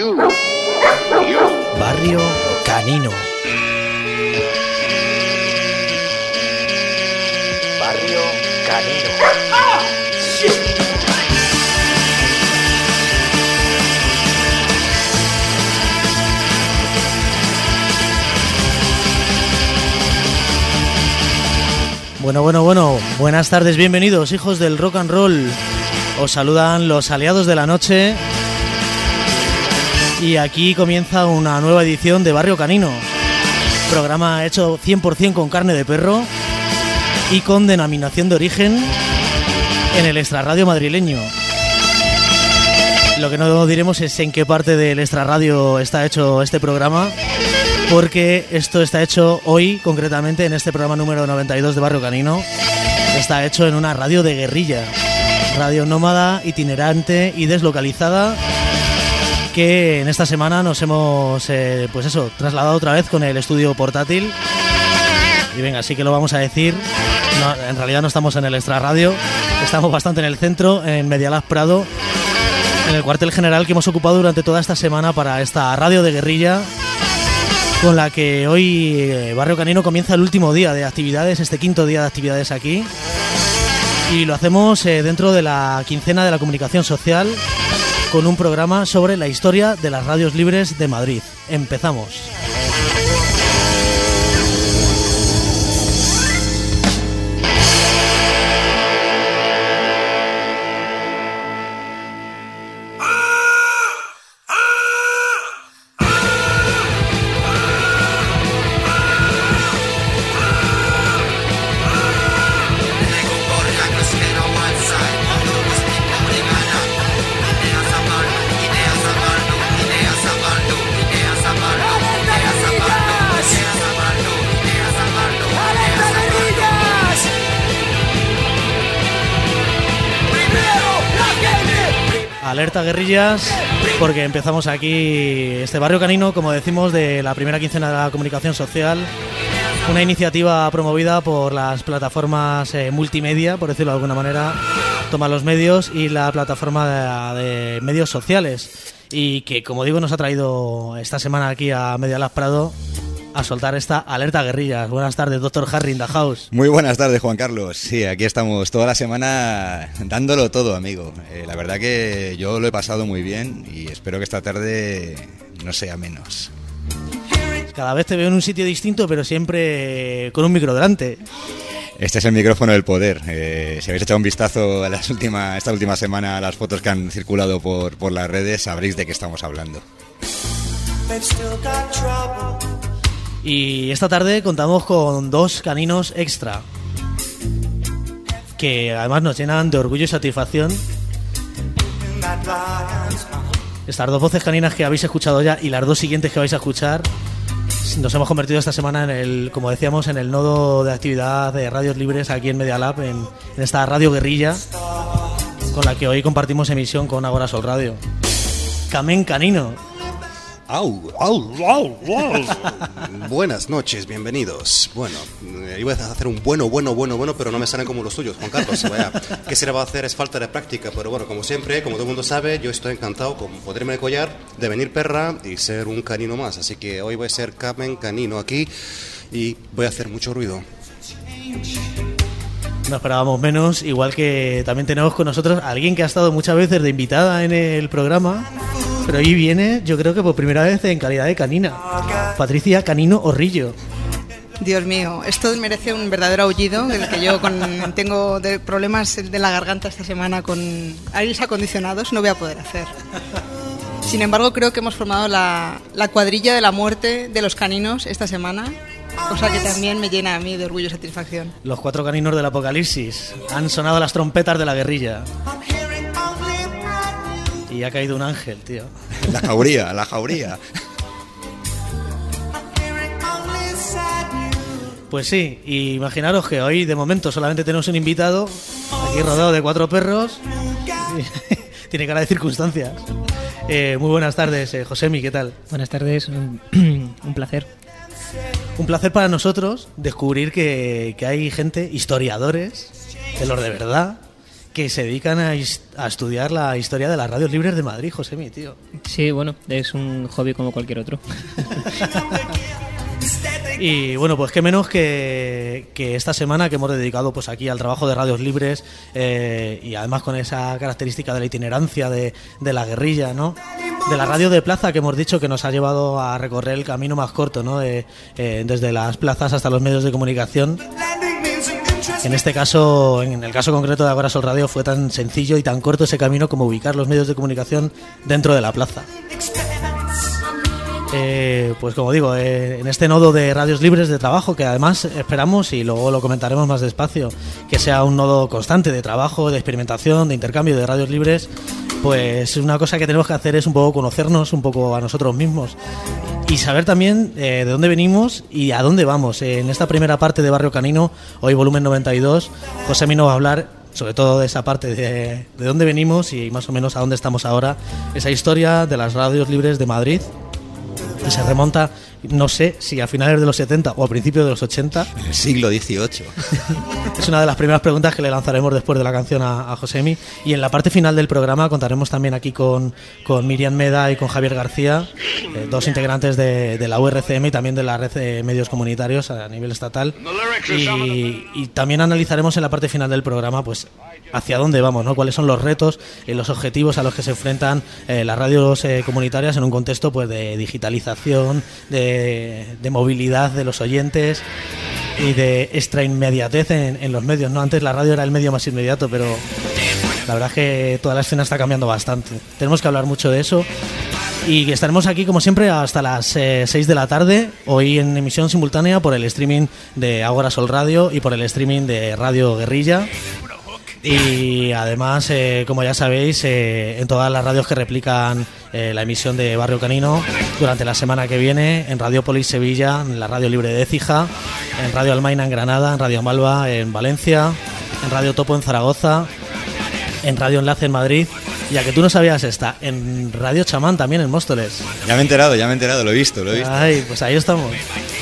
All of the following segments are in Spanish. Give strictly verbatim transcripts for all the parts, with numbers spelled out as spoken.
You. You. Barrio Canino. Barrio Canino. ¡Ah! ¡Shit! Bueno, bueno, bueno, buenas tardes, bienvenidos, hijos del rock and roll. Os saludan los aliados de la noche. Y aquí comienza una nueva edición de Barrio Canino. Programa hecho cien por ciento con carne de perro y con denominación de origen en el extrarradio madrileño. Lo que no diremos es en qué parte del extrarradio está hecho este programa, porque esto está hecho hoy, concretamente en este programa número noventa y dos de Barrio Canino. Está hecho en una radio de guerrilla, radio nómada, itinerante y deslocalizada, que en esta semana nos hemos, eh, pues eso, trasladado otra vez con el estudio portátil. Y venga, sí que lo vamos a decir. No, en realidad no estamos en el extrarradio, estamos bastante en el centro, en Medialab Prado, en el cuartel general que hemos ocupado durante toda esta semana para esta radio de guerrilla, con la que hoy eh, Barrio Canino comienza el último día de actividades, este quinto día de actividades aquí. Y lo hacemos eh, dentro de la quincena de la comunicación social, con un programa sobre la historia de las radios libres de Madrid. Empezamos. Alerta guerrillas, porque empezamos aquí este Barrio Canino, como decimos, de la primera quincena de la comunicación social, una iniciativa promovida por las plataformas eh, multimedia, por decirlo de alguna manera, Toma los Medios, y la plataforma de, de medios sociales, y que, como digo, nos ha traído esta semana aquí a Medialab Prado a soltar esta alerta guerrillas. Buenas tardes, doctor Harry in the house. Muy buenas tardes, Juan Carlos. Sí, aquí estamos toda la semana dándolo todo, amigo. Eh, la verdad que yo lo he pasado muy bien y espero que esta tarde no sea menos. Cada vez te veo en un sitio distinto, pero siempre con un micro delante. Este es el micrófono del poder. Eh, si habéis echado un vistazo a las últimas, esta última semana a las fotos que han circulado por, por las redes, sabréis de qué estamos hablando. Y esta tarde contamos con dos caninos extra, que además nos llenan de orgullo y satisfacción. Estas dos voces caninas que habéis escuchado ya y las dos siguientes que vais a escuchar, nos hemos convertido esta semana en el, como decíamos, en el nodo de actividad de radios libres aquí en Medialab, en, en esta radio guerrilla con la que hoy compartimos emisión con Agora Sol Radio. Camen Canino. Au, au, au, au. Buenas noches, bienvenidos. Bueno, iba a hacer un bueno, bueno, bueno, bueno, pero no me salen como los tuyos, Juan Carlos. Vaya, ¿qué se le va a hacer? Es falta de práctica, pero bueno, como siempre, como todo el mundo sabe, yo estoy encantado con poderme collar, de venir perra y ser un canino más. Así que hoy voy a ser Camen Canino aquí y voy a hacer mucho ruido. No esperábamos menos, igual que también tenemos con nosotros a alguien que ha estado muchas veces de invitada en el programa, pero hoy viene, yo creo que por primera vez en calidad de canina. Patricia Canino Orrillo. Dios mío, esto merece un verdadero aullido, el que yo con, tengo de problemas de la garganta esta semana con aires acondicionados, no voy a poder hacer. Sin embargo, creo que hemos formado la, la cuadrilla de la muerte de los caninos esta semana, cosa que también me llena a mí de orgullo y satisfacción. Los cuatro caninos del apocalipsis. Han sonado las trompetas de la guerrilla. Y ha caído un ángel, tío. La jauría, la jauría. Pues sí, y imaginaros que hoy de momento solamente tenemos un invitado, aquí rodeado de cuatro perros. Tiene cara de circunstancias. Eh, muy buenas tardes, eh, Josemi, ¿qué tal? Buenas tardes, un placer. Un placer para nosotros descubrir que, que hay gente, historiadores, de los de verdad, que se dedican a, a estudiar la historia de las radios libres de Madrid, Josemi, tío. Sí, bueno, es un hobby como cualquier otro. Y bueno, pues qué menos que, que esta semana que hemos dedicado pues aquí al trabajo de radios libres eh, y además con esa característica de la itinerancia de, de la guerrilla, ¿no? De la radio de plaza que hemos dicho que nos ha llevado a recorrer el camino más corto, ¿no? De, eh, desde las plazas hasta los medios de comunicación. En este caso, en el caso concreto de Agora Sol Radio, fue tan sencillo y tan corto ese camino como ubicar los medios de comunicación dentro de la plaza. Eh, pues como digo, eh, en este nodo de radios libres de trabajo, que además esperamos, y luego lo comentaremos más despacio, que sea un nodo constante de trabajo, de experimentación, de intercambio de radios libres, pues una cosa que tenemos que hacer es un poco conocernos un poco a nosotros mismos y saber también eh, de dónde venimos y a dónde vamos. Eh, en esta primera parte de Barrio Canino, hoy volumen noventa y dos, Josemi nos va a hablar sobre todo de esa parte de, de dónde venimos y más o menos a dónde estamos ahora, esa historia de las radios libres de Madrid, que se remonta, no sé si a finales de los setenta o a principios de los ochenta. En el siglo dieciocho. Es una de las primeras preguntas que le lanzaremos después de la canción a, a Josemi. Y en la parte final del programa contaremos también aquí con, con Miriam Meda y con Javier García, eh, dos integrantes de, de la U R C M y también de la red de medios comunitarios a nivel estatal. Y, y también analizaremos en la parte final del programa pues hacia dónde vamos, ¿no? Cuáles son los retos y los objetivos a los que se enfrentan eh, las radios eh, comunitarias en un contexto pues de digitalización, de De, de movilidad de los oyentes y de extra inmediatez en, en los medios, ¿no? Antes la radio era el medio más inmediato, pero la verdad es que toda la escena está cambiando bastante. Tenemos que hablar mucho de eso y estaremos aquí como siempre hasta las eh, seis de la tarde, hoy en emisión simultánea por el streaming de Agora Sol Radio y por el streaming de Radio Guerrilla. Y además, eh, como ya sabéis, eh, en todas las radios que replican eh, la emisión de Barrio Canino durante la semana que viene, en Radiopolis Sevilla, en la Radio Libre de Écija, en Radio Almaina en Granada, en Radio Malva en Valencia, en Radio Topo en Zaragoza, en Radio Enlace en Madrid, ya que tú no sabías esta, en Radio Chamán también en Móstoles. Ya me he enterado, ya me he enterado, lo he visto, lo he visto. Ay, pues ahí estamos.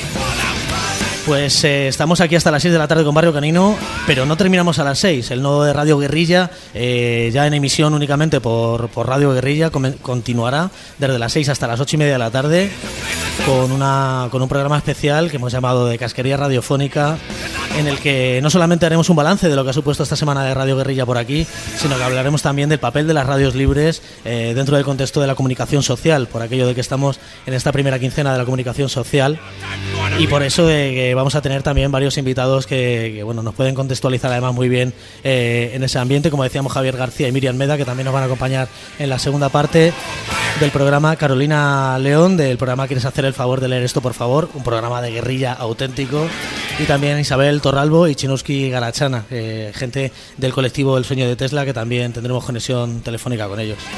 Pues eh, estamos aquí hasta las seis de la tarde con Barrio Canino, pero no terminamos a las seis. El nodo de Radio Guerrilla, eh, ya en emisión únicamente por, por Radio Guerrilla, com- continuará desde las seis hasta las ocho y media de la tarde con, una, con un programa especial que hemos llamado de Casquería Radiofónica, en el que no solamente haremos un balance de lo que ha supuesto esta semana de Radio Guerrilla por aquí, sino que hablaremos también del papel de las radios libres eh, dentro del contexto de la comunicación social, por aquello de que estamos en esta primera quincena de la comunicación social, y por eso de que vamos a tener también varios invitados que, que bueno, nos pueden contextualizar además muy bien eh, en ese ambiente, como decíamos Javier García y Miriam Meda, que también nos van a acompañar en la segunda parte del programa. Carolina León, del programa ¿Quieres hacer el favor de leer esto, por favor? Un programa de guerrilla auténtico. Y también Isabel Torralbo y Chinuski Garachana, eh, gente del colectivo El Sueño de Tesla, que también tendremos conexión telefónica con ellos.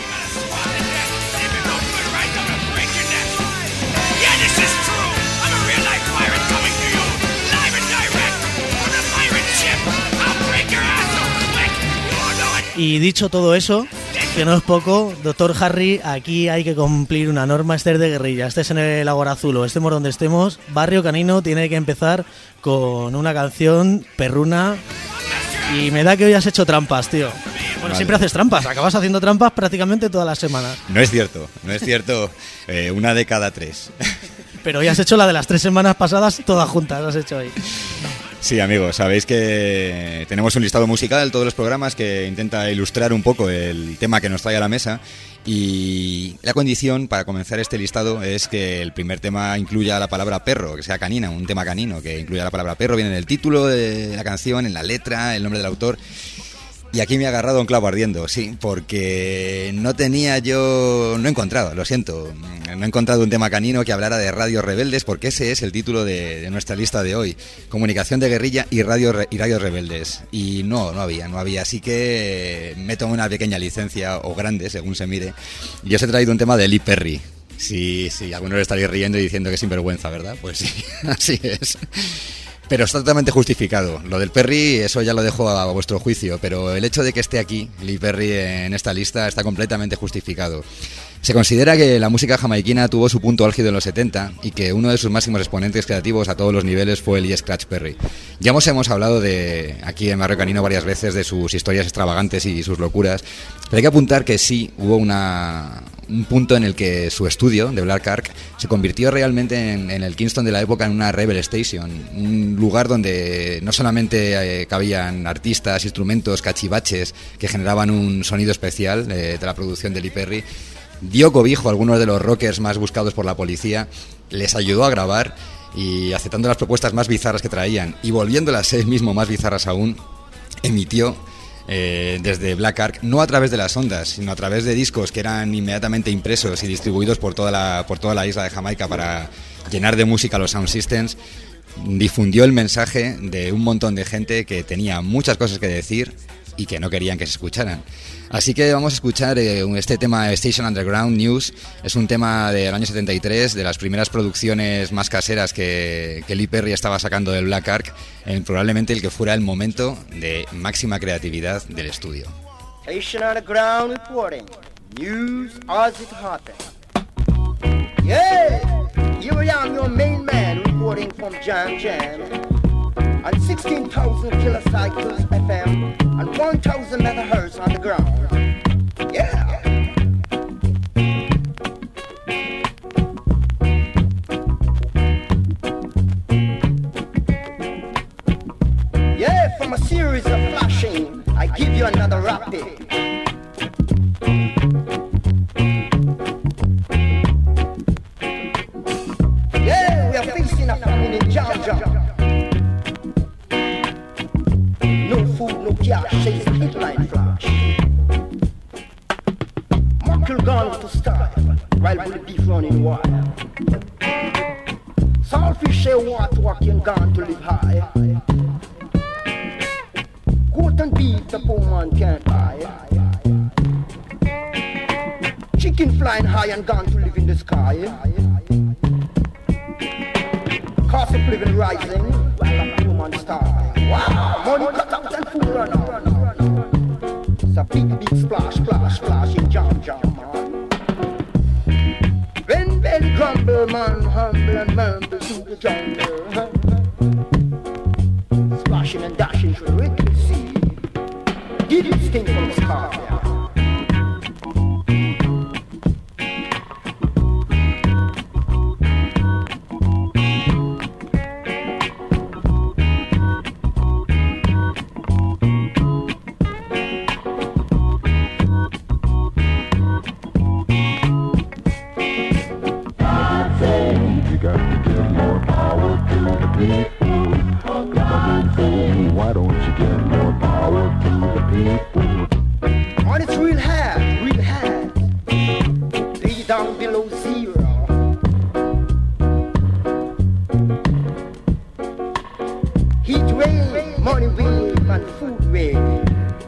Y dicho todo eso, que no es poco, doctor Harry, aquí hay que cumplir una norma. Este es de guerrilla, este es en el Agora Azul, o estemos donde estemos, Barrio Canino tiene que empezar con una canción perruna. Y me da que hoy has hecho trampas, tío. Bueno, vale. Siempre haces trampas, acabas haciendo trampas prácticamente todas las semanas. No es cierto, no es cierto, eh, una de cada tres. Pero hoy has hecho la de las tres semanas pasadas, todas juntas has hecho hoy. Sí, amigos, sabéis que tenemos un listado musical en todos los programas que intenta ilustrar un poco el tema que nos trae a la mesa, y la condición para comenzar este listado es que el primer tema incluya la palabra perro, que sea canina, un tema canino que incluya la palabra perro, viene en el título de la canción, en la letra, el nombre del autor. Y aquí me ha agarrado un clavo ardiendo, sí, porque no tenía yo, no he encontrado, lo siento, no he encontrado un tema canino que hablara de radios rebeldes, porque ese es el título de, de nuestra lista de hoy, comunicación de guerrilla y, radio, y radios rebeldes, y no, no había, no había, así que me tomo una pequeña licencia, o grande, según se mire, y os he traído un tema de Lee Perry. Sí, sí, algunos estaréis riendo y diciendo que es sinvergüenza, ¿verdad? Pues sí, así es. Pero está totalmente justificado. Lo del Perry, eso ya lo dejo a vuestro juicio, pero el hecho de que esté aquí Lee Perry en esta lista está completamente justificado. Se considera que la música jamaiquina tuvo su punto álgido en los setenta y que uno de sus máximos exponentes creativos a todos los niveles fue Lee Scratch Perry. Ya hemos, hemos hablado de aquí en Barrio Canino varias veces de sus historias extravagantes y sus locuras, pero hay que apuntar que sí hubo una, un punto en el que su estudio de Black Ark se convirtió realmente en, en el Kingston de la época en una Rebel Station, un lugar donde no solamente eh, cabían artistas, instrumentos, cachivaches que generaban un sonido especial eh, de la producción de Lee Perry. Dio cobijo a algunos de los rockers más buscados por la policía, les ayudó a grabar y, aceptando las propuestas más bizarras que traían y volviéndolas él mismo más bizarras aún, emitió eh, desde Black Ark, no a través de las ondas, sino a través de discos que eran inmediatamente impresos y distribuidos por toda la, por toda la isla de Jamaica para llenar de música los sound systems. Difundió el mensaje de un montón de gente que tenía muchas cosas que decir y que no querían que se escucharan. Así que vamos a escuchar eh, este tema Station Underground News. Es un tema del año setenta y tres, de las primeras producciones más caseras que, que Lee Perry estaba sacando del Black Ark, en probablemente el que fuera el momento de máxima creatividad del estudio. Station Underground reporting. News as it happens. Yeah, here I am, your main man, reporting from Jam Jam. On sixteen thousand kilocycles F M and one thousand megahertz on the ground. Yeah. Yeah, from a series of flashing, I give you another rapid. Yeah, we are facing a famine in Georgia. Food, no cash, chase the headline flash. Muckle gone to style, while with the beef running wild. Saltfish share water walking gone to live high. Goat and beef the poor man can't buy. Chicken flying high and gone to live in the sky. Cost of living rising, while a poor man starving. Wow, money cut out and food run out. It's a big, big splash, splash, splash in jam, jam, man. When belly grumble, man, humble and mumble through the jungle. Huh? Splashing and dashing through the wicked sea. Did it sting from the sky? Why don't you give more power to the people? On its real hard, real hard. Lay down below zero. Heat wave, money wave, and food wave.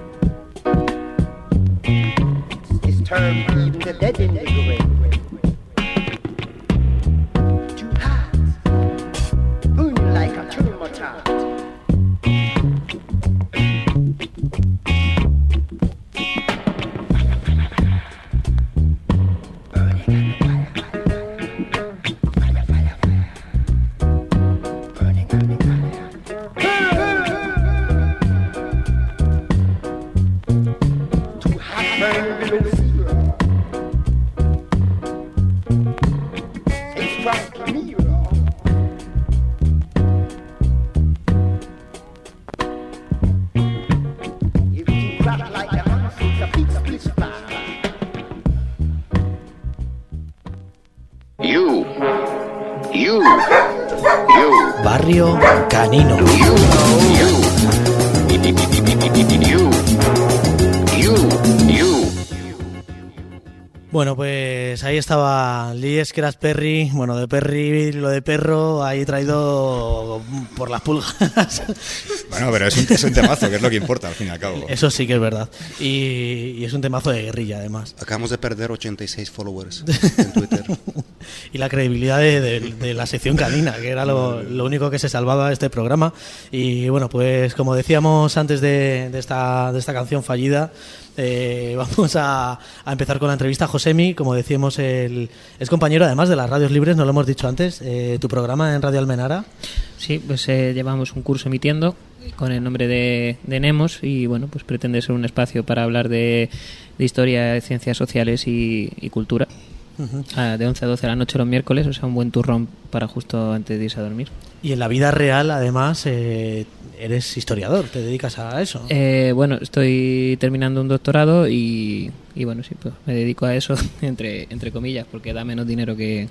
Disturb even the dead in the grave. Too hot, burn like a thermostat. Barrio Canino. Bueno, pues ahí estaba Lee Scratch Perry, bueno, de Perry, lo de perro, ahí traído por las pulgas. Bueno, pero es un, es un temazo, que es lo que importa al fin y al cabo. Eso sí que es verdad. Y, y es un temazo de guerrilla, además. Acabamos de perder ochenta y seis followers en Twitter. y la credibilidad de, de, de la sección canina, que era lo, lo único que se salvaba de este programa. Y bueno, pues como decíamos antes de, de, esta, de esta canción fallida, eh, vamos a, a empezar con la entrevista. Josemi, como decíamos, el, es compañero además de las radios libres, no lo hemos dicho antes, eh, tu programa en Radio Almenara. Sí, pues eh, llevamos un curso emitiendo con el nombre de, de Nemos y bueno, pues pretende ser un espacio para hablar de, de historia, de ciencias sociales y, y cultura. Uh-huh. Ah, de once a doce de la noche los miércoles, o sea, un buen turrón para justo antes de irse a dormir. Y en la vida real, además, eh, eres historiador, te dedicas a eso. Eh, bueno, estoy terminando un doctorado y, y bueno, sí, pues me dedico a eso, entre, entre comillas, porque da menos dinero que,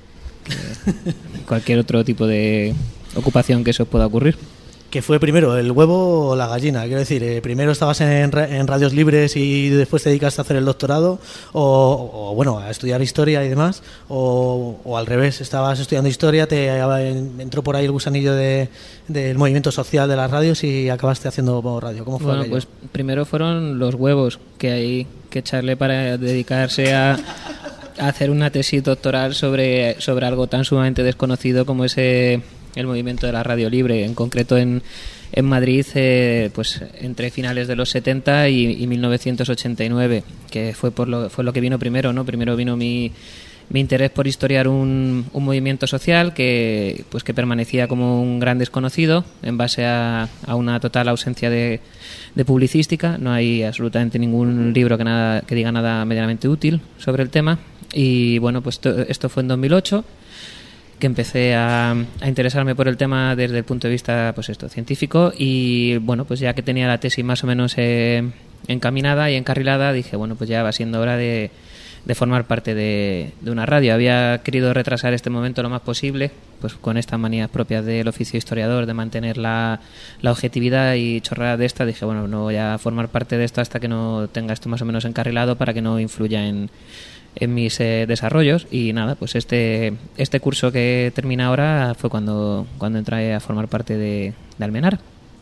que cualquier otro tipo de ocupación que eso pueda ocurrir. ¿Qué fue primero, el huevo o la gallina? Quiero decir, eh, primero estabas en, en radios libres y después te dedicaste a hacer el doctorado, o, o bueno, a estudiar historia y demás, o, o al revés, estabas estudiando historia, te entró por ahí el gusanillo de, del movimiento social de las radios y acabaste haciendo radio. ¿Cómo fue Bueno, aquello? Pues primero fueron los huevos que hay que echarle para dedicarse a, a hacer una tesis doctoral sobre, sobre algo tan sumamente desconocido como ese... el movimiento de la radio libre, en concreto en, en Madrid, eh, pues entre finales de los setenta y, y mil novecientos ochenta y nueve, que fue por lo, fue lo que vino primero, ¿no? Primero vino mi, mi interés por historiar un, un movimiento social que, pues que permanecía como un gran desconocido en base a, a una total ausencia de, de publicística. No hay absolutamente ningún libro que, nada, que diga nada medianamente útil sobre el tema. Y bueno, pues to, esto fue en dos mil ocho, que empecé a, a interesarme por el tema desde el punto de vista, pues esto, científico, y bueno, pues ya que tenía la tesis más o menos eh, encaminada y encarrilada, dije, bueno, pues ya va siendo hora de, de formar parte de, de una radio. Había querido retrasar este momento lo más posible, pues con estas manías propias del oficio historiador, de mantener la, la objetividad y chorrada de esta, dije, bueno, no voy a formar parte de esto hasta que no tenga esto más o menos encarrilado para que no influya en en mis eh, desarrollos. Y nada, pues este este curso que termina ahora fue cuando cuando entré a formar parte de, de Almenara.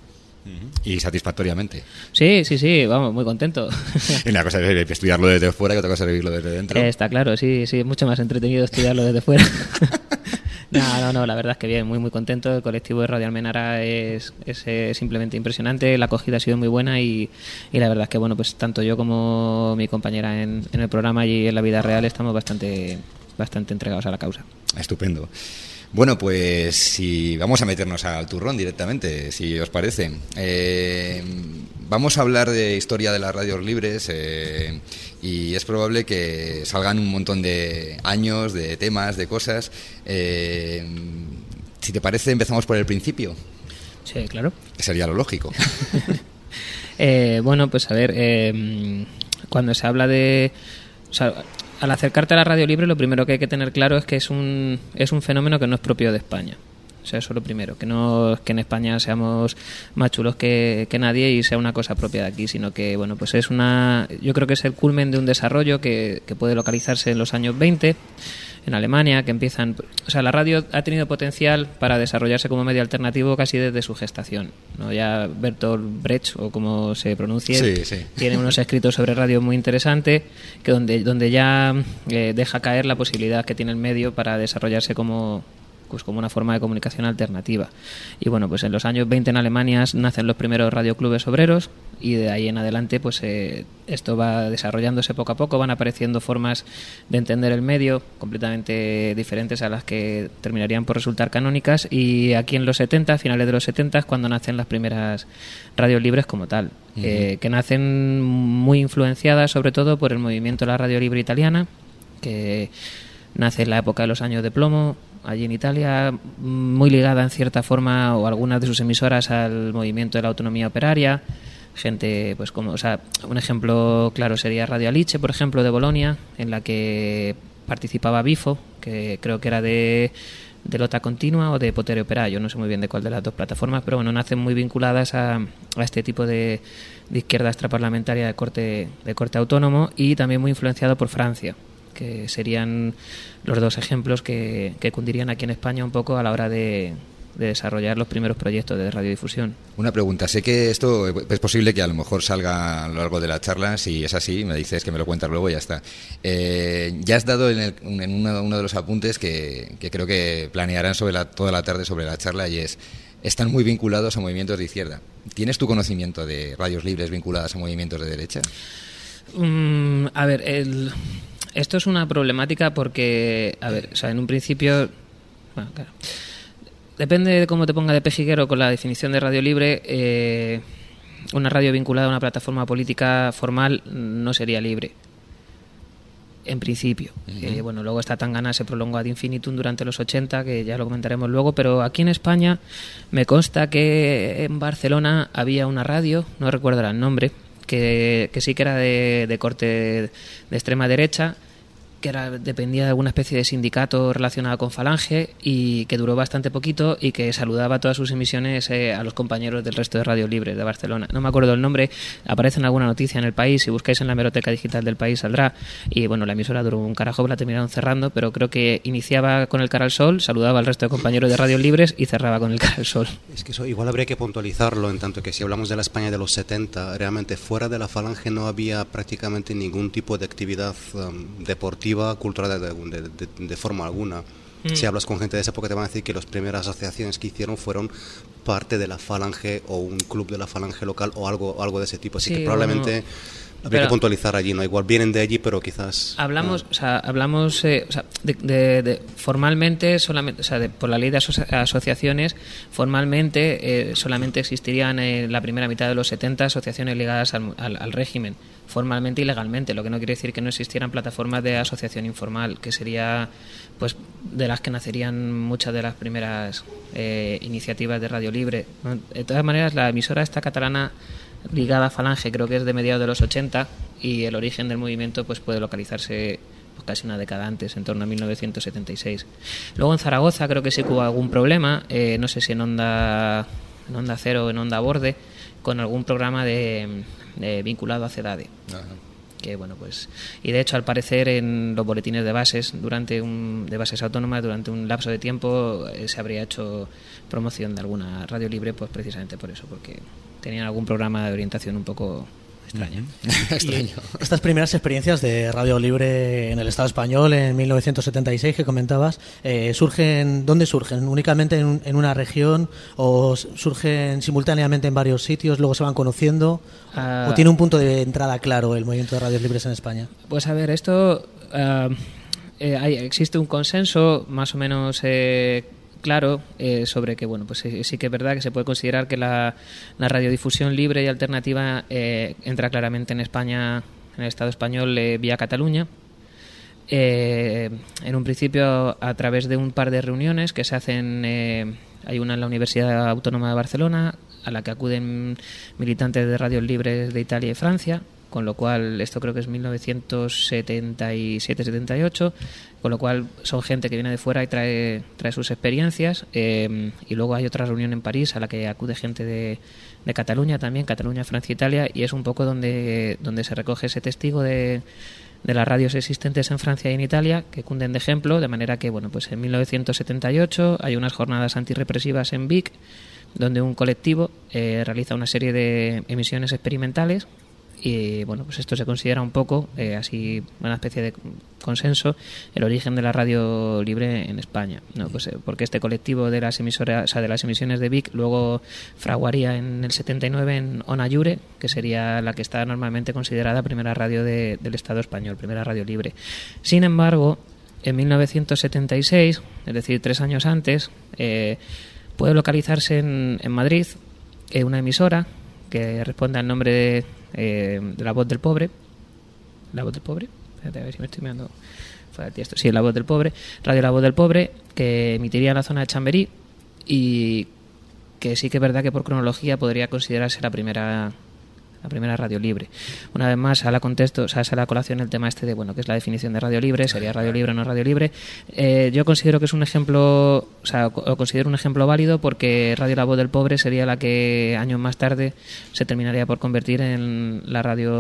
Y satisfactoriamente. Sí, sí, sí, vamos, muy contento. Una cosa es estudiarlo desde fuera y otra cosa es vivirlo desde dentro. Eh, está claro, sí, sí, es mucho más entretenido estudiarlo desde fuera. No, no, no, la verdad es que bien, muy, muy contento. El colectivo de Radio Almenara es, es, es simplemente impresionante, la acogida ha sido muy buena y, y la verdad es que, bueno, pues tanto yo como mi compañera en, en el programa y en la vida real estamos bastante, bastante entregados a la causa. Estupendo. Bueno, pues si vamos a meternos al turrón directamente, si os parece. Eh, vamos a hablar de historia de las radios libres eh, y es probable que salgan un montón de años, de temas, de cosas. Eh, si te parece, empezamos por el principio. Sí, claro. Que sería lo lógico. eh, bueno, pues a ver, eh, cuando se habla de... O sea, al acercarte a la radio libre, lo primero que hay que tener claro es que es un es un fenómeno que no es propio de España. O sea, eso es lo primero, que no es que en España seamos más chulos que, que nadie y sea una cosa propia de aquí, sino que, bueno, pues es una... Yo creo que es el culmen de un desarrollo que, que puede localizarse en los años veinte, en Alemania, que empiezan... O sea, la radio ha tenido potencial para desarrollarse como medio alternativo casi desde su gestación, ¿no? Ya Bertolt Brecht, o como se pronuncie, sí, sí. tiene unos escritos sobre radio muy interesantes, que donde, donde ya eh, deja caer la posibilidad que tiene el medio para desarrollarse como... pues como una forma de comunicación alternativa. Y bueno, pues en los años veinte en Alemania nacen los primeros radioclubes obreros y de ahí en adelante pues eh, esto va desarrollándose poco a poco, van apareciendo formas de entender el medio completamente diferentes a las que terminarían por resultar canónicas, y aquí en los setenta, finales de los setenta, es cuando nacen las primeras radios libres como tal, uh-huh. eh, que nacen muy influenciadas sobre todo por el movimiento de la radio libre italiana, que nace en la época de los años de plomo, allí en Italia, muy ligada en cierta forma, o algunas de sus emisoras, al movimiento de la autonomía operaria. Gente, pues como, o sea, un ejemplo claro sería Radio Alice, por ejemplo, de Bolonia, en la que participaba Bifo, que creo que era de, de Lota Continua o de Potere Operaio, no sé muy bien de cuál de las dos plataformas, pero bueno, nacen muy vinculadas a, a este tipo de, de izquierda extraparlamentaria de corte, de corte autónomo, y también muy influenciado por Francia, que serían los dos ejemplos que, que cundirían aquí en España un poco a la hora de, de desarrollar los primeros proyectos de radiodifusión. Una pregunta, sé que esto es posible que a lo mejor salga a lo largo de la charla, si es así, me dices que me lo cuentas luego y ya está. Eh, ya has dado en, el, en uno, uno de los apuntes que, que creo que planearán sobre la, toda la tarde sobre la charla, y es, están muy vinculados a movimientos de izquierda. ¿Tienes tu conocimiento de radios libres vinculadas a movimientos de derecha? Um, a ver, el, esto es una problemática porque, a ver, o sea, en un principio, bueno, claro, depende de cómo te ponga de pejiguero con la definición de radio libre. Eh, una radio vinculada a una plataforma política formal no sería libre, en principio. Uh-huh. Eh, bueno, luego esta tangana se prolongó ad infinitum durante los ochenta, que ya lo comentaremos luego, pero aquí en España me consta que en Barcelona había una radio, no recuerdo el nombre, que, que sí que era de, de corte de extrema derecha, que era, dependía de alguna especie de sindicato relacionado con Falange, y que duró bastante poquito y que saludaba todas sus emisiones eh, a los compañeros del resto de Radio Libres de Barcelona. No me acuerdo el nombre, aparece en alguna noticia en El País, si buscáis en la hemeroteca digital del País saldrá, y bueno, la emisora duró un carajo, la terminaron cerrando, pero creo que iniciaba con el Cara al Sol, saludaba al resto de compañeros de Radio Libres y cerraba con el Cara al Sol. Es que eso igual habría que puntualizarlo, en tanto que si hablamos de la España de los setenta, realmente fuera de la Falange no había prácticamente ningún tipo de actividad um, deportiva, cultural de, de, de, de forma alguna. Mm. Si hablas con gente de esa época te van a decir que las primeras asociaciones que hicieron fueron parte de la Falange o un club de la Falange local o algo, algo de ese tipo, así sí, que probablemente bueno, habría que puntualizar allí, ¿no? Igual vienen de allí, pero quizás hablamos, no. o sea, hablamos eh, o sea, de, de, de, formalmente solamente, o sea, de, por la ley de aso- asociaciones, formalmente eh, solamente existirían en la primera mitad de los setenta asociaciones ligadas al, al, al régimen, formalmente y legalmente, lo que no quiere decir que no existieran plataformas de asociación informal, que sería pues de las que nacerían muchas de las primeras eh, iniciativas de Radio Libre. De todas maneras, la emisora esta catalana ligada a Falange creo que es de mediados de los ochenta, y el origen del movimiento pues puede localizarse pues, casi una década antes, en torno a mil novecientos setenta y seis. Luego en Zaragoza creo que sí que hubo algún problema, eh, no sé si en Onda, en Onda Cero o en Onda Borde, con algún programa de, de vinculado a CEDADE. Ajá. Que bueno, pues, y de hecho al parecer en los boletines de bases durante un de bases autónomas durante un lapso de tiempo eh, se habría hecho promoción de alguna radio libre, pues precisamente por eso, porque tenían algún programa de orientación un poco extraño. Extraño. Estas primeras experiencias de Radio Libre en el Estado español en mil novecientos setenta y seis que comentabas, eh, surgen, ¿dónde surgen? ¿Únicamente en, en una región o surgen simultáneamente en varios sitios, luego se van conociendo? Uh, ¿O tiene un punto de entrada claro el movimiento de radios libres en España? Pues a ver, esto uh, eh, hay, existe un consenso más o menos eh, claro eh, sobre que bueno, pues sí, sí que es verdad que se puede considerar que la, la radiodifusión libre y alternativa eh, entra claramente en España, en el Estado español, eh, vía Cataluña. Eh, en un principio a través de un par de reuniones que se hacen, eh, hay una en la Universidad Autónoma de Barcelona a la que acuden militantes de radios libres de Italia y Francia, con lo cual esto creo que es mil novecientos setenta y siete setenta y ocho, con lo cual son gente que viene de fuera y trae trae sus experiencias, eh, y luego hay otra reunión en París a la que acude gente de, de Cataluña también, Cataluña, Francia, Italia, y es un poco donde, donde se recoge ese testigo de, de las radios existentes en Francia y en Italia que cunden de ejemplo, de manera que bueno, pues en mil novecientos setenta y ocho hay unas jornadas antirrepresivas en Vic, donde un colectivo eh, realiza una serie de emisiones experimentales. Y bueno, pues esto se considera un poco, eh, así, una especie de consenso, el origen de la radio libre en España, ¿no? Pues eh, porque este colectivo de las emisoras, o sea, de las emisiones de Vic, luego fraguaría en el setenta y nueve en Ona Llure, que sería la que está normalmente considerada primera radio de, del Estado español, primera radio libre. Sin embargo, en mil novecientos setenta y seis, es decir, tres años antes, eh, puede localizarse en, en Madrid eh, una emisora que responde al nombre de, eh, de La Voz del Pobre. La Voz del Pobre. Espérate, a ver si me estoy mirando fuera de esto. Sí, La Voz del Pobre. Radio La Voz del Pobre, que emitiría en la zona de Chamberí y que sí que es verdad que por cronología podría considerarse la primera la primera radio libre. Una vez más, a la contexto, o sea, a la colación el tema este de, bueno, que es la definición de radio libre, sería radio libre o no radio libre. Eh, yo considero que es un ejemplo, o sea, lo considero un ejemplo válido porque Radio La Voz del Pobre sería la que años más tarde se terminaría por convertir en la radio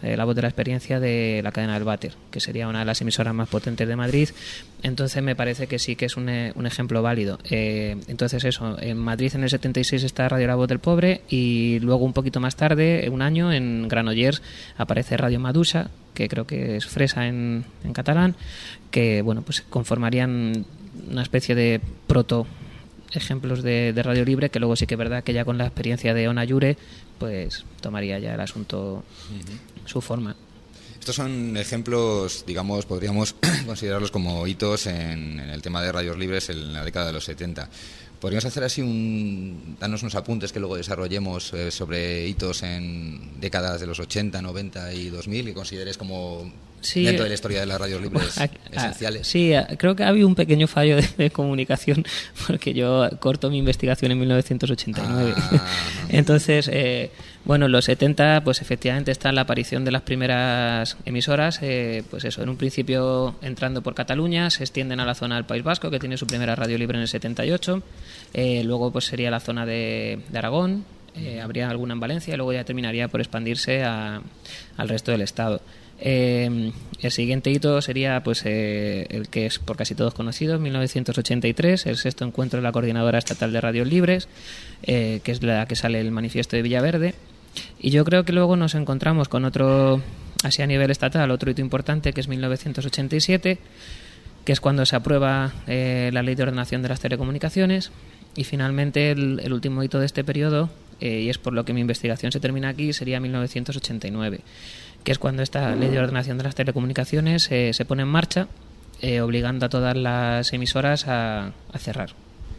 eh, La Voz de la Experiencia de la cadena del Váter, que sería una de las emisoras más potentes de Madrid. Entonces me parece que sí que es un, un ejemplo válido. Eh, entonces eso, en Madrid en el setenta y seis está Radio La Voz del Pobre, y luego un poquito más tarde, un año, en Granollers aparece Radio Madusa, que creo que es Fresa en, en catalán, que bueno, pues conformarían una especie de proto ejemplos de, de radio libre, que luego sí que es verdad que ya con la experiencia de Ona Yure pues tomaría ya el asunto uh-huh. su forma. Estos son ejemplos, digamos, podríamos considerarlos como hitos en, en el tema de radios libres en la década de los setenta. Podríamos hacer así un... darnos unos apuntes que luego desarrollemos eh, sobre hitos en décadas de los ochenta, noventa y dos mil, que consideres como sí, dentro de la historia de las radios libres a, esenciales. A, sí, a, creo que ha habido un pequeño fallo de, de comunicación, porque yo corto mi investigación en mil novecientos ochenta y nueve. Ah. Entonces, eh, bueno, en los setenta, pues efectivamente está la aparición de las primeras emisoras, eh, pues eso, en un principio entrando por Cataluña, se extienden a la zona del País Vasco, que tiene su primera radio libre en el setenta y ocho. Eh, luego pues sería la zona de, de Aragón, eh, habría alguna en Valencia, y luego ya terminaría por expandirse a, al resto del estado. Eh, el siguiente hito sería pues eh, el que es por casi todos conocido, mil novecientos ochenta y tres, el sexto encuentro de la Coordinadora Estatal de Radios Libres, eh, que es la que sale el manifiesto de Villaverde. Y yo creo que luego nos encontramos con otro, así a nivel estatal, otro hito importante, que es mil novecientos ochenta y siete, que es cuando se aprueba eh, la Ley de Ordenación de las Telecomunicaciones. Y finalmente el, el último hito de este periodo, eh, y es por lo que mi investigación se termina aquí, sería mil novecientos ochenta y nueve, que es cuando esta Ley de Ordenación de las Telecomunicaciones eh, se pone en marcha, eh, obligando a todas las emisoras a, a cerrar.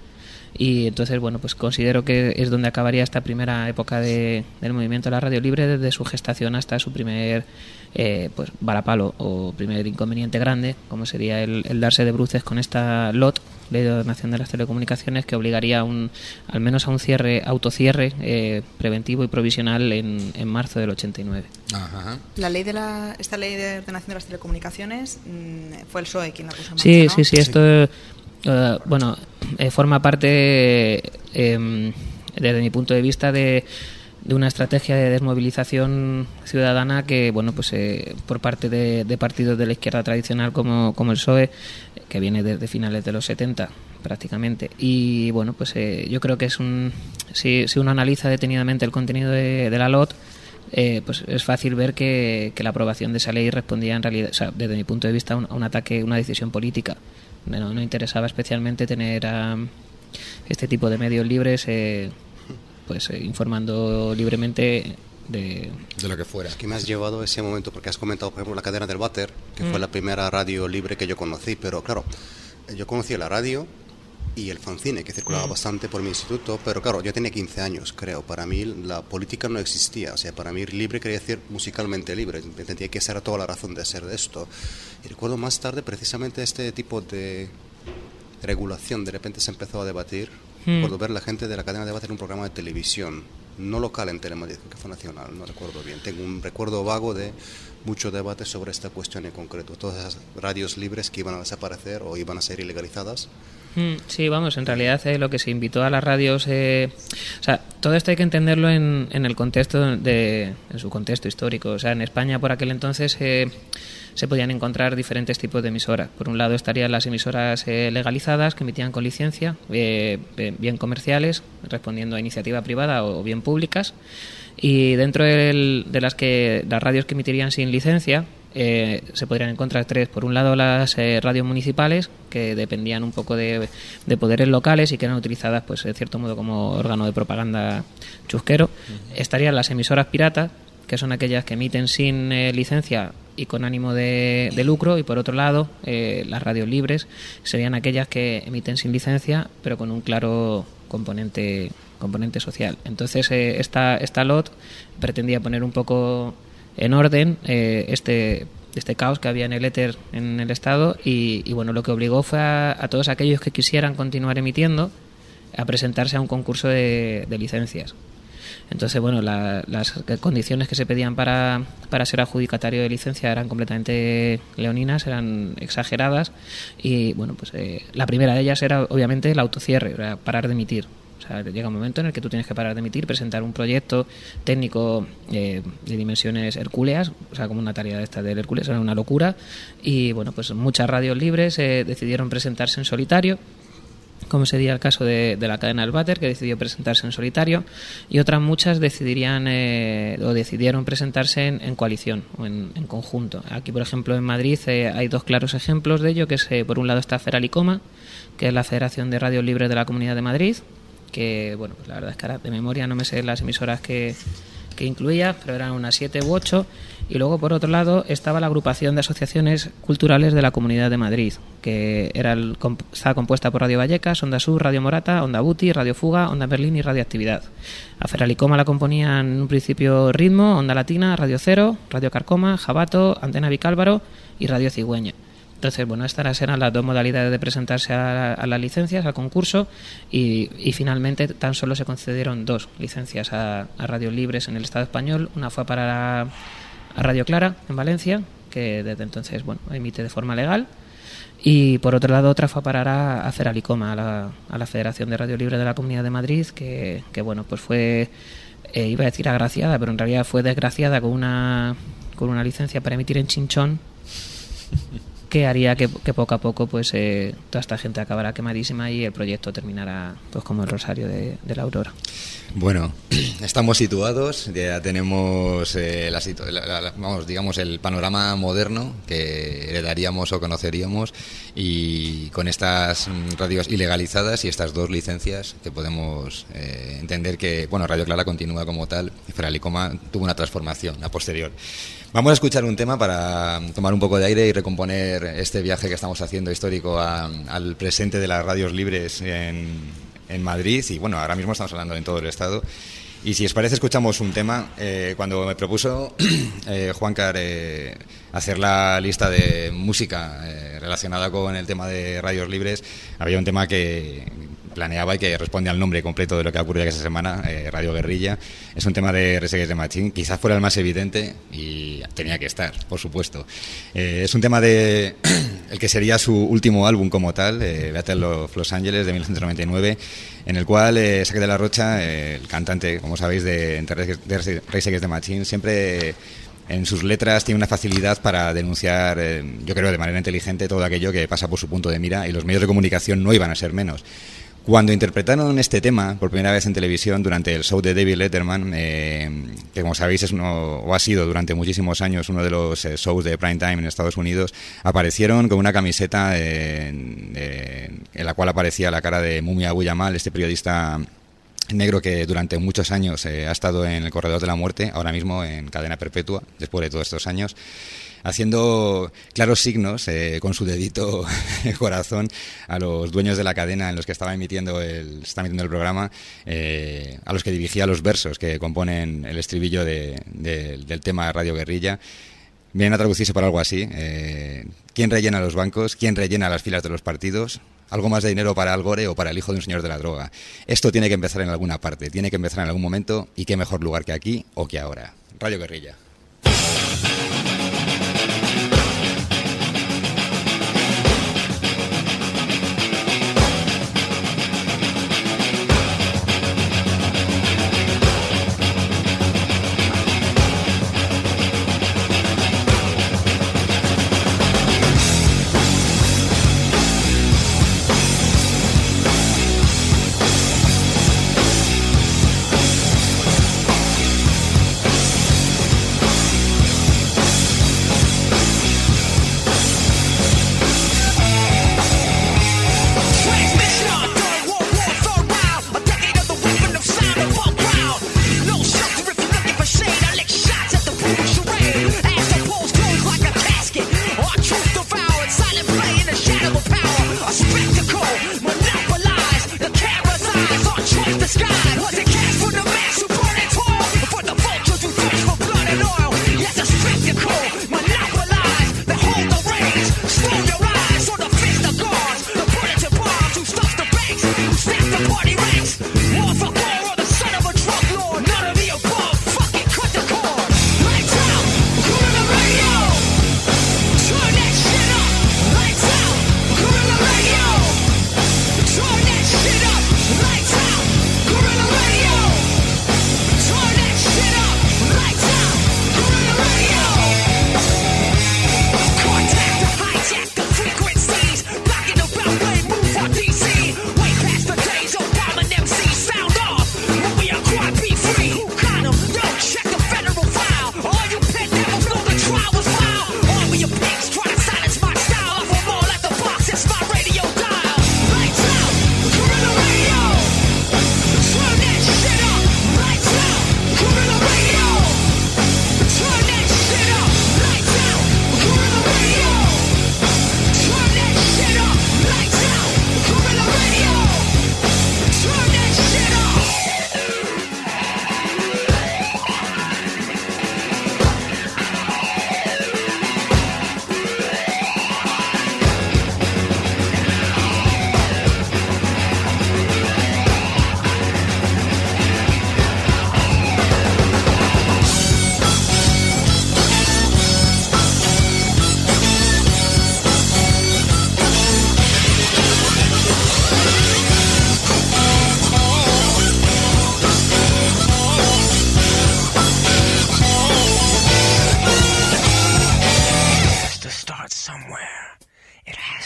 Y entonces, bueno, pues considero que es donde acabaría esta primera época de, del movimiento de la radio libre, desde su gestación hasta su primer eh, pues varapalo o primer inconveniente grande, como sería el, el darse de bruces con esta L O T, Ley de Ordenación de las Telecomunicaciones, que obligaría a un, al menos a un cierre, autocierre eh, preventivo y provisional en, en marzo del ochenta y nueve. Ajá. La ley de la, esta Ley de Ordenación de las Telecomunicaciones mmm, fue el P S O E quien la puso en marcha, sí, ¿no? Sí, sí, esto... Uh, bueno, eh, forma parte, eh, desde mi punto de vista, de, de una estrategia de desmovilización ciudadana que, bueno, pues eh, por parte de, de partidos de la izquierda tradicional como, como el P S O E, que viene desde finales de los setenta prácticamente. Y bueno, pues eh, yo creo que es un, si, si uno analiza detenidamente el contenido de, de la L O T, eh, pues es fácil ver que, que la aprobación de esa ley respondía en realidad, o sea, desde mi punto de vista, a un, a un ataque, una decisión política. No, no interesaba especialmente tener a este tipo de medios libres eh, pues eh, informando libremente de... de lo que fuera. Es que me has llevado a ese momento, porque has comentado, por ejemplo, la cadena del Váter, que mm. fue la primera radio libre que yo conocí, pero claro, yo conocí la radio y el fanzine, que circulaba mm. bastante por mi instituto, pero claro, yo tenía quince años, creo. Para mí la política no existía, o sea, para mí libre quería decir musicalmente libre, entendía que esa era toda la razón de ser de esto. Y recuerdo más tarde, precisamente, este tipo de regulación de repente se empezó a debatir. Mm. Recuerdo ver la gente de la cadena de debate en un programa de televisión, no local en Telemadrid, que fue nacional, no recuerdo bien. Tengo un recuerdo vago de mucho debate sobre esta cuestión en concreto. Todas esas radios libres que iban a desaparecer o iban a ser ilegalizadas. Sí, vamos, en realidad eh, lo que se invitó a las radios, eh, o sea, todo esto hay que entenderlo en, en el contexto de, en su contexto histórico. O sea, en España por aquel entonces eh, se podían encontrar diferentes tipos de emisoras. Por un lado estarían las emisoras eh, legalizadas, que emitían con licencia, eh, bien comerciales, respondiendo a iniciativa privada o bien públicas. Y dentro del, de las que las radios que emitirían sin licencia, eh, se podrían encontrar tres. Por un lado, las eh, radios municipales, que dependían un poco de, de poderes locales y que eran utilizadas, pues en cierto modo, como órgano de propaganda chusquero. Uh-huh. Estarían las emisoras piratas, que son aquellas que emiten sin eh, licencia y con ánimo de, de lucro. Y por otro lado, eh, las radios libres serían aquellas que emiten sin licencia, pero con un claro componente componente social. Entonces eh, esta, esta L O T pretendía poner un poco en orden eh, este este caos que había en el éter en el Estado y, y bueno, lo que obligó fue a, a todos aquellos que quisieran continuar emitiendo a presentarse a un concurso de, de licencias. Entonces, bueno, la, las condiciones que se pedían para, para ser adjudicatario de licencia eran completamente leoninas, eran exageradas y, bueno, pues eh, la primera de ellas era obviamente el autocierre, era parar de emitir. O O sea, llega un momento en el que tú tienes que parar de emitir, presentar un proyecto técnico eh, de dimensiones hercúleas, o sea, como una tarea de esta del Hércules, era una locura. Y bueno, pues muchas radios libres eh, decidieron presentarse en solitario, como sería el caso de, de la cadena El Váter, que decidió presentarse en solitario, y otras muchas decidirían eh, o decidieron presentarse en, en coalición o en, en conjunto. Aquí, por ejemplo, en Madrid eh, hay dos claros ejemplos de ello, que es, eh, por un lado está Feralicoma, que es la Federación de Radios Libres de la Comunidad de Madrid, que, bueno, pues la verdad es que ahora de memoria no me sé las emisoras que, que incluía, pero eran unas siete u ocho. Y luego, por otro lado, estaba la agrupación de asociaciones culturales de la Comunidad de Madrid, que era el, estaba compuesta por Radio Vallecas, Onda Sur, Radio Morata, Onda Buti, Radio Fuga, Onda Berlín y Radio Actividad. A Feralicoma la componían en un principio Ritmo, Onda Latina, Radio Cero, Radio Carcoma, Jabato, Antena Vicálvaro y Radio Cigüeña. Entonces, bueno, estas eran las dos modalidades de presentarse a, a las licencias, al concurso, y, y finalmente tan solo se concedieron dos licencias a, a radios libres en el Estado español. Una fue para a Radio Clara, en Valencia, que desde entonces, bueno, emite de forma legal. Y por otro lado, otra fue a parar a, a Feralicoma, a la, a la Federación de Radio Libre de la Comunidad de Madrid, que, que bueno, pues fue, eh, iba a decir agraciada, pero en realidad fue desgraciada con una, con una licencia para emitir en Chinchón, que haría que, que poco a poco pues eh, toda esta gente acabará quemadísima y el proyecto terminará pues como el Rosario de, de la Aurora. Bueno, estamos situados, ya tenemos eh, la, la, la, vamos, digamos el panorama moderno que heredaríamos o conoceríamos, y con estas radios ilegalizadas y estas dos licencias que podemos eh, entender que, bueno, Radio Clara continúa como tal, y Feralicoma tuvo una transformación a posterior. Vamos a escuchar un tema para tomar un poco de aire y recomponer este viaje que estamos haciendo histórico a, al presente de las radios libres en, en Madrid, y bueno, ahora mismo estamos hablando en todo el estado. Y si os parece, escuchamos un tema. Eh, cuando me propuso eh, Juancar eh, hacer la lista de música eh, relacionada con el tema de radios libres, había un tema que planeaba y que responde al nombre completo de lo que ha ocurrido esta semana, eh, Radio Guerrilla. Es un tema de Rage Against the Machine, quizás fuera el más evidente y tenía que estar, por supuesto. Eh, es un tema de el que sería su último álbum como tal, eh, Battle of Los Ángeles, de mil novecientos noventa y nueve, en el cual eh, Saque de la Rocha, eh, el cantante, como sabéis, de, de Rage Against the Machine, siempre en sus letras tiene una facilidad para denunciar, eh, yo creo de manera inteligente, todo aquello que pasa por su punto de mira, y los medios de comunicación no iban a ser menos. Cuando interpretaron este tema por primera vez en televisión durante el show de David Letterman, eh, que como sabéis es uno, o ha sido durante muchísimos años uno de los eh, shows de prime time en Estados Unidos, aparecieron con una camiseta eh, eh, en la cual aparecía la cara de Mumia Abu Jamal, este periodista negro que durante muchos años eh, ha estado en el corredor de la muerte, ahora mismo en cadena perpetua, después de todos estos años, haciendo claros signos eh, con su dedito corazón a los dueños de la cadena en los que estaba emitiendo el, estaba emitiendo el programa, eh, a los que dirigía los versos que componen el estribillo de, de, del tema Radio Guerrilla. Vienen a traducirse por algo así. Eh, ¿Quién rellena los bancos? ¿Quién rellena las filas de los partidos? ¿Algo más de dinero para Al Gore o para el hijo de un señor de la droga? Esto tiene que empezar en alguna parte, tiene que empezar en algún momento, y qué mejor lugar que aquí o que ahora. Radio Guerrilla. We'll be right back.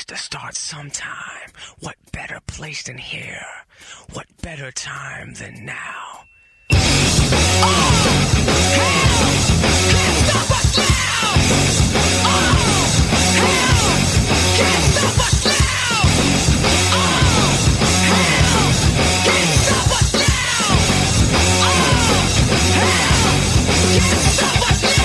to start sometime. What better place than here? What better time than now? Oh, hell, can't stop us now! Oh, hell, can't stop us now! Oh, hell, can't stop us now! Oh, hell, can't stop us now!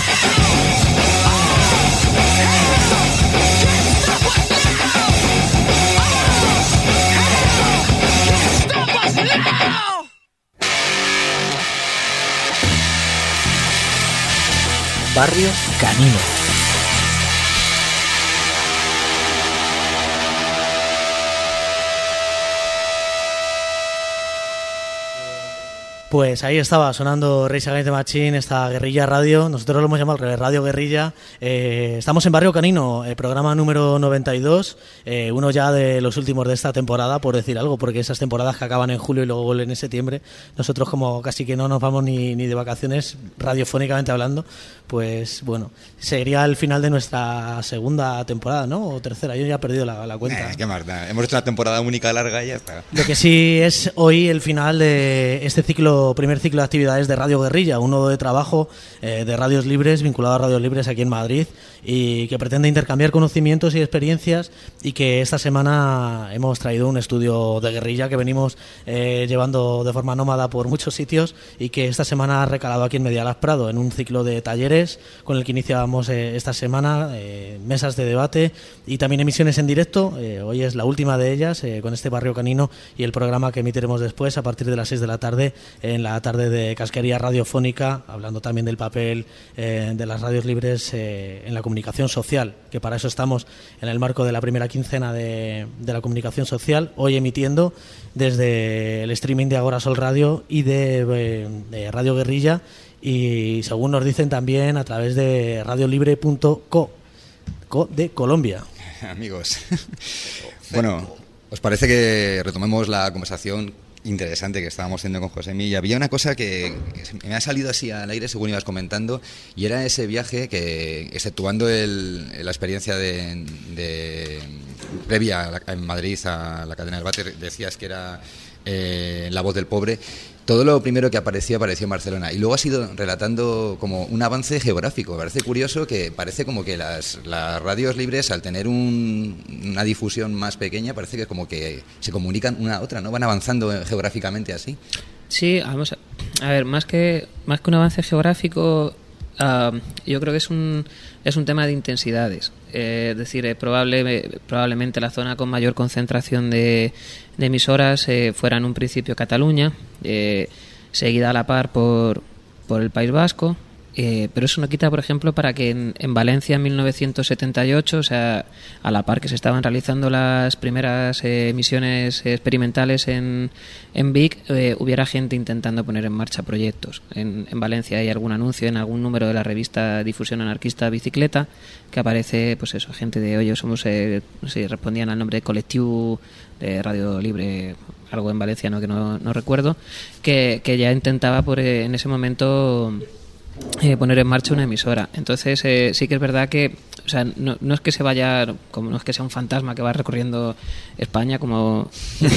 Barrio Canino. Pues ahí estaba sonando Rage Against the Machine, esta guerrilla radio. Nosotros lo hemos llamado al revés, Radio Guerrilla. Eh, estamos en Barrio Canino, eh, programa número noventa y dos, eh, uno ya de los últimos de esta temporada, por decir algo, porque esas temporadas que acaban en julio y luego vuelven en septiembre, nosotros como casi que no nos vamos ni, ni de vacaciones, radiofónicamente hablando, pues bueno, sería el final de nuestra segunda temporada, ¿no? O tercera, yo ya he perdido la, la cuenta. Eh, ¿Qué más da? Hemos hecho una temporada única larga y ya está. Lo que sí es hoy el final de este ciclo, primer ciclo de actividades de Radio Guerrilla, un nodo de trabajo eh, de radios libres, vinculado a radios libres aquí en Madrid, y que pretende intercambiar conocimientos y experiencias, y que esta semana hemos traído un estudio de guerrilla que venimos eh, llevando de forma nómada por muchos sitios, y que esta semana ha recalado aquí en Medialas Prado en un ciclo de talleres con el que iniciábamos eh, esta semana, eh, mesas de debate y también emisiones en directo. Eh, hoy es la última de ellas, eh, con este Barrio Canino y el programa que emitiremos después a partir de las seis de la tarde en la tarde de Casquería Radiofónica, hablando también del papel eh, de las radios libres eh, en la comunicación social, que para eso estamos en el marco de la primera quincena de, de la comunicación social, hoy emitiendo desde el streaming de Agora Sol Radio y de, de, de Radio Guerrilla, y según nos dicen también a través de radiolibre punto co, co de Colombia. Amigos, bueno, ¿os parece que retomemos la conversación interesante que estábamos haciendo con Josemi? Y había una cosa que me ha salido así al aire según ibas comentando, y era ese viaje que, exceptuando el, la experiencia de, de previa en Madrid a la cadena del Váter, decías que era eh, La Voz del Pobre. Todo lo primero que aparecía apareció en Barcelona, y luego has ido relatando como un avance geográfico. Me parece curioso que parece como que las, las radios libres, al tener un, una difusión más pequeña, parece que como que se comunican una a otra, ¿no? Van avanzando geográficamente así. Sí, vamos a, a ver, más que más que un avance geográfico, uh, yo creo que es un es un tema de intensidades. Eh, es decir, eh, probable, probablemente la zona con mayor concentración de, de emisoras eh, fuera en un principio Cataluña, eh, seguida a la par por, por el País Vasco, eh, pero eso no quita, por ejemplo, para que en, en Valencia en mil novecientos setenta y ocho, o sea, a la par que se estaban realizando las primeras eh, emisiones experimentales en, en Vic, eh, hubiera gente intentando poner en marcha proyectos. En, en Valencia hay algún anuncio en algún número de la revista Difusión Anarquista Bicicleta, que aparece, pues eso, gente de, oye, somos, eh, no sé, respondían al nombre de Colectivo de Radio Libre, algo en valenciano que no, no recuerdo, que, que ya intentaba por eh, en ese momento eh, poner en marcha una emisora. Entonces eh, sí que es verdad que, o sea, no, no es que se vaya, como no es que sea un fantasma que va recorriendo España, como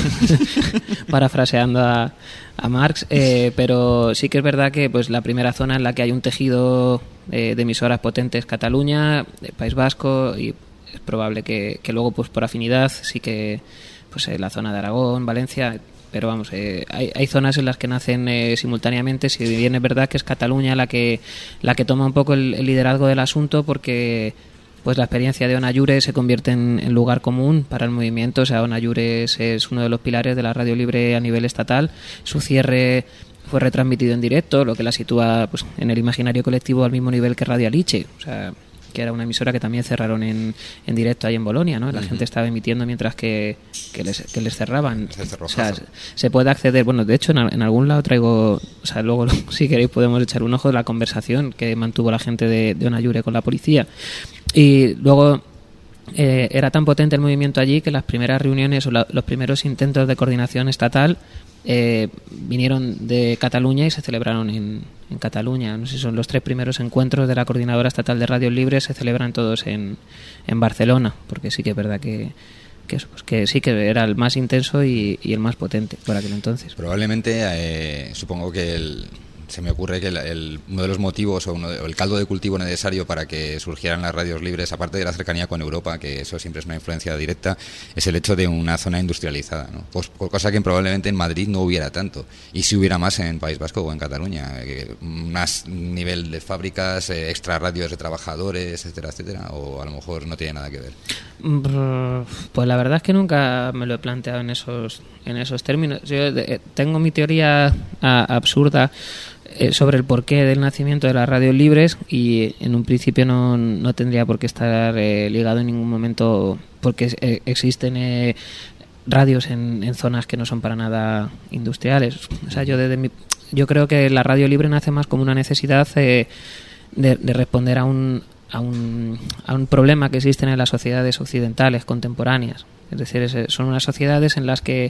parafraseando a, a Marx, eh, pero sí que es verdad que pues la primera zona en la que hay un tejido eh, de emisoras potentes, Cataluña, País Vasco, y es probable que, que luego pues por afinidad sí que pues eh, la zona de Aragón, Valencia. Pero vamos, eh, hay, hay zonas en las que nacen eh, simultáneamente. Si bien es verdad que es Cataluña la que la que toma un poco el, el liderazgo del asunto, porque pues la experiencia de Onayure se convierte en, en lugar común para el movimiento. O sea, Onayure es, es uno de los pilares de la radio libre a nivel estatal. Su cierre fue retransmitido en directo, lo que la sitúa pues en el imaginario colectivo al mismo nivel que Radio Aliche. O sea, que era una emisora que también cerraron en, en directo ahí en Bolonia, ¿no? La uh-huh. gente estaba emitiendo mientras que, que, les, que les cerraban. O sea, se puede acceder, bueno, de hecho en, en algún lado traigo, o sea, luego si queréis podemos echar un ojo de la conversación que mantuvo la gente de, de Onayure con la policía. Y luego eh, era tan potente el movimiento allí que las primeras reuniones o la, los primeros intentos de coordinación estatal eh, vinieron de Cataluña y se celebraron en en Cataluña. No sé si son los tres primeros encuentros de la Coordinadora Estatal de Radios Libres, se celebran todos en, en Barcelona, porque sí que es verdad que, que, eso, pues que sí que era el más intenso y, y el más potente por aquel entonces. Probablemente, eh, supongo que el... se me ocurre que el, el, uno de los motivos o, uno de, o el caldo de cultivo necesario para que surgieran las radios libres, aparte de la cercanía con Europa, que eso siempre es una influencia directa, es el hecho de una zona industrializada, ¿no? Pues, cosa que probablemente en Madrid no hubiera tanto, y si hubiera más en País Vasco o en Cataluña, eh, más nivel de fábricas, eh, extra radios de trabajadores, etcétera, etcétera, o a lo mejor no tiene nada que ver. Pues la verdad es que nunca me lo he planteado en esos, en esos términos. Yo de, tengo mi teoría a, absurda sobre el porqué del nacimiento de las radios libres, y en un principio no, no tendría por qué estar eh, ligado en ningún momento, porque eh, existen eh, radios en, en zonas que no son para nada industriales. O sea, yo desde mi, yo creo que la radio libre nace más como una necesidad eh, de, de responder a un, a un a un problema que existen en las sociedades occidentales contemporáneas. Es decir, es, son unas sociedades en las que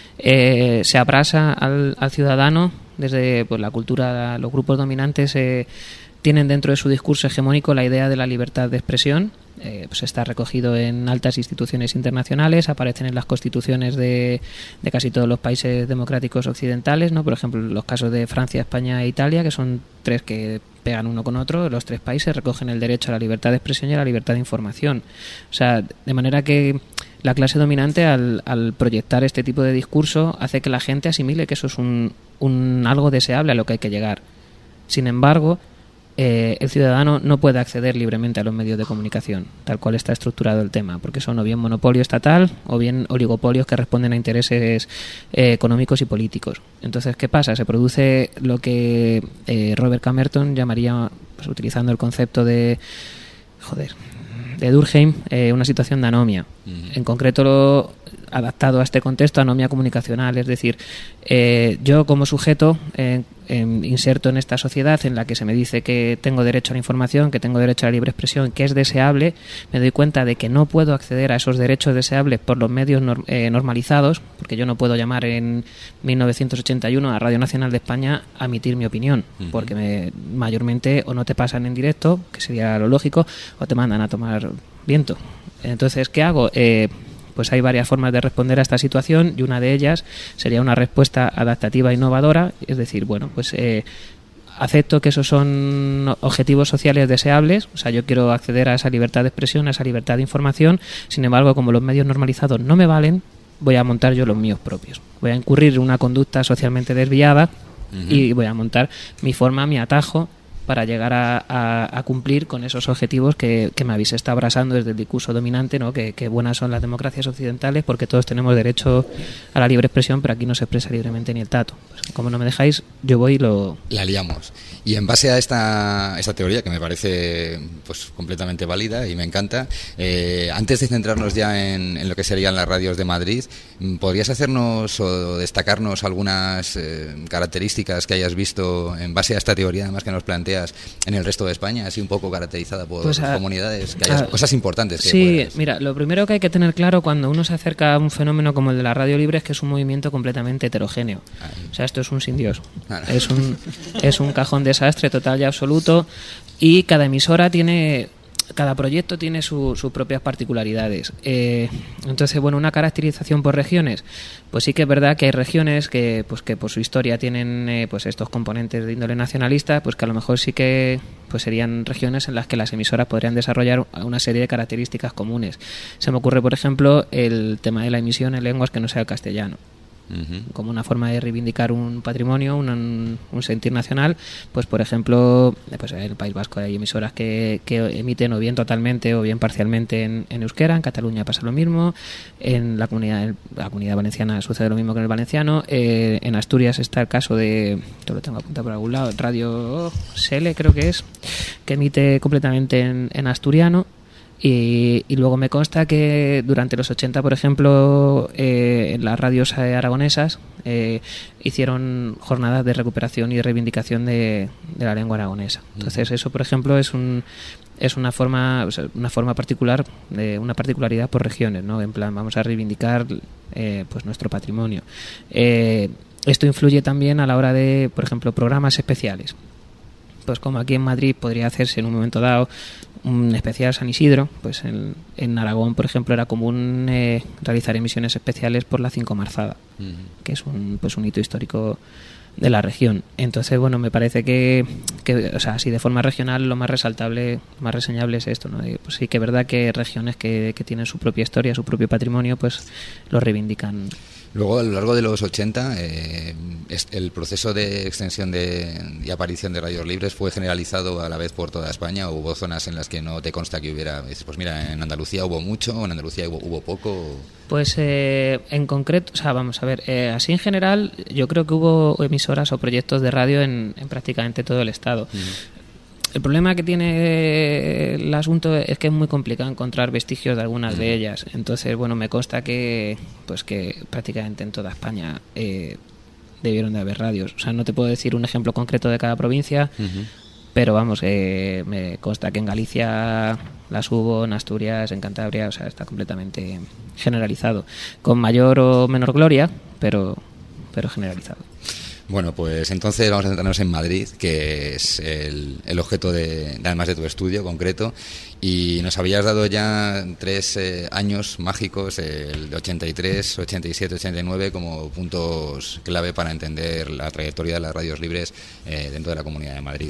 eh, se abrasa al, al ciudadano desde pues, la cultura. Los grupos dominantes eh, tienen dentro de su discurso hegemónico la idea de la libertad de expresión. Eh, pues está recogido en altas instituciones internacionales, aparecen en las constituciones de, de casi todos los países democráticos occidentales, ¿no? Por ejemplo, los casos de Francia, España e Italia, que son tres que pegan uno con otro. Los tres países recogen el derecho a la libertad de expresión y a la libertad de información. O sea, de manera que la clase dominante, al, al proyectar este tipo de discurso, hace que la gente asimile que eso es un, un algo deseable a lo que hay que llegar. Sin embargo, eh, el ciudadano no puede acceder libremente a los medios de comunicación, tal cual está estructurado el tema, porque son o bien monopolio estatal o bien oligopolios que responden a intereses eh, económicos y políticos. Entonces, ¿qué pasa? Se produce lo que eh, Robert Camerton llamaría, pues, utilizando el concepto de... joder... de Durkheim, eh, una situación de anomia. Uh-huh. En concreto, lo, adaptado a este contexto, anomia comunicacional, es decir, eh, yo como sujeto eh, eh, inserto en esta sociedad en la que se me dice que tengo derecho a la información, que tengo derecho a la libre expresión, que es deseable, me doy cuenta de que no puedo acceder a esos derechos deseables por los medios norm, eh, normalizados, porque yo no puedo llamar en mil novecientos ochenta y uno a Radio Nacional de España a emitir mi opinión, uh-huh. porque me, mayormente o no te pasan en directo, que sería lo lógico, o te mandan a tomar viento. Entonces, ¿qué hago? Eh, pues hay varias formas de responder a esta situación, y una de ellas sería una respuesta adaptativa e innovadora, es decir, bueno, pues eh, acepto que esos son objetivos sociales deseables, o sea, yo quiero acceder a esa libertad de expresión, a esa libertad de información, sin embargo, como los medios normalizados no me valen, voy a montar yo los míos propios. Voy a incurrir en una conducta socialmente desviada uh-huh. y voy a montar mi forma, mi atajo, para llegar a, a, a cumplir con esos objetivos que, que me habéis estado abrazando desde el discurso dominante, ¿no? Que, que buenas son las democracias occidentales porque todos tenemos derecho a la libre expresión, pero aquí no se expresa libremente ni el tato. Pues, como no me dejáis, yo voy y lo... La liamos. Y en base a esta, esta teoría, que me parece pues completamente válida y me encanta, eh, antes de centrarnos ya en, en lo que serían las radios de Madrid, ¿podrías hacernos o destacarnos algunas eh, características que hayas visto en base a esta teoría, además que nos plantea en el resto de España, así un poco caracterizada por pues a, comunidades, que haya a, cosas importantes que sí, puedas... mira, lo primero que hay que tener claro cuando uno se acerca a un fenómeno como el de la radio libre es que es un movimiento completamente heterogéneo. Ay. O sea, esto es un sin Dios. Ah, no. Es un es un cajón desastre total y absoluto, y cada emisora tiene... cada proyecto tiene su, sus propias particularidades. Eh, entonces, bueno, una caracterización por regiones, pues sí que es verdad que hay regiones que, pues que por su historia tienen eh, pues estos componentes de índole nacionalista, pues que a lo mejor sí que pues serían regiones en las que las emisoras podrían desarrollar una serie de características comunes. Se me ocurre, por ejemplo, el tema de la emisión en lenguas que no sea el castellano. Uh-huh. Como una forma de reivindicar un patrimonio, un, un sentir nacional, pues por ejemplo, pues en el País Vasco hay emisoras que, que emiten o bien totalmente o bien parcialmente en, en euskera, en Cataluña pasa lo mismo, en la comunidad la comunidad valenciana sucede lo mismo que en el valenciano, eh, en Asturias está el caso de, yo lo tengo apuntado por algún lado, Radio Sele creo que es, que emite completamente en, en asturiano. Y, y luego me consta que durante los ochenta, por ejemplo, eh, en las radios aragonesas eh, hicieron jornadas de recuperación y reivindicación de, de la lengua aragonesa. Entonces eso, por ejemplo, es un es una forma o sea, una forma particular de una particularidad por regiones, ¿no? En plan, vamos a reivindicar eh, pues nuestro patrimonio. Eh, esto influye también a la hora de, por ejemplo, programas especiales. pues como aquí en Madrid podría hacerse en un momento dado un especial San Isidro, pues en, en Aragón, por ejemplo, era común eh, realizar emisiones especiales por la Cinco Marzada, uh-huh. que es un, pues un hito histórico de la región. Entonces, bueno, me parece que, que o sea, si de forma regional lo más resaltable, más reseñable es esto, ¿no? Pues sí que es verdad que regiones que, que tienen su propia historia, su propio patrimonio, pues lo reivindican. Luego, a lo largo de los ochenta, eh, el proceso de extensión de, y aparición de radios libres fue generalizado a la vez por toda España. ¿Hubo zonas en las que no te consta que hubiera? Pues mira, en Andalucía hubo mucho, o en Andalucía hubo, hubo poco. Pues eh, en concreto, o sea, vamos a ver, eh, así en general, yo creo que hubo emisoras o proyectos de radio en, en prácticamente todo el estado. Uh-huh. El problema que tiene el asunto es que es muy complicado encontrar vestigios de algunas de ellas. Entonces, bueno, me consta que pues que prácticamente en toda España eh, debieron de haber radios. O sea, no te puedo decir un ejemplo concreto de cada provincia, uh-huh. pero vamos, eh, me consta que en Galicia las hubo, en Asturias, en Cantabria, o sea, está completamente generalizado. Con mayor o menor gloria, pero, pero generalizado. Bueno, pues entonces vamos a centrarnos en Madrid, que es el, el objeto de, además de tu estudio concreto, y nos habías dado ya tres eh, años mágicos, el de ochenta y tres, ochenta y siete, ochenta y nueve, como puntos clave para entender la trayectoria de las radios libres eh, dentro de la Comunidad de Madrid.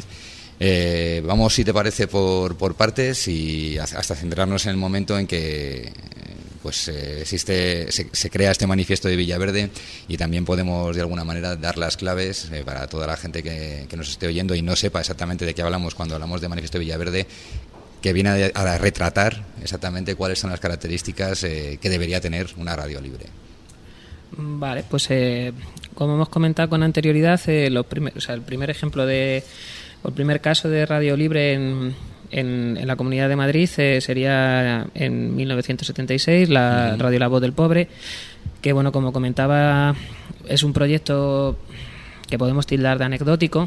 Eh, vamos, si te parece, por, por partes y hasta centrarnos en el momento en que pues eh, existe, se, se crea este manifiesto de Villaverde, y también podemos de alguna manera dar las claves eh, para toda la gente que, que nos esté oyendo y no sepa exactamente de qué hablamos cuando hablamos de manifiesto de Villaverde, que viene a, a retratar exactamente cuáles son las características eh, que debería tener una radio libre. Vale, pues eh, como hemos comentado con anterioridad, eh, lo primer, o sea, el primer ejemplo de, o el primer caso de radio libre en En, en la Comunidad de Madrid eh, sería en mil novecientos setenta y seis la radio La Voz del Pobre, que bueno, como comentaba, es un proyecto que podemos tildar de anecdótico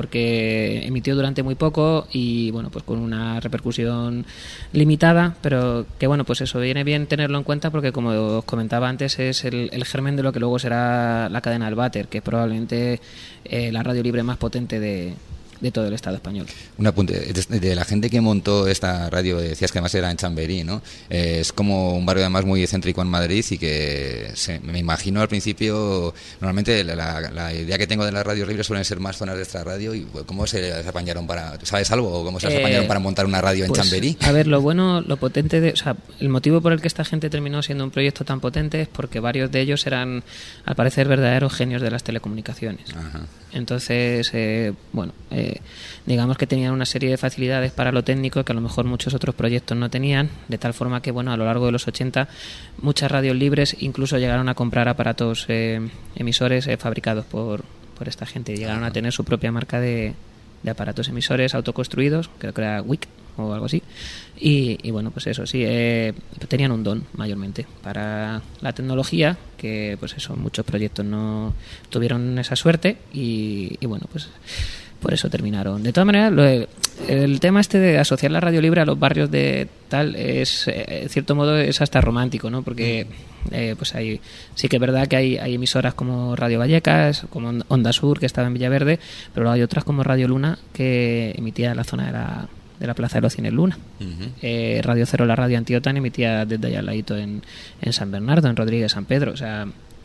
porque emitió durante muy poco y bueno, pues con una repercusión limitada, pero que bueno, pues eso viene bien tenerlo en cuenta porque, como os comentaba antes, es el, el germen de lo que luego será la cadena del váter, que es probablemente eh, la radio libre más potente de de todo el Estado español. Un apunte, de, de la gente que montó esta radio, decías que además era en Chamberí, ¿no? Eh, es como un barrio además muy céntrico en Madrid y que se, me imagino al principio, normalmente la, la, la idea que tengo de las radios libres suelen ser más zonas de esta radio. ¿Y cómo se las apañaron para, sabes algo? ¿O cómo se las eh, apañaron para montar una radio en pues, Chamberí? A ver, lo bueno, lo potente, de, o sea, el motivo por el que esta gente terminó siendo un proyecto tan potente es porque varios de ellos eran, al parecer, verdaderos genios de las telecomunicaciones. Ajá. Entonces, eh, bueno, eh, digamos que tenían una serie de facilidades para lo técnico que a lo mejor muchos otros proyectos no tenían, de tal forma que, bueno, a lo largo de los ochenta muchas radios libres incluso llegaron a comprar aparatos eh, emisores eh, fabricados por, por esta gente, llegaron a tener su propia marca de, de aparatos emisores autoconstruidos, creo que era W I C o algo así, y, y bueno, pues eso sí, eh, tenían un don mayormente para la tecnología, que pues eso, muchos proyectos no tuvieron esa suerte y, y bueno, pues por eso terminaron. De todas maneras, lo, el tema este de asociar la radio libre a los barrios de tal es, en cierto modo, es hasta romántico, ¿no? Porque eh, pues hay, sí que es verdad que hay, hay emisoras como Radio Vallecas, como Onda Sur, que estaba en Villaverde, pero luego hay otras como Radio Luna, que emitía en la zona de la, de la Plaza de los Cines Luna. Uh-huh. eh, Radio Cero, la radio Antiotán, emitía desde allá al ladito en, en San Bernardo, en Rodríguez San Pedro. O sea,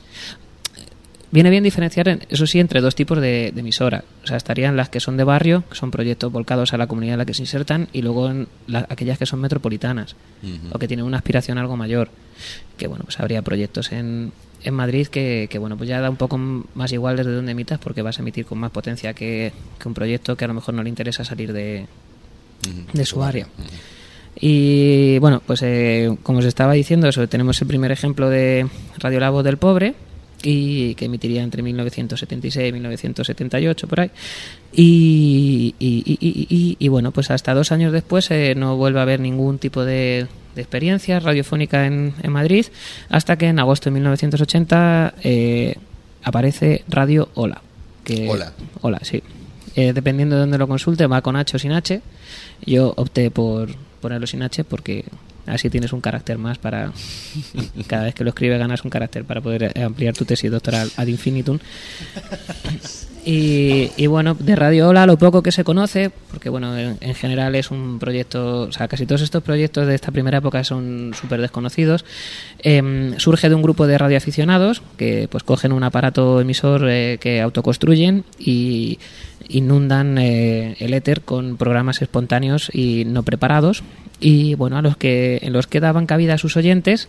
viene bien diferenciar, eso sí, entre dos tipos de, de emisora. O sea, estarían las que son de barrio, que son proyectos volcados a la comunidad en la que se insertan, y luego en la, aquellas que son metropolitanas, uh-huh. o que tienen una aspiración algo mayor. Que bueno, pues habría proyectos en, en Madrid que, que bueno, pues ya da un poco más igual desde donde emitas, porque vas a emitir con más potencia que, que un proyecto que a lo mejor no le interesa salir de, uh-huh. de su área. Uh-huh. Y bueno, pues eh, como os estaba diciendo, eso, tenemos el primer ejemplo de Radio La Voz del Pobre, y que emitiría entre mil novecientos setenta y seis y mil novecientos setenta y ocho por ahí, y, y, y, y, y, y bueno, pues hasta dos años después eh, no vuelve a haber ningún tipo de, de experiencia radiofónica en, en Madrid, hasta que en agosto de mil novecientos ochenta eh, aparece Radio Hola. Que, Hola. Hola, sí. Eh, dependiendo de dónde lo consulte, va con H o sin H. Yo opté por ponerlo sin H porque así tienes un carácter más para... Cada vez que lo escribes ganas un carácter para poder ampliar tu tesis doctoral ad infinitum. Y, y bueno, de Radio Hola lo poco que se conoce, porque bueno, en, en general es un proyecto, o sea, casi todos estos proyectos de esta primera época son súper desconocidos, eh, surge de un grupo de radioaficionados que pues cogen un aparato emisor eh, que autoconstruyen y inundan eh, el éter con programas espontáneos y no preparados, y bueno, a los que en los que daban cabida a sus oyentes,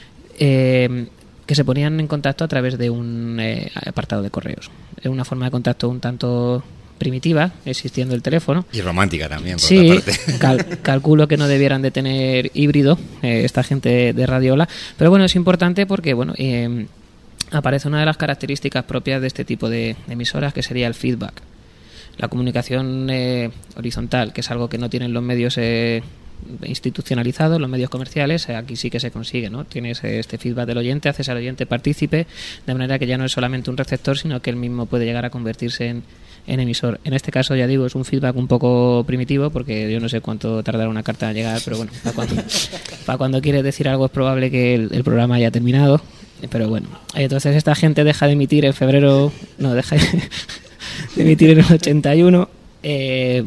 eh, que se ponían en contacto a través de un eh, apartado de correos. Es una forma de contacto un tanto primitiva, existiendo el teléfono. Y romántica también, por sí, otra parte. Cal- calculo que no debieran de tener híbrido eh, esta gente de Radio Hola. Pero bueno, es importante porque bueno eh, aparece una de las características propias de este tipo de emisoras, que sería el feedback. La comunicación eh, horizontal, que es algo que no tienen los medios eh, institucionalizados, los medios comerciales, eh, aquí sí que se consigue, ¿no? Tienes eh, este feedback del oyente, haces al oyente partícipe, de manera que ya no es solamente un receptor, sino que él mismo puede llegar a convertirse en, en emisor. En este caso, ya digo, es un feedback un poco primitivo, porque yo no sé cuánto tardará una carta en llegar, pero bueno, para cuando, para cuando quieres decir algo es probable que el, el programa haya terminado, pero bueno. Entonces esta gente deja de emitir en febrero, no, deja de emitir en el ochenta y uno, Eh,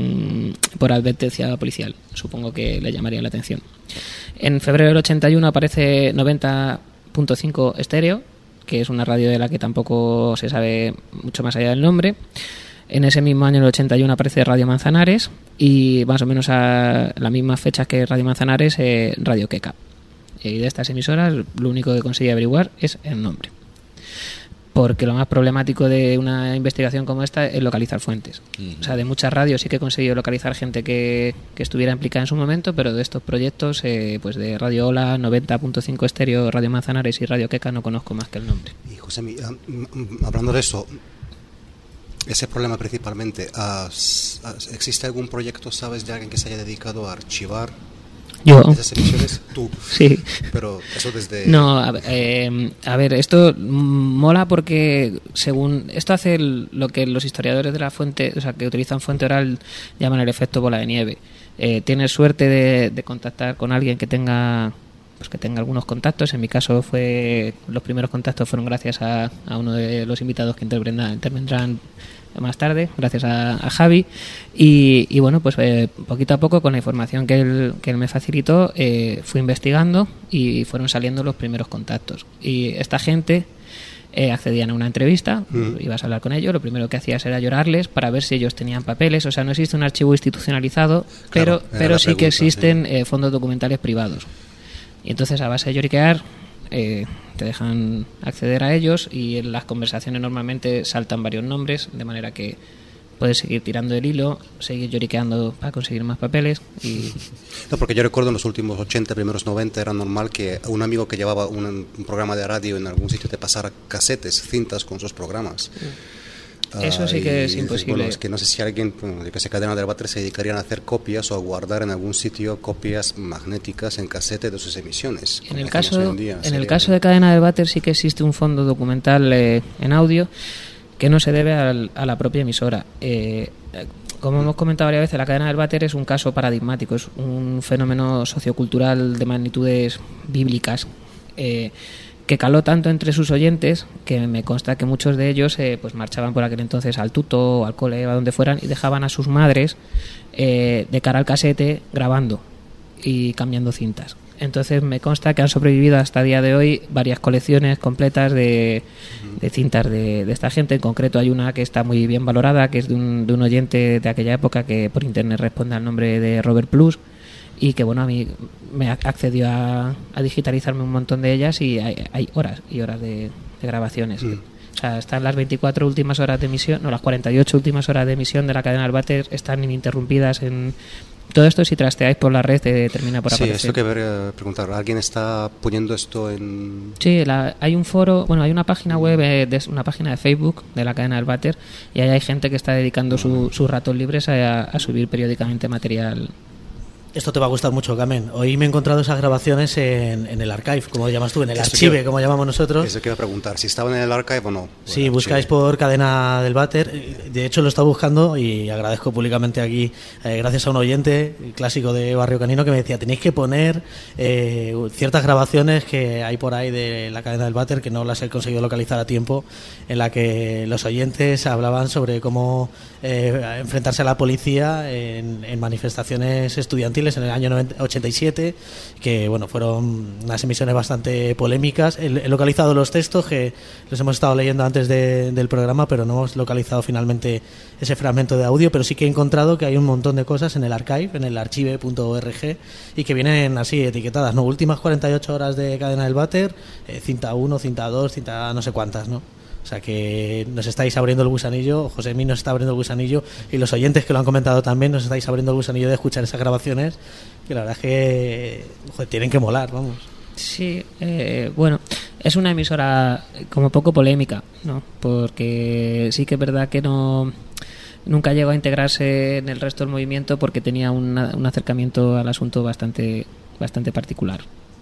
por advertencia policial. Supongo que le llamaría la atención. En febrero del ochenta y uno aparece noventa punto cinco Estéreo, que es una radio de la que tampoco se sabe mucho más allá del nombre. En ese mismo año, en el ochenta y uno, aparece Radio Manzanares, y más o menos a las mismas fechas que Radio Manzanares, eh, Radio Queca. Y de estas emisoras lo único que consigue averiguar es el nombre, porque lo más problemático de una investigación como esta es localizar fuentes. Uh-huh. O sea, de muchas radios sí que he conseguido localizar gente que, que estuviera implicada en su momento, pero de estos proyectos, eh, pues de Radio Hola, noventa punto cinco Estéreo, Radio Manzanares y Radio Queca no conozco más que el nombre. Y José, hablando de eso, ese problema principalmente, ¿existe algún proyecto, sabes, de alguien que se haya dedicado a archivar Yo. esas emisiones? Tú. Sí. Pero eso desde... No, a, eh, a ver, esto mola porque según... Esto hace el, lo que los historiadores de la fuente, o sea, que utilizan fuente oral, llaman el efecto bola de nieve. Eh, tienes suerte de, de contactar con alguien que tenga... pues que tenga algunos contactos. En mi caso fue los primeros contactos fueron gracias a, a uno de los invitados que intervendrán, intervendrán más tarde, gracias a, a Javi, y, y bueno, pues eh, poquito a poco con la información que él, que él me facilitó, eh, fui investigando y fueron saliendo los primeros contactos, y esta gente eh, accedían a una entrevista, mm. ibas a hablar con ellos, lo primero que hacías era llorarles para ver si ellos tenían papeles. O sea, no existe un archivo institucionalizado, claro, pero, pero sí pregunta, que existen sí. eh, fondos documentales privados. Y entonces, a base de lloriquear, eh, te dejan acceder a ellos, y en las conversaciones normalmente saltan varios nombres, de manera que puedes seguir tirando el hilo, seguir lloriqueando para conseguir más papeles. Y... No, porque yo recuerdo en los últimos ochenta, primeros noventa, era normal que un amigo que llevaba un, un programa de radio en algún sitio te pasara casetes, cintas con sus programas. Mm. Eso sí que es imposible. Bueno, es que no sé si alguien, bueno, de que se Cadena del Váter se dedicarían a hacer copias o a guardar en algún sitio copias magnéticas en casete de sus emisiones. En el caso, en, día, en el caso de Cadena del Váter sí que existe un fondo documental eh, en audio que no se debe al, a la propia emisora. Eh, como hemos comentado varias veces, la Cadena del Váter es un caso paradigmático, es un fenómeno sociocultural de magnitudes bíblicas. Eh, que caló tanto entre sus oyentes que me consta que muchos de ellos eh, pues marchaban por aquel entonces al tuto o al cole o a donde fueran, y dejaban a sus madres eh, de cara al casete grabando y cambiando cintas. Entonces me consta que han sobrevivido hasta el día de hoy varias colecciones completas de, de cintas de, de esta gente. En concreto hay una que está muy bien valorada, que es de un, de un oyente de aquella época que por internet responde al nombre de Robert Plus, y que bueno, a mí me accedió a, a digitalizarme un montón de ellas, y hay, hay horas y horas de, de grabaciones. Mm. O sea, están las veinticuatro últimas horas de emisión, no, las cuarenta y ocho últimas horas de emisión de la Cadena del Váter están ininterrumpidas en... Todo esto, si trasteáis por la red, eh, termina por aparecer. Sí, esto que ver, eh, preguntar, ¿alguien está poniendo esto en...? Sí, la, hay un foro, bueno, hay una página web, eh, de, una página de Facebook de la Cadena del Váter, y ahí hay gente que está dedicando su, sus ratos libres a, a subir periódicamente material Esto te va a gustar mucho, Carmen. Hoy me he encontrado esas grabaciones en, en el archive, como llamas tú, en el Eso archive, quiero- como llamamos nosotros. Eso quiero preguntar, si estaban en el archive o no. Sí, Bueno, buscáis sí. por Cadena del Váter. De hecho, lo he estado buscando y agradezco públicamente aquí, eh, gracias a un oyente clásico de Barrio Canino, que me decía, tenéis que poner eh, ciertas grabaciones que hay por ahí de la Cadena del Váter, que no las he conseguido localizar a tiempo, en la que los oyentes hablaban sobre cómo eh, enfrentarse a la policía en, en manifestaciones estudiantiles en el año noventa ochenta y siete, que bueno, fueron unas emisiones bastante polémicas. He, he localizado los textos que los hemos estado leyendo antes de- del programa, pero no hemos localizado finalmente ese fragmento de audio, pero sí que he encontrado que hay un montón de cosas en el archive, en el archive punto org, y que vienen así etiquetadas, ¿no? Últimas cuarenta y ocho horas de Cadena del Váter, eh, cinta uno, cinta dos, cinta no sé cuántas, ¿no? O sea que nos estáis abriendo el gusanillo, José Mí nos está abriendo el gusanillo, y los oyentes que lo han comentado también nos estáis abriendo el gusanillo de escuchar esas grabaciones, que la verdad es que joder, tienen que molar, vamos. Sí, eh, bueno, es una emisora como poco polémica, ¿no? Porque sí que es verdad que no nunca llegó a integrarse en el resto del movimiento porque tenía una- un acercamiento al asunto bastante bastante particular.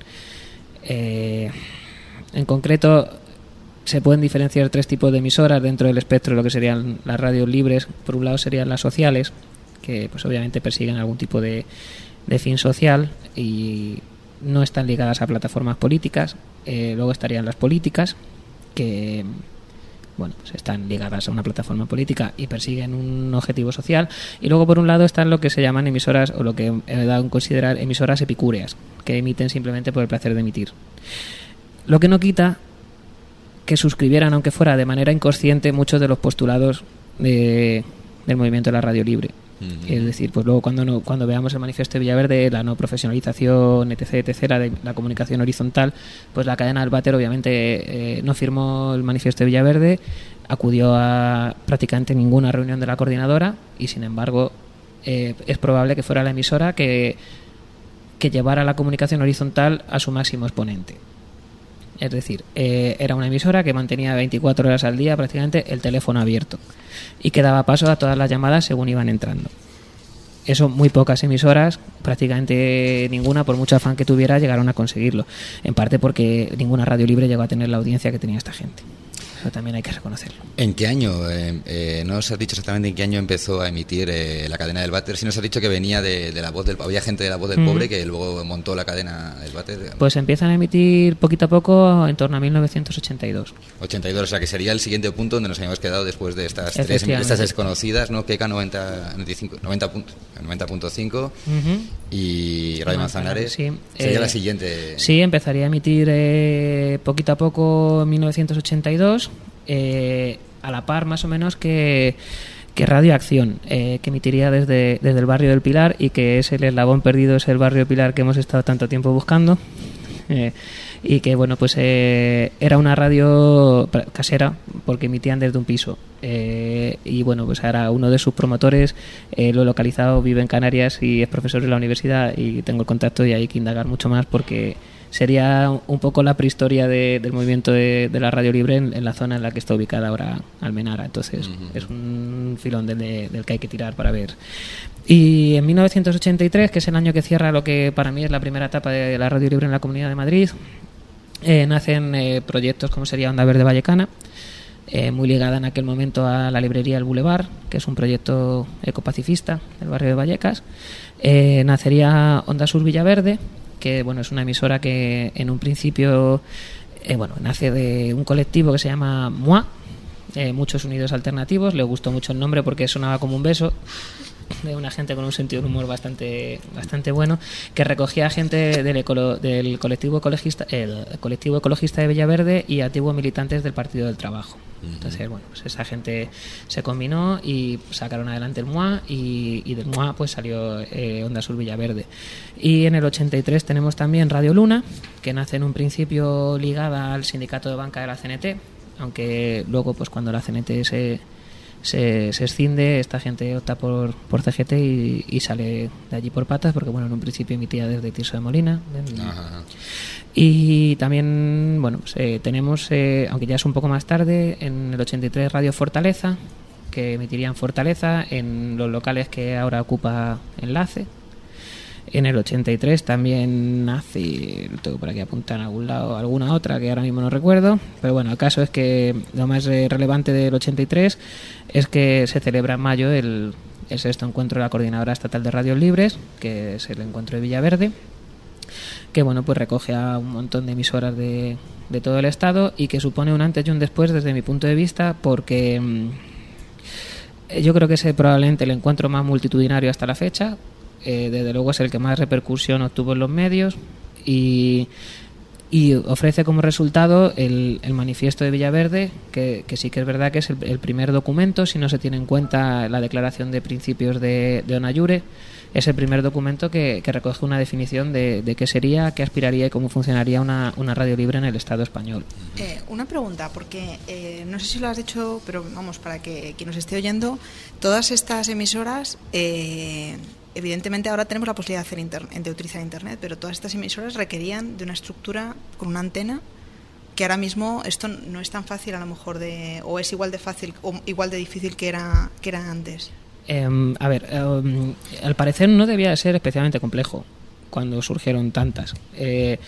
Eh, en concreto, se pueden diferenciar tres tipos de emisoras dentro del espectro de lo que serían las radios libres. Por un lado serían las sociales, que pues obviamente persiguen algún tipo de, de fin social y no están ligadas a plataformas políticas. Eh, luego estarían las políticas, que bueno, pues están ligadas a una plataforma política y persiguen un objetivo social. Y luego por un lado están lo que se llaman emisoras, o lo que he dado en considerar emisoras epicúreas, que emiten simplemente por el placer de emitir. Lo que no quita que suscribieran, aunque fuera de manera inconsciente, muchos de los postulados de, del movimiento de la radio libre. Uh-huh. Es decir, pues luego cuando no, cuando veamos el manifiesto de Villaverde, la no profesionalización, etc, etc, la, de, la comunicación horizontal, pues la Cadena del Váter obviamente eh, no firmó el manifiesto de Villaverde, acudió a prácticamente ninguna reunión de la coordinadora y sin embargo eh, es probable que fuera la emisora que, que llevara la comunicación horizontal a su máximo exponente. Es decir, eh, era una emisora que mantenía veinticuatro horas al día prácticamente el teléfono abierto y que daba paso a todas las llamadas según iban entrando. Eso muy pocas emisoras, prácticamente ninguna, por mucho afán que tuviera, llegaron a conseguirlo. En parte porque ninguna radio libre llegó a tener la audiencia que tenía esta gente. Eso también hay que reconocerlo. ¿En qué año? Eh, eh, no os has dicho exactamente en qué año empezó a emitir eh, la Cadena del Váter. Si nos has dicho que venía de, de la voz del... Había gente de la voz del mm. pobre que luego montó la Cadena del Váter. Digamos. Pues empiezan a emitir poquito a poco en torno a mil novecientos ochenta y dos. ochenta y dos, o sea que sería el siguiente punto donde nos habíamos quedado después de estas tres, estas desconocidas, ¿no? Keka noventa punto cinco uh-huh. y Radio Manzanares. Sí. Sería eh, la siguiente. Sí, empezaría a emitir eh, poquito a poco en mil novecientos ochenta y dos. Eh, a la par más o menos que, que Radio Acción, eh, que emitiría desde, desde el barrio del Pilar y que es el eslabón perdido, es el barrio Pilar que hemos estado tanto tiempo buscando, eh, y que bueno, pues eh, era una radio casera porque emitían desde un piso, eh, y bueno, pues ahora uno de sus promotores eh, lo he localizado, vive en Canarias y es profesor de la universidad y tengo el contacto y hay que indagar mucho más porque sería un poco la prehistoria de, del movimiento de, de la radio libre en, en la zona en la que está ubicada ahora Almenara. Entonces uh-huh. es un filón del, de, del que hay que tirar para ver. Y en mil novecientos ochenta y tres, que es el año que cierra lo que para mí es la primera etapa de la radio libre en la Comunidad de Madrid, eh, nacen eh, proyectos como sería Onda Verde Vallecana, eh, muy ligada en aquel momento a la librería El Boulevard, que es un proyecto ecopacifista del barrio de Vallecas. Eh, nacería Onda Sur Villaverde, que bueno, es una emisora que en un principio eh, bueno, nace de un colectivo que se llama M U A, eh, Muchos Unidos Alternativos. Le gustó mucho el nombre porque sonaba como un beso, de una gente con un sentido de humor bastante bastante bueno, que recogía gente del, ecolo, del colectivo ecologista el colectivo ecologista de Villaverde y antiguos militantes del Partido del Trabajo. Entonces, bueno, pues esa gente se combinó y sacaron adelante el M U A y, y del M U A pues salió eh, Onda Sur Villaverde. Y en el ochenta y tres tenemos también Radio Luna, que nace en un principio ligada al sindicato de banca de la C N T, aunque luego pues cuando la C N T se Se, se escinde, esta gente opta por, por C G T y, y sale de allí por patas porque bueno, en un principio emitía desde Tirso de Molina. Ajá. Y también bueno, pues, eh, tenemos, eh, aunque ya es un poco más tarde, en el ochenta y tres Radio Fortaleza, que emitiría en Fortaleza, en los locales que ahora ocupa Enlace. En el ochenta y tres también nace, lo tengo por aquí apuntado en algún lado, alguna otra que ahora mismo no recuerdo, pero bueno, el caso es que lo más eh, relevante del ochenta y tres es que se celebra en mayo el, el sexto encuentro de la Coordinadora Estatal de Radios Libres, que es el encuentro de Villaverde, que bueno, pues recoge a un montón de emisoras de, de todo el estado y que supone un antes y un después desde mi punto de vista, porque mmm, yo creo que es probablemente el encuentro más multitudinario hasta la fecha. Eh, desde luego es el que más repercusión obtuvo en los medios y, y ofrece como resultado el, el manifiesto de Villaverde, que, que sí que es verdad que es el, el primer documento, si no se tiene en cuenta la declaración de principios de, de Onayure, es el primer documento que, que recoge una definición de, de qué sería, qué aspiraría y cómo funcionaría una, una radio libre en el Estado español. Eh, una pregunta, porque eh, no sé si lo has dicho, pero vamos, para que quien nos esté oyendo, todas estas emisoras... Eh, evidentemente ahora tenemos la posibilidad de, hacer internet, de utilizar Internet, pero todas estas emisoras requerían de una estructura con una antena, que ahora mismo esto no es tan fácil a lo mejor, de, o es igual de fácil o igual de difícil que era, que era antes. Eh, a ver, eh, al parecer no debía de ser especialmente complejo cuando surgieron tantas. Eh,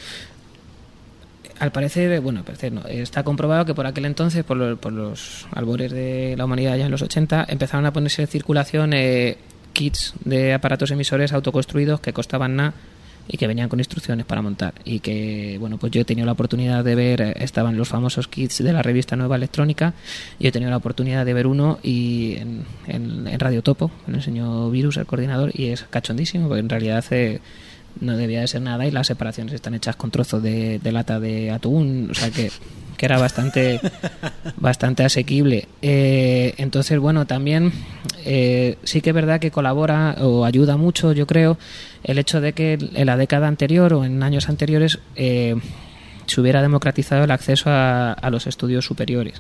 al parecer, bueno, al parecer no, está comprobado que por aquel entonces, por, lo, por los albores de la humanidad ya en los ochenta, empezaron a ponerse en circulación... Eh, kits de aparatos emisores autoconstruidos que costaban nada y que venían con instrucciones para montar, y que bueno, pues yo he tenido la oportunidad de ver, estaban los famosos kits de la revista Nueva Electrónica, y he tenido la oportunidad de ver uno y en, en, en Radio Topo me lo enseñó Virus, el coordinador, y es cachondísimo porque en realidad hace, no debía de ser nada, y las separaciones están hechas con trozos de, de lata de atún, o sea que que era bastante bastante asequible. Eh, entonces, bueno, también eh, sí que es verdad que colabora o ayuda mucho, yo creo, el hecho de que en la década anterior o en años anteriores eh, se hubiera democratizado el acceso a, a los estudios superiores,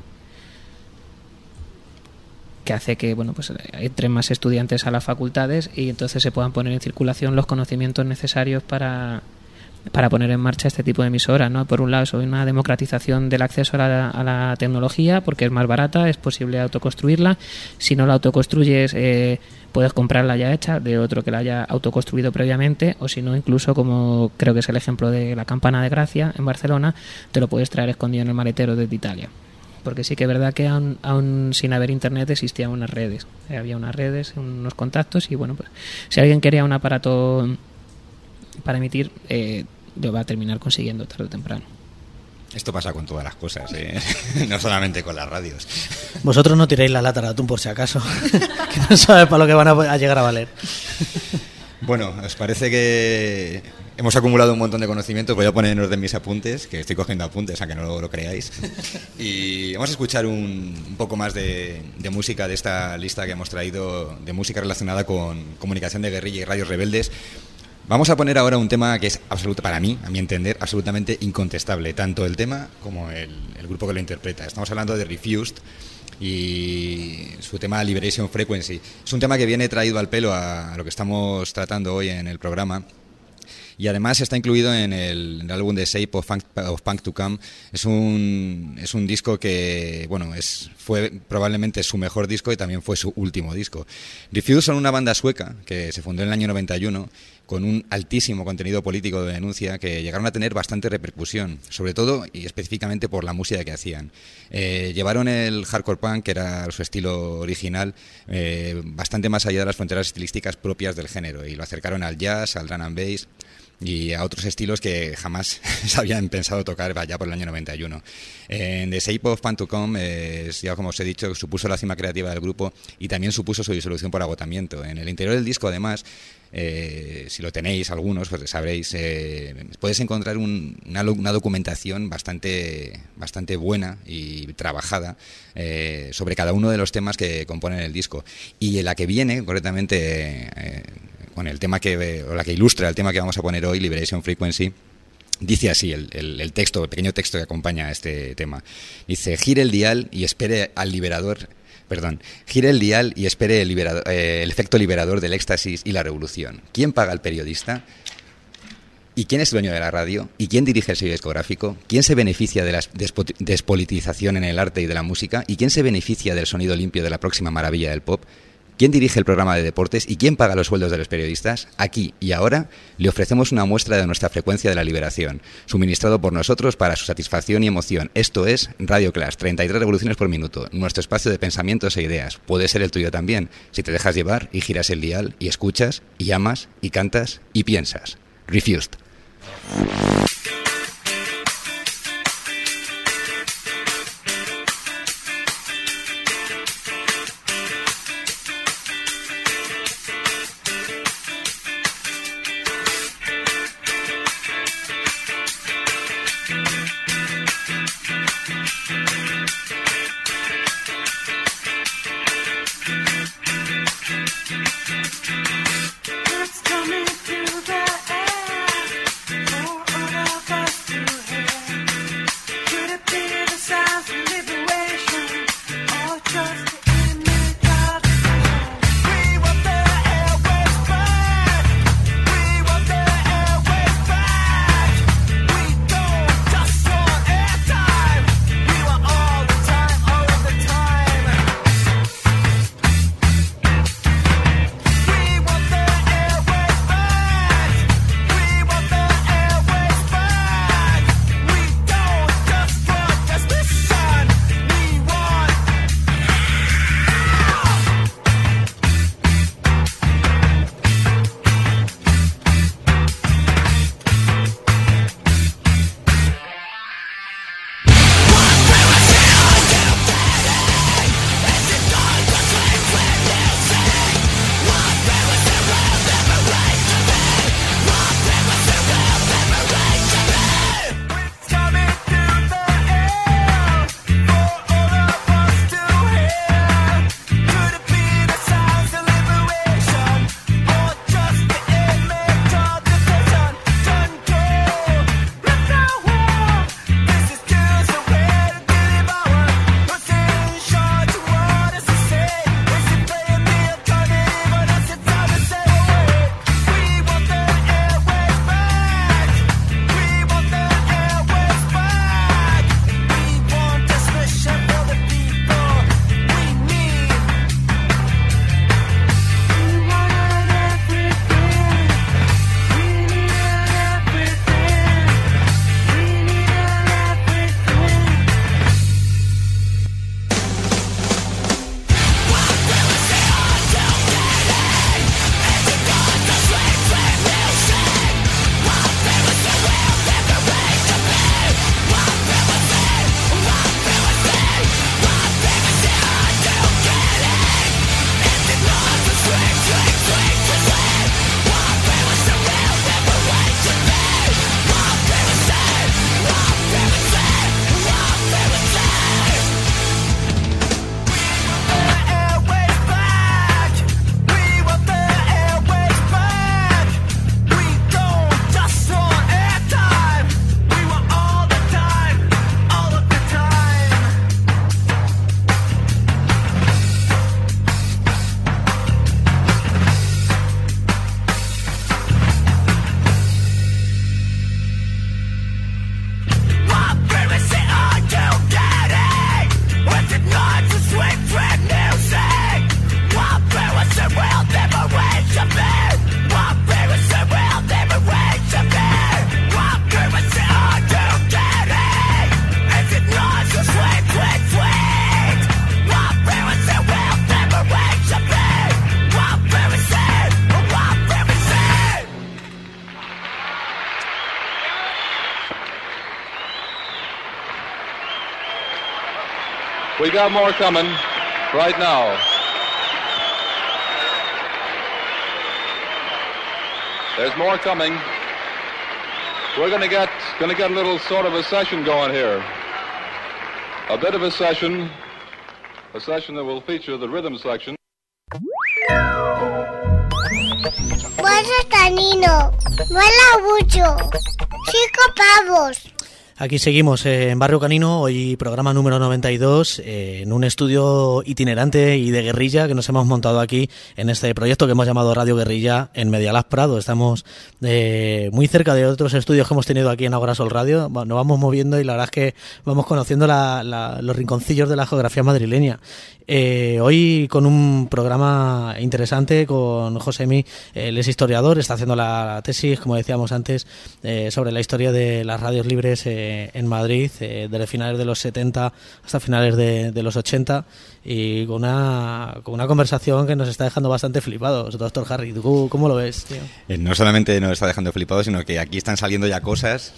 que hace que bueno, pues entren más estudiantes a las facultades y entonces se puedan poner en circulación los conocimientos necesarios para para poner en marcha este tipo de emisoras, ¿no? Por un lado, es una democratización del acceso a la, a la tecnología, porque es más barata, es posible autoconstruirla. Si no la autoconstruyes, eh, puedes comprarla ya hecha de otro que la haya autoconstruido previamente, o si no, incluso, como creo que es el ejemplo de la Campana de Gracia en Barcelona, te lo puedes traer escondido en el maletero desde Italia. Porque sí que es verdad que aún, aún sin haber internet existían unas redes, eh, había unas redes, unos contactos, y bueno, pues si alguien quería un aparato para emitir, eh, lo va a terminar consiguiendo tarde o temprano. Esto pasa con todas las cosas, ¿eh? No solamente con las radios. Vosotros no tiréis la lata de atún por si acaso, que no sabes para lo que van a llegar a valer. Bueno, ¿os parece que hemos acumulado un montón de conocimientos? Voy a poner en orden mis apuntes, que estoy cogiendo apuntes, a que no lo, lo creáis. Y vamos a escuchar un, un poco más de, de música de esta lista que hemos traído, de música relacionada con comunicación de guerrilla y radios rebeldes. Vamos a poner ahora un tema que es absoluto, para mí, a mi entender, absolutamente incontestable, tanto el tema como el, el grupo que lo interpreta. Estamos hablando de Refused y su tema Liberation Frequency. Es un tema que viene traído al pelo a lo que estamos tratando hoy en el programa. Y además está incluido en el, en el álbum de Shape of Punk, of Punk to Come. Es un, es un disco que, bueno, es, fue probablemente su mejor disco y también fue su último disco. Refused son una banda sueca que se fundó en el año noventa y uno con un altísimo contenido político de denuncia, que llegaron a tener bastante repercusión, sobre todo y específicamente por la música que hacían. Eh, llevaron el hardcore punk, que era su estilo original, eh, bastante más allá de las fronteras estilísticas propias del género, y lo acercaron al jazz, al drum and bass y a otros estilos que jamás se habían pensado tocar allá por el año noventa y uno. En The Shape of Punk to Come, eh, ya como os he dicho, supuso la cima creativa del grupo y también supuso su disolución por agotamiento. En el interior del disco, además, eh, si lo tenéis algunos, pues sabréis, eh, puedes encontrar un, una, una documentación bastante, bastante buena y trabajada eh, sobre cada uno de los temas que componen el disco. Y en la que viene, concretamente, eh, con el tema que, o la que ilustra el tema que vamos a poner hoy, Liberation Frequency, dice así el, el, el texto, el pequeño texto que acompaña a este tema. Dice: gire el dial y espere al liberador, perdón, gire el dial y espere el, liberador, eh, el efecto liberador del éxtasis y la revolución. ¿Quién paga al periodista? ¿Y quién es dueño de la radio? ¿Y quién dirige el sello discográfico? ¿Quién se beneficia de la despolitización en el arte y de la música? ¿Y quién se beneficia del sonido limpio de la próxima maravilla del pop? ¿Quién dirige el programa de deportes y quién paga los sueldos de los periodistas? Aquí y ahora le ofrecemos una muestra de nuestra frecuencia de la liberación, suministrado por nosotros para su satisfacción y emoción. Esto es Radio Clash, treinta y tres revoluciones por minuto, nuestro espacio de pensamientos e ideas. Puede ser el tuyo también, si te dejas llevar y giras el dial y escuchas y amas y cantas y piensas. Refused. We got more coming right now. There's more coming. We're going to get going to get a little sort of a session going here. A bit of a session, a session that will feature the rhythm section. Barrio Canino, mola mucho. Cinco pavos. Aquí seguimos eh, en Barrio Canino, hoy programa número noventa y dos, eh, en un estudio itinerante y de guerrilla que nos hemos montado aquí en este proyecto que hemos llamado Radio Guerrilla en Medialab Prado. Estamos eh, muy cerca de otros estudios que hemos tenido aquí en Agora Sol Radio. Nos vamos moviendo y la verdad es que vamos conociendo la, la, los rinconcillos de la geografía madrileña. Eh, hoy con un programa interesante con Josemi, él es historiador, está haciendo la tesis, como decíamos antes, eh, sobre la historia de las radios libres eh, en Madrid, eh, desde finales de los setenta hasta finales de, de los ochenta, y con una, con una conversación que nos está dejando bastante flipados. Doctor Harry, ¿tú cómo lo ves, tío? Eh, no solamente nos está dejando flipados, sino que aquí están saliendo ya cosas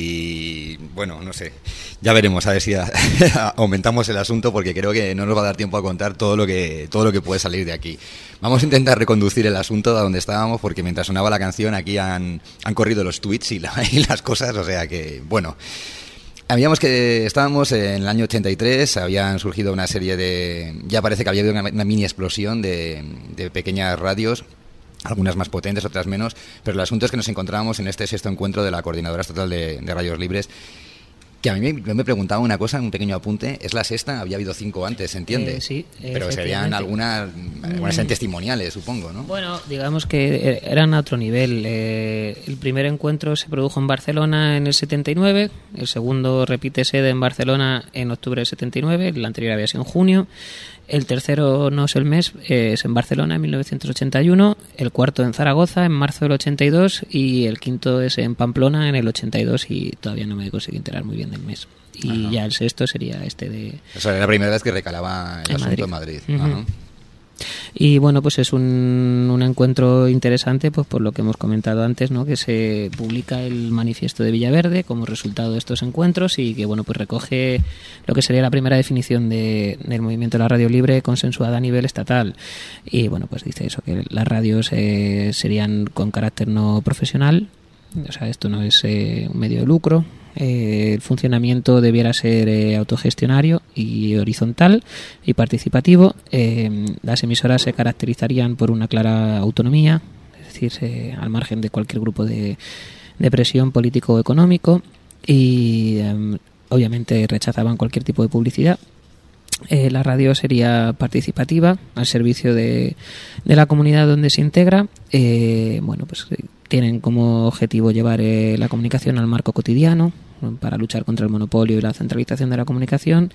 y, bueno, no sé, ya veremos a ver si a, aumentamos el asunto, porque creo que no nos va a dar tiempo a contar todo lo que todo lo que puede salir de aquí. Vamos a intentar reconducir el asunto a donde estábamos, porque mientras sonaba la canción aquí han, han corrido los tweets y, la, y las cosas, o sea que, bueno... Habíamos que estábamos en el año ochenta y tres, habían surgido una serie de... Ya parece que había habido una, una mini explosión de, de pequeñas radios, algunas más potentes, otras menos, pero el asunto es que nos encontrábamos en este sexto encuentro de la Coordinadora Estatal de, de Radios Libres, que a mí me, me preguntaba una cosa, un pequeño apunte, es la sexta, había habido cinco antes, ¿se entiende? Eh, sí, pero serían algunas, algunas serían testimoniales, supongo, ¿no? Bueno, digamos que eran a otro nivel. Eh, el primer encuentro se produjo en Barcelona en el setenta y nueve, el segundo repite sede en Barcelona en octubre del setenta y nueve, el anterior había sido en junio. El tercero no es el mes, es en Barcelona en mil novecientos ochenta y uno, el cuarto en Zaragoza en marzo del ochenta y dos y el quinto es en Pamplona en el ochenta y dos, y todavía no me conseguí enterar muy bien del mes. Y Ajá. ya el sexto sería este de... O sea, era la primera vez que recalaba el en asunto Madrid. en Madrid. Uh-huh. Ajá. Y bueno, pues es un, un encuentro interesante, pues por lo que hemos comentado antes, ¿no? Que se publica el manifiesto de Villaverde como resultado de estos encuentros, y que bueno, pues recoge lo que sería la primera definición de, del movimiento de la radio libre consensuada a nivel estatal. Y bueno, pues dice eso, que las radios eh, serían con carácter no profesional, o sea, esto no es eh, un medio de lucro. Eh, el funcionamiento debiera ser eh, autogestionario y horizontal y participativo. Eh, las emisoras se caracterizarían por una clara autonomía, es decir, se, al margen de cualquier grupo de, de presión político o económico, y eh, obviamente rechazaban cualquier tipo de publicidad. Eh, la radio sería participativa, al servicio de, de la comunidad donde se integra. Eh, bueno, pues tienen como objetivo llevar eh, la comunicación al marco cotidiano para luchar contra el monopolio y la centralización de la comunicación.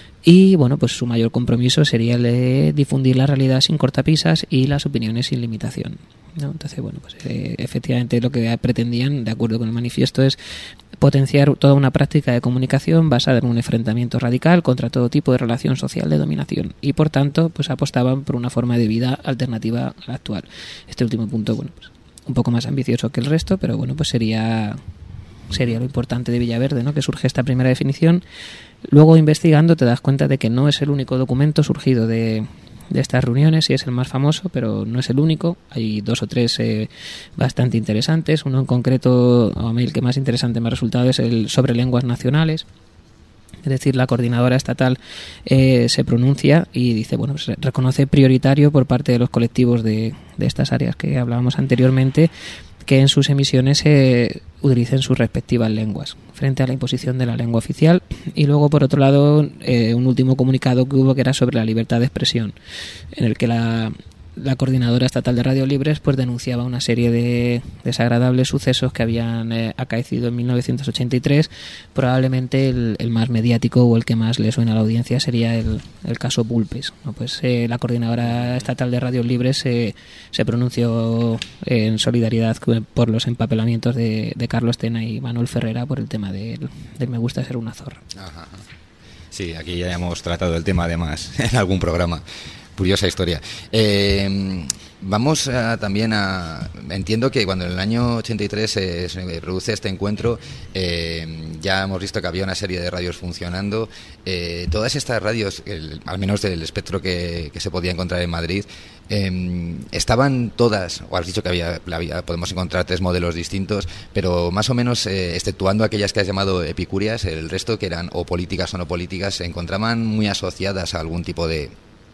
Y bueno, pues su mayor compromiso sería el de difundir la realidad sin cortapisas y las opiniones sin limitación, ¿no? Entonces, bueno, pues eh, efectivamente lo que pretendían, de acuerdo con el manifiesto, es potenciar toda una práctica de comunicación basada en un enfrentamiento radical contra todo tipo de relación social de dominación, y por tanto, pues apostaban por una forma de vida alternativa a la actual. Este último punto, bueno, pues un poco más ambicioso que el resto, pero bueno, pues sería sería lo importante de Villaverde, ¿no? Que surge esta primera definición. Luego, investigando, te das cuenta de que no es el único documento surgido de, de estas reuniones, y es el más famoso, pero no es el único. Hay dos o tres eh, bastante interesantes. Uno en concreto, a mí el que más interesante me ha resultado, es el sobre lenguas nacionales. Es decir, la coordinadora estatal eh, se pronuncia y dice, bueno, pues reconoce prioritario por parte de los colectivos de, de estas áreas que hablábamos anteriormente, que en sus emisiones se eh, utilicen sus respectivas lenguas frente a la imposición de la lengua oficial. Y luego, por otro lado, eh, un último comunicado que hubo, que era sobre la libertad de expresión, en el que la, la Coordinadora Estatal de Radio Libres pues denunciaba una serie de desagradables sucesos que habían eh, acaecido en mil novecientos ochenta y tres. Probablemente el, el más mediático o el que más le suena a la audiencia sería el, el caso Bulpes, ¿no? Pues eh, la Coordinadora Estatal de Radio Libres eh, se pronunció en solidaridad por los empapelamientos de, de Carlos Tena y Manuel Ferrera por el tema del, del me gusta ser una zorra. Ajá. Sí, aquí ya hemos tratado el tema además en algún programa. Curiosa historia. Eh, vamos a, también a... Entiendo que cuando en el año ochenta y tres eh, se produce este encuentro, eh, ya hemos visto que había una serie de radios funcionando. Eh, todas estas radios, el, al menos del espectro que, que se podía encontrar en Madrid, eh, estaban todas, o has dicho que había, había podemos encontrar tres modelos distintos, pero más o menos, eh, exceptuando aquellas que has llamado epicúreas, el resto, que eran o políticas o no políticas, se encontraban muy asociadas a algún tipo de...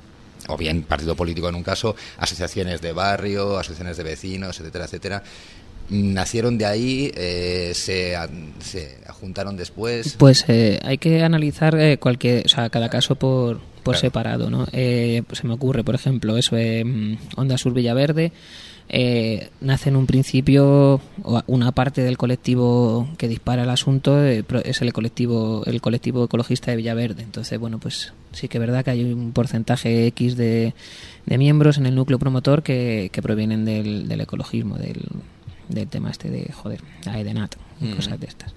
o bien partido político en un caso, asociaciones de barrio, asociaciones de vecinos, etcétera, etcétera. ¿Nacieron de ahí? Eh, se, ¿Se juntaron después? Pues eh, hay que analizar eh, cualquier, o sea, cada caso por, por claro. separado, ¿no? Eh, pues se me ocurre, por ejemplo, eso, eh, Onda Sur Villaverde. Eh, nace en un principio, una parte del colectivo que dispara el asunto eh, es el colectivo el colectivo ecologista de Villaverde. Entonces, bueno, pues sí que es verdad que hay un porcentaje X de, de miembros en el núcleo promotor que, que provienen del, del ecologismo, del, del tema este de, joder, la EDENAT, y mm. cosas de estas.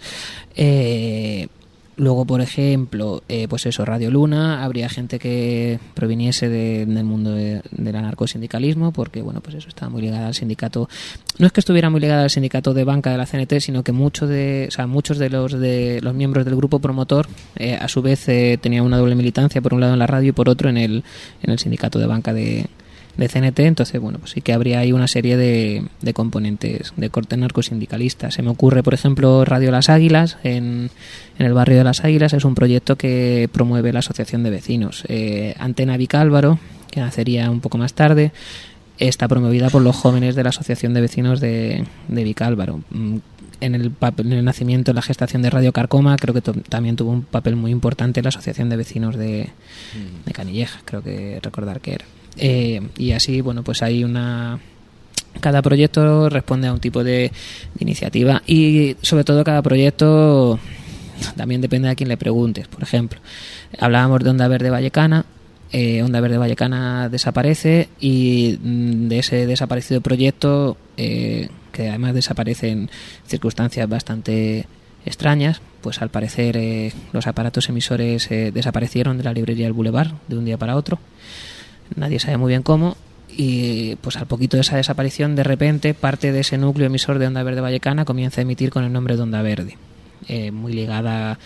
Eh, Luego, por ejemplo, eh, pues eso, Radio Luna, habría gente que proviniese de, del mundo de, del anarcosindicalismo, porque, bueno, pues eso estaba muy ligado al sindicato. No es que estuviera muy ligado al sindicato de banca de la C N T, sino que muchos de, o sea, muchos de los de los miembros del grupo promotor, eh, a su vez, eh, tenían una doble militancia, por un lado en la radio y por otro en el, en el sindicato de banca de de C N T. Entonces, bueno, pues sí que habría ahí una serie de, de componentes de corte narcosindicalista. Se me ocurre, por ejemplo, Radio Las Águilas, en, en el barrio de Las Águilas, es un proyecto que promueve la asociación de vecinos. Eh, Antena Vicálvaro, que nacería un poco más tarde, está promovida por los jóvenes de la asociación de vecinos de, de Vicálvaro. En el, en el nacimiento, en la gestación de Radio Carcoma, creo que to, también tuvo un papel muy importante la asociación de vecinos de, de Canillejas, creo que recordar que era. Eh, y así, bueno, pues hay una... Cada proyecto responde a un tipo de, de iniciativa y sobre todo cada proyecto también depende de a quién le preguntes. Por ejemplo, hablábamos de Onda Verde Vallecana. eh, Onda Verde Vallecana desaparece y de ese desaparecido proyecto, eh, que además desaparece en circunstancias bastante extrañas, pues al parecer eh, los aparatos emisores eh, desaparecieron de la librería del Boulevard de un día para otro. Nadie sabe muy bien cómo, y pues al poquito de esa desaparición, de repente parte de ese núcleo emisor de Onda Verde Vallecana comienza a emitir con el nombre de Onda Verde, eh, muy ligada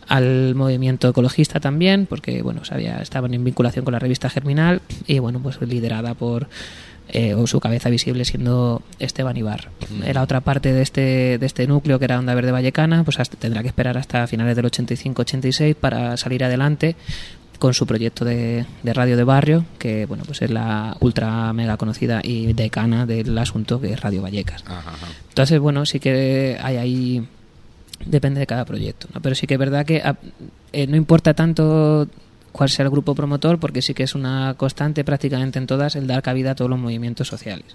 al movimiento ecologista también, porque bueno, sabía, estaban en vinculación con la revista Germinal y bueno, pues liderada por eh, o su cabeza visible siendo Esteban Ibarra. Mm. Era otra parte de este de este núcleo que era Onda Verde Vallecana, pues hasta, tendrá que esperar hasta finales del ochenta y cinco ochenta y seis para salir adelante con su proyecto de, de radio de barrio, que bueno, pues es la ultra mega conocida y decana del asunto, que es Radio Vallecas. Ajá, ajá. Entonces, bueno, sí que hay ahí, depende de cada proyecto, ¿no? Pero sí que es verdad que eh, no importa tanto cuál sea el grupo promotor, porque sí que es una constante prácticamente en todas el dar cabida a todos los movimientos sociales.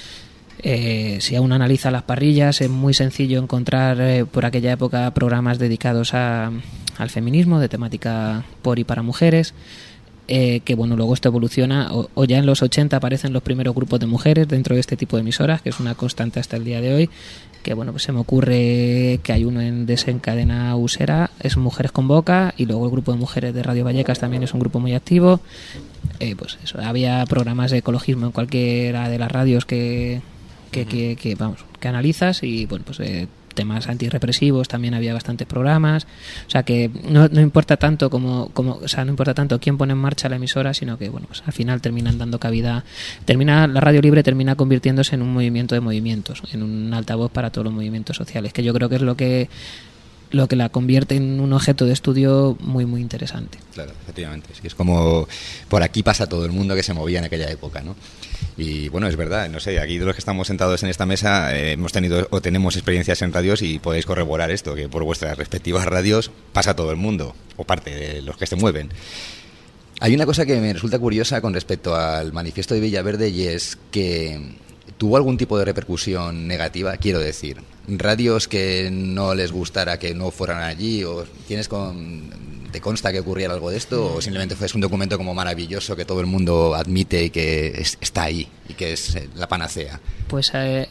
Eh, si aún analiza las parrillas, es muy sencillo encontrar eh, por aquella época programas dedicados a, al feminismo, de temática por y para mujeres, eh, que bueno, luego esto evoluciona, o, o ya en los ochenta aparecen los primeros grupos de mujeres dentro de este tipo de emisoras, que es una constante hasta el día de hoy, que bueno, pues se me ocurre que hay uno en Desencadena Usera, es Mujeres con Boca, y luego el grupo de mujeres de Radio Vallecas también es un grupo muy activo. Eh, pues eso, había programas de ecologismo en cualquiera de las radios que Que, que, que vamos que analizas, y bueno, pues eh, temas antirrepresivos también había bastantes programas, o sea que no, no importa tanto como, como o sea no importa tanto quién pone en marcha la emisora, sino que bueno, pues al final terminan dando cabida, termina la radio libre termina convirtiéndose en un movimiento de movimientos, en un altavoz para todos los movimientos sociales, que yo creo que es lo que lo que la convierte en un objeto de estudio muy muy interesante. Claro, efectivamente, es que es como por aquí pasa todo el mundo que se movía en aquella época, ¿no? Y bueno, es verdad, no sé, aquí de los que estamos sentados en esta mesa eh, hemos tenido o tenemos experiencias en radios y podéis corroborar esto, que por vuestras respectivas radios pasa todo el mundo, o parte de los que se mueven. Hay una cosa que me resulta curiosa con respecto al manifiesto de Villaverde, y es que ¿tuvo algún tipo de repercusión negativa? Quiero decir, radios que no les gustara que no fueran allí, o tienes con... ¿Te consta que ocurriera algo de esto, o simplemente fue un documento como maravilloso que todo el mundo admite y que es, está ahí y que es la panacea? Pues eh,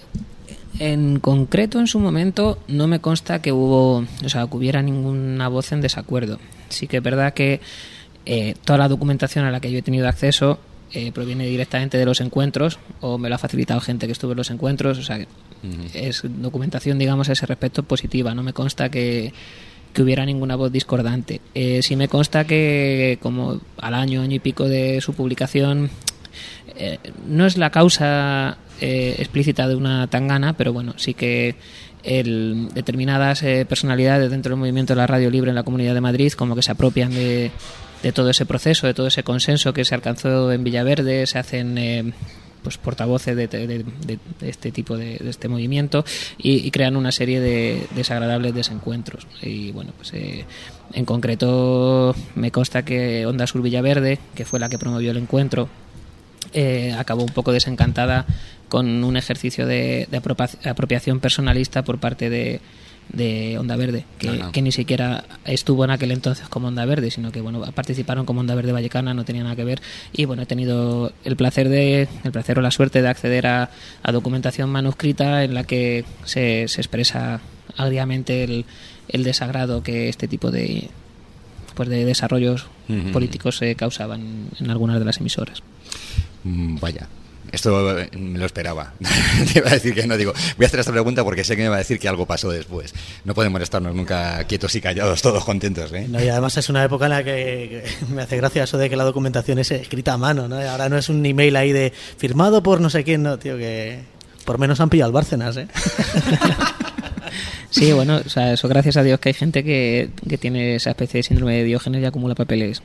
en concreto en su momento no me consta que hubo, o sea, que hubiera ninguna voz en desacuerdo. Sí que es verdad que eh, toda la documentación a la que yo he tenido acceso eh, proviene directamente de los encuentros, o me lo ha facilitado gente que estuvo en los encuentros, o sea, uh-huh. Es documentación, digamos, a ese respecto positiva. No me consta que que hubiera ninguna voz discordante. Eh, sí me consta que como al año, año y pico de su publicación, eh, no es la causa eh, explícita de una tangana, pero bueno, sí que el, determinadas eh, personalidades dentro del movimiento de la radio libre en la Comunidad de Madrid como que se apropian de, de todo ese proceso, de todo ese consenso que se alcanzó en Villaverde, se hacen... Eh, pues portavoces de, de, de, de este tipo de, de este movimiento y, y crean una serie de desagradables desencuentros. Y bueno, pues eh, en concreto me consta que Onda Sur Villaverde, que fue la que promovió el encuentro, eh, acabó un poco desencantada con un ejercicio de, de apropiación personalista por parte de de Onda Verde, que, no, no. que ni siquiera estuvo en aquel entonces como Onda Verde, sino que bueno, participaron como Onda Verde Vallecana, no tenía nada que ver. Y bueno, he tenido el placer de el placer o la suerte de acceder a, a documentación manuscrita en la que se, se expresa agriamente el, el desagrado que este tipo de pues de desarrollos uh-huh. políticos se eh, causaban en algunas de las emisoras. Mm, vaya. Esto me lo esperaba. Te iba a decir que no, digo, voy a hacer esta pregunta porque sé que me va a decir que algo pasó después. No podemos estarnos nunca quietos y callados, todos contentos, ¿eh? No, y además es una época en la que, que me hace gracia eso de que la documentación es escrita a mano, ¿no? Ahora no es un email ahí de firmado por no sé quién, no, tío, que por menos han pillado al Bárcenas, ¿eh? Sí, bueno, o sea, eso gracias a Dios que hay gente que, que tiene esa especie de síndrome de Diógenes y acumula papeles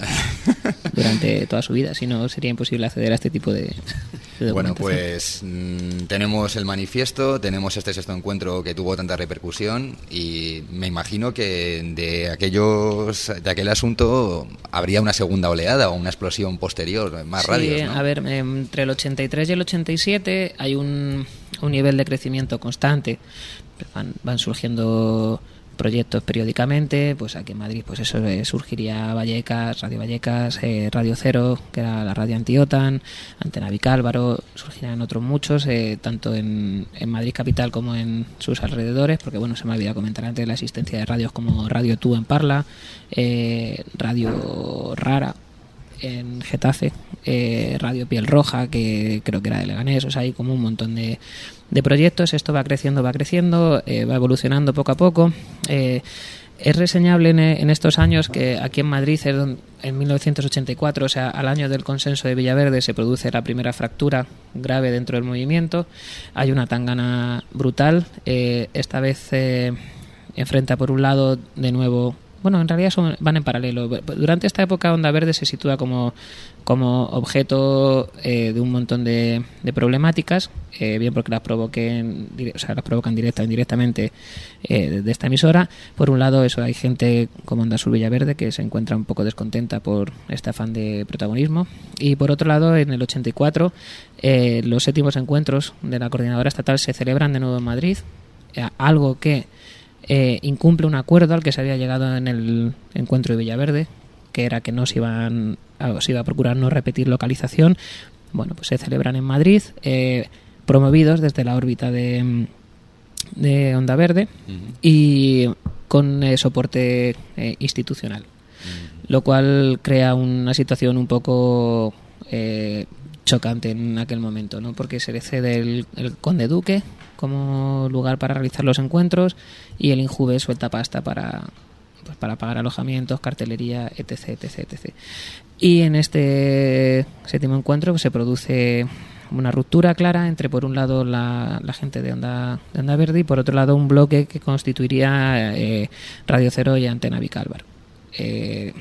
durante toda su vida, si no sería imposible acceder a este tipo de, de Bueno, pues mmm, tenemos el manifiesto, tenemos este sexto encuentro que tuvo tanta repercusión y me imagino que de aquellos de aquel asunto habría una segunda oleada o una explosión posterior, más sí, radios, ¿no? A ver, entre el ochenta y tres y el ochenta y siete hay un, un nivel de crecimiento constante. Van, van surgiendo proyectos periódicamente, pues aquí en Madrid pues eso eh, surgiría Vallecas, Radio Vallecas, eh, Radio Cero, que era la radio anti-OTAN, Antena Vicálvaro, surgirían otros muchos, eh, tanto en, en Madrid capital como en sus alrededores, porque bueno, se me ha olvidado comentar antes la existencia de radios como Radio Tú en Parla, eh, Radio Rara en Getafe, eh, Radio Piel Roja, que creo que era de Leganés, o sea, hay como un montón de, de proyectos. Esto va creciendo, va creciendo, eh, va evolucionando poco a poco. Eh, es reseñable en, en estos años que aquí en Madrid, en mil novecientos ochenta y cuatro, o sea, al año del consenso de Villaverde, se produce la primera fractura grave dentro del movimiento. Hay una tangana brutal. Eh, esta vez eh, enfrenta por un lado de nuevo... Bueno, en realidad son, van en paralelo. Durante esta época Onda Verde se sitúa como, como objeto eh, de un montón de, de problemáticas, eh, bien porque las provoquen, o sea, las provocan directa o indirectamente eh, de esta emisora. Por un lado, eso, hay gente como Onda Sur Villaverde que se encuentra un poco descontenta por este afán de protagonismo. Y por otro lado, en el ochenta y cuatro, eh, los séptimos encuentros de la Coordinadora Estatal se celebran de nuevo en Madrid, eh, algo que Eh, incumple un acuerdo al que se había llegado en el encuentro de Villaverde, que era que no se iban a, se iba a procurar no repetir localización. Bueno, pues se celebran en Madrid, eh, promovidos desde la órbita de, de Onda Verde uh-huh. y con eh, soporte eh, institucional, uh-huh. lo cual crea una situación un poco eh, chocante en aquel momento, ¿no? Porque se le cede el, el Conde Duque como lugar para realizar los encuentros y el Injuve suelta pasta para, pues, para pagar alojamientos, cartelería, etc, etc, etc. Y en este séptimo encuentro pues, se produce una ruptura clara entre, por un lado, la, la gente de Onda, de Onda Verde y, por otro lado, un bloque que constituiría eh, Radio Cero y Antena Vicálvaro. Eh,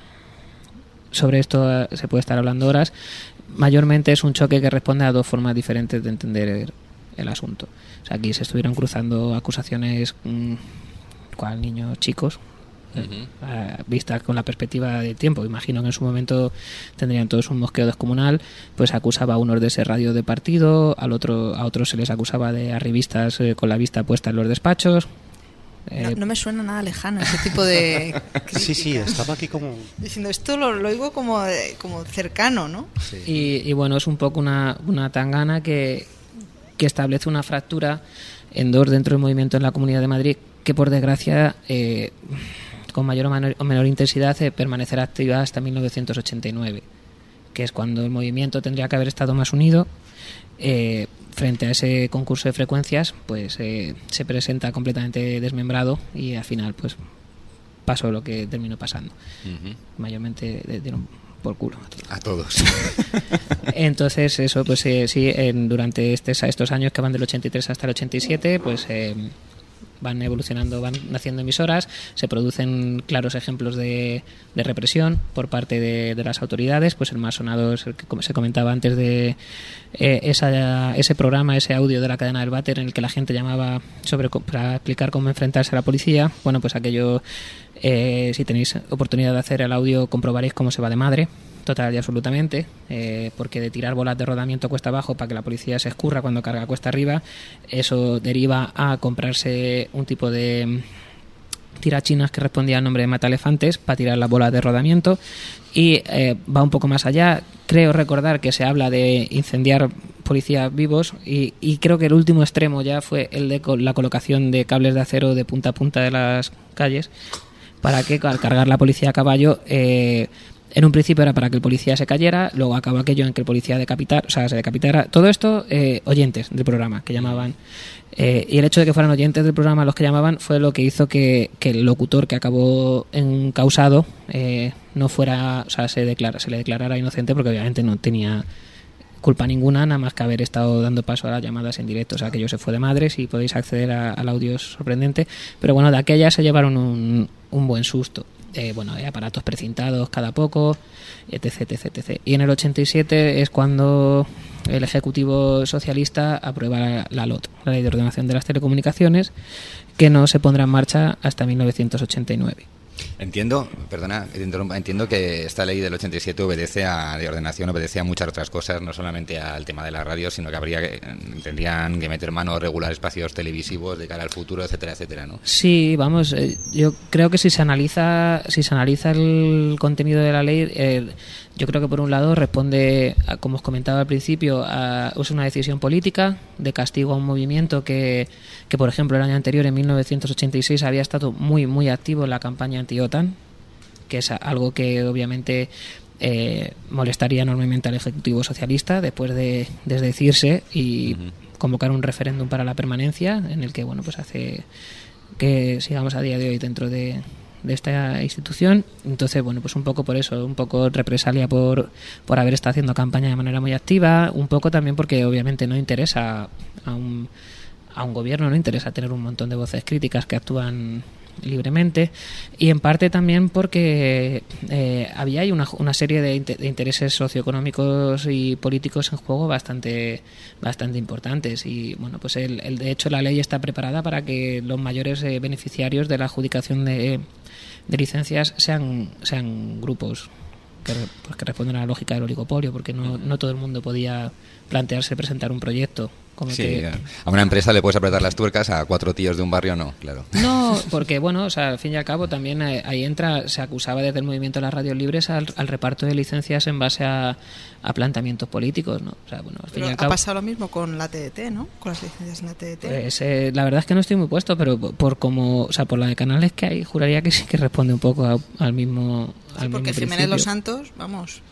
sobre esto se puede estar hablando horas. Mayormente es un choque que responde a dos formas diferentes de entender el, el asunto. O sea, aquí se estuvieron cruzando acusaciones mmm, con niños chicos, uh-huh. eh, vistas con la perspectiva del tiempo. Imagino que en su momento tendrían todos un mosqueo descomunal. Pues acusaba a unos de ser radio de partido, al otro a otros se les acusaba de arribistas eh, con la vista puesta en los despachos. No, no me suena nada lejano ese tipo de crítica. Sí, sí, estaba aquí como... Diciendo, esto lo, lo oigo como, como cercano, ¿no? Sí. Y, y bueno, es un poco una, una tangana que, que establece una fractura en dos dentro del movimiento en la Comunidad de Madrid, que por desgracia, eh, con mayor o menor, o menor intensidad, eh, permanecerá activa hasta mil novecientos ochenta y nueve, que es cuando el movimiento tendría que haber estado más unido. Eh, frente a ese concurso de frecuencias pues eh, se presenta completamente desmembrado y al final pues pasó lo que terminó pasando. Uh-huh. Mayormente le dieron por culo a todos, a todos. Entonces eso pues eh, sí en, durante este, estos años que van del ochenta y tres hasta el ochenta y siete pues eh, van evolucionando, van naciendo emisoras, se producen claros ejemplos de, de represión por parte de, de las autoridades. Pues el más sonado es el que se comentaba antes de eh, esa, ese programa, ese audio de la cadena del váter en el que la gente llamaba sobre para explicar cómo enfrentarse a la policía. Bueno, pues aquello, eh, si tenéis oportunidad de hacer el audio, comprobaréis cómo se va de madre, total y absolutamente, eh, porque de tirar bolas de rodamiento cuesta abajo para que la policía se escurra cuando carga cuesta arriba, eso deriva a comprarse un tipo de tirachinas que respondía al nombre de mataelefantes para tirar las bolas de rodamiento, y eh, va un poco más allá. Creo recordar que se habla de incendiar policías vivos, y, y creo que el último extremo ya fue el de la colocación de cables de acero de punta a punta de las calles para que al cargar la policía a caballo, eh, en un principio era para que el policía se cayera, luego acabó aquello en que el policía decapitar, o sea, se decapitara. Todo esto, eh, oyentes del programa que llamaban. Eh, y el hecho de que fueran oyentes del programa los que llamaban fue lo que hizo que, que el locutor que acabó encausado eh, no fuera, o sea, se, declara, se le declarara inocente, porque obviamente no tenía culpa ninguna, nada más que haber estado dando paso a las llamadas en directo. O sea, aquello se fue de madres y podéis acceder a, al audio sorprendente. Pero bueno, de aquella se llevaron un, un buen susto. Eh, bueno, hay aparatos precintados cada poco, etc, etc, etc. Y en el ochenta y siete es cuando el Ejecutivo Socialista aprueba la, la L O T, la Ley de Ordenación de las Telecomunicaciones, que no se pondrá en marcha hasta mil novecientos ochenta y nueve. Entiendo, perdona, te interrumpa, entiendo que esta ley del ochenta y siete obedece a, de ordenación, obedece a muchas otras cosas, no solamente al tema de la radio, sino que habría que, tendrían que meter mano a regular espacios televisivos de cara al futuro, etcétera, etcétera, ¿no? Sí, vamos, eh, yo creo que si se analiza, si se analiza el contenido de la ley, eh, yo creo que por un lado responde, a, como os comentaba al principio, a, es una decisión política de castigo a un movimiento que, que, por ejemplo, el año anterior, en mil novecientos ochenta y seis, había estado muy, muy activo en la campaña anti-OTAN, que es algo que obviamente eh, molestaría enormemente al Ejecutivo Socialista después de desdecirse y uh-huh. convocar un referéndum para la permanencia, en el que, bueno, pues hace que sigamos a día de hoy dentro de de esta institución. Entonces, bueno, pues un poco por eso, un poco represalia por, por haber estado haciendo campaña de manera muy activa, un poco también porque obviamente no interesa a un, a un gobierno, no interesa tener un montón de voces críticas que actúan libremente, y en parte también porque eh, había ahí una, una serie de, inter- de intereses socioeconómicos y políticos en juego bastante bastante importantes, y bueno, pues el, el de hecho la ley está preparada para que los mayores eh, beneficiarios de la adjudicación de, de licencias sean sean grupos que, pues, que responden a la lógica del oligopolio, porque no, no todo el mundo podía plantearse presentar un proyecto. Como sí, que, a una empresa le puedes apretar las tuercas, a cuatro tíos de un barrio no, claro. No, porque bueno, o sea, al fin y al cabo también ahí entra, se acusaba desde el movimiento de las radios libres al, al reparto de licencias en base a, a planteamientos políticos, ¿no? O sea, bueno, al fin pero y al ha cabo, pasado lo mismo con la T D T, ¿no? Con las licencias en la T D T. Pues, eh, la verdad es que no estoy muy puesto, pero por como, o sea, por la de canales que hay, juraría que sí que responde un poco a, al mismo al sí, porque mismo Jiménez principio. Los Santos, vamos.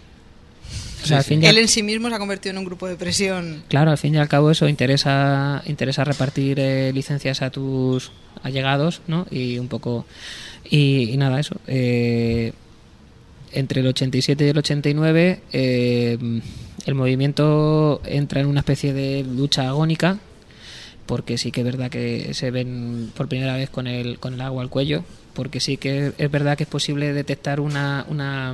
O sea, al fin y Él al- en sí mismo se ha convertido en un grupo de presión. Claro, al fin y al cabo eso interesa interesa repartir eh, licencias a tus allegados, ¿no? Y un poco y, y nada, eso. Eh, entre el ochenta y siete y el ochenta y nueve eh, el movimiento entra en una especie de lucha agónica, porque sí que es verdad que se ven por primera vez con el con el agua al cuello, porque sí que es verdad que es posible detectar una una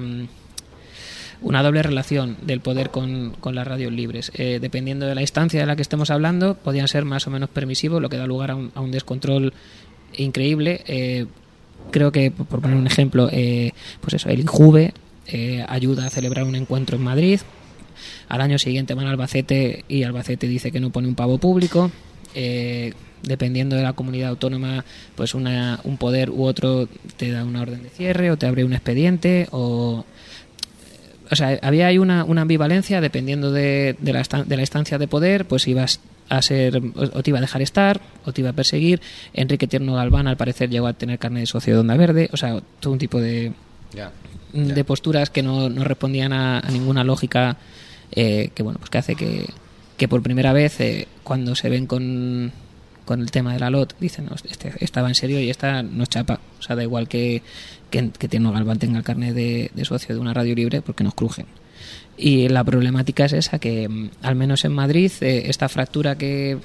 una doble relación del poder con, con las radios libres. Eh, dependiendo de la instancia de la que estemos hablando, podían ser más o menos permisivos, lo que da lugar a un, a un descontrol increíble. Eh, creo que, por poner un ejemplo, eh, pues eso, el INJUVE eh, ayuda a celebrar un encuentro en Madrid. Al año siguiente van a Albacete y Albacete dice que no pone un pavo público. Eh, dependiendo de la comunidad autónoma, pues una, un poder u otro te da una orden de cierre o te abre un expediente, o o sea, había ahí una, una ambivalencia dependiendo de, de, la estan- de la instancia de poder, pues ibas a ser, o te iba a dejar estar, o te iba a perseguir. Enrique Tierno Galván, al parecer, llegó a tener carnet de socio de Onda Verde, o sea, todo un tipo de, Ya, de ya. posturas que no, no respondían a, a ninguna lógica, eh, que bueno, pues que hace que, que por primera vez, eh, cuando se ven con, con el tema de la L O T, dicen, no, este estaba en serio y esta nos chapa. O sea, da igual que, que, que Tierno Galván tenga el carnet de, de socio de una radio libre, porque nos crujen. Y la problemática es esa, que mm, al menos en Madrid, eh, esta fractura que,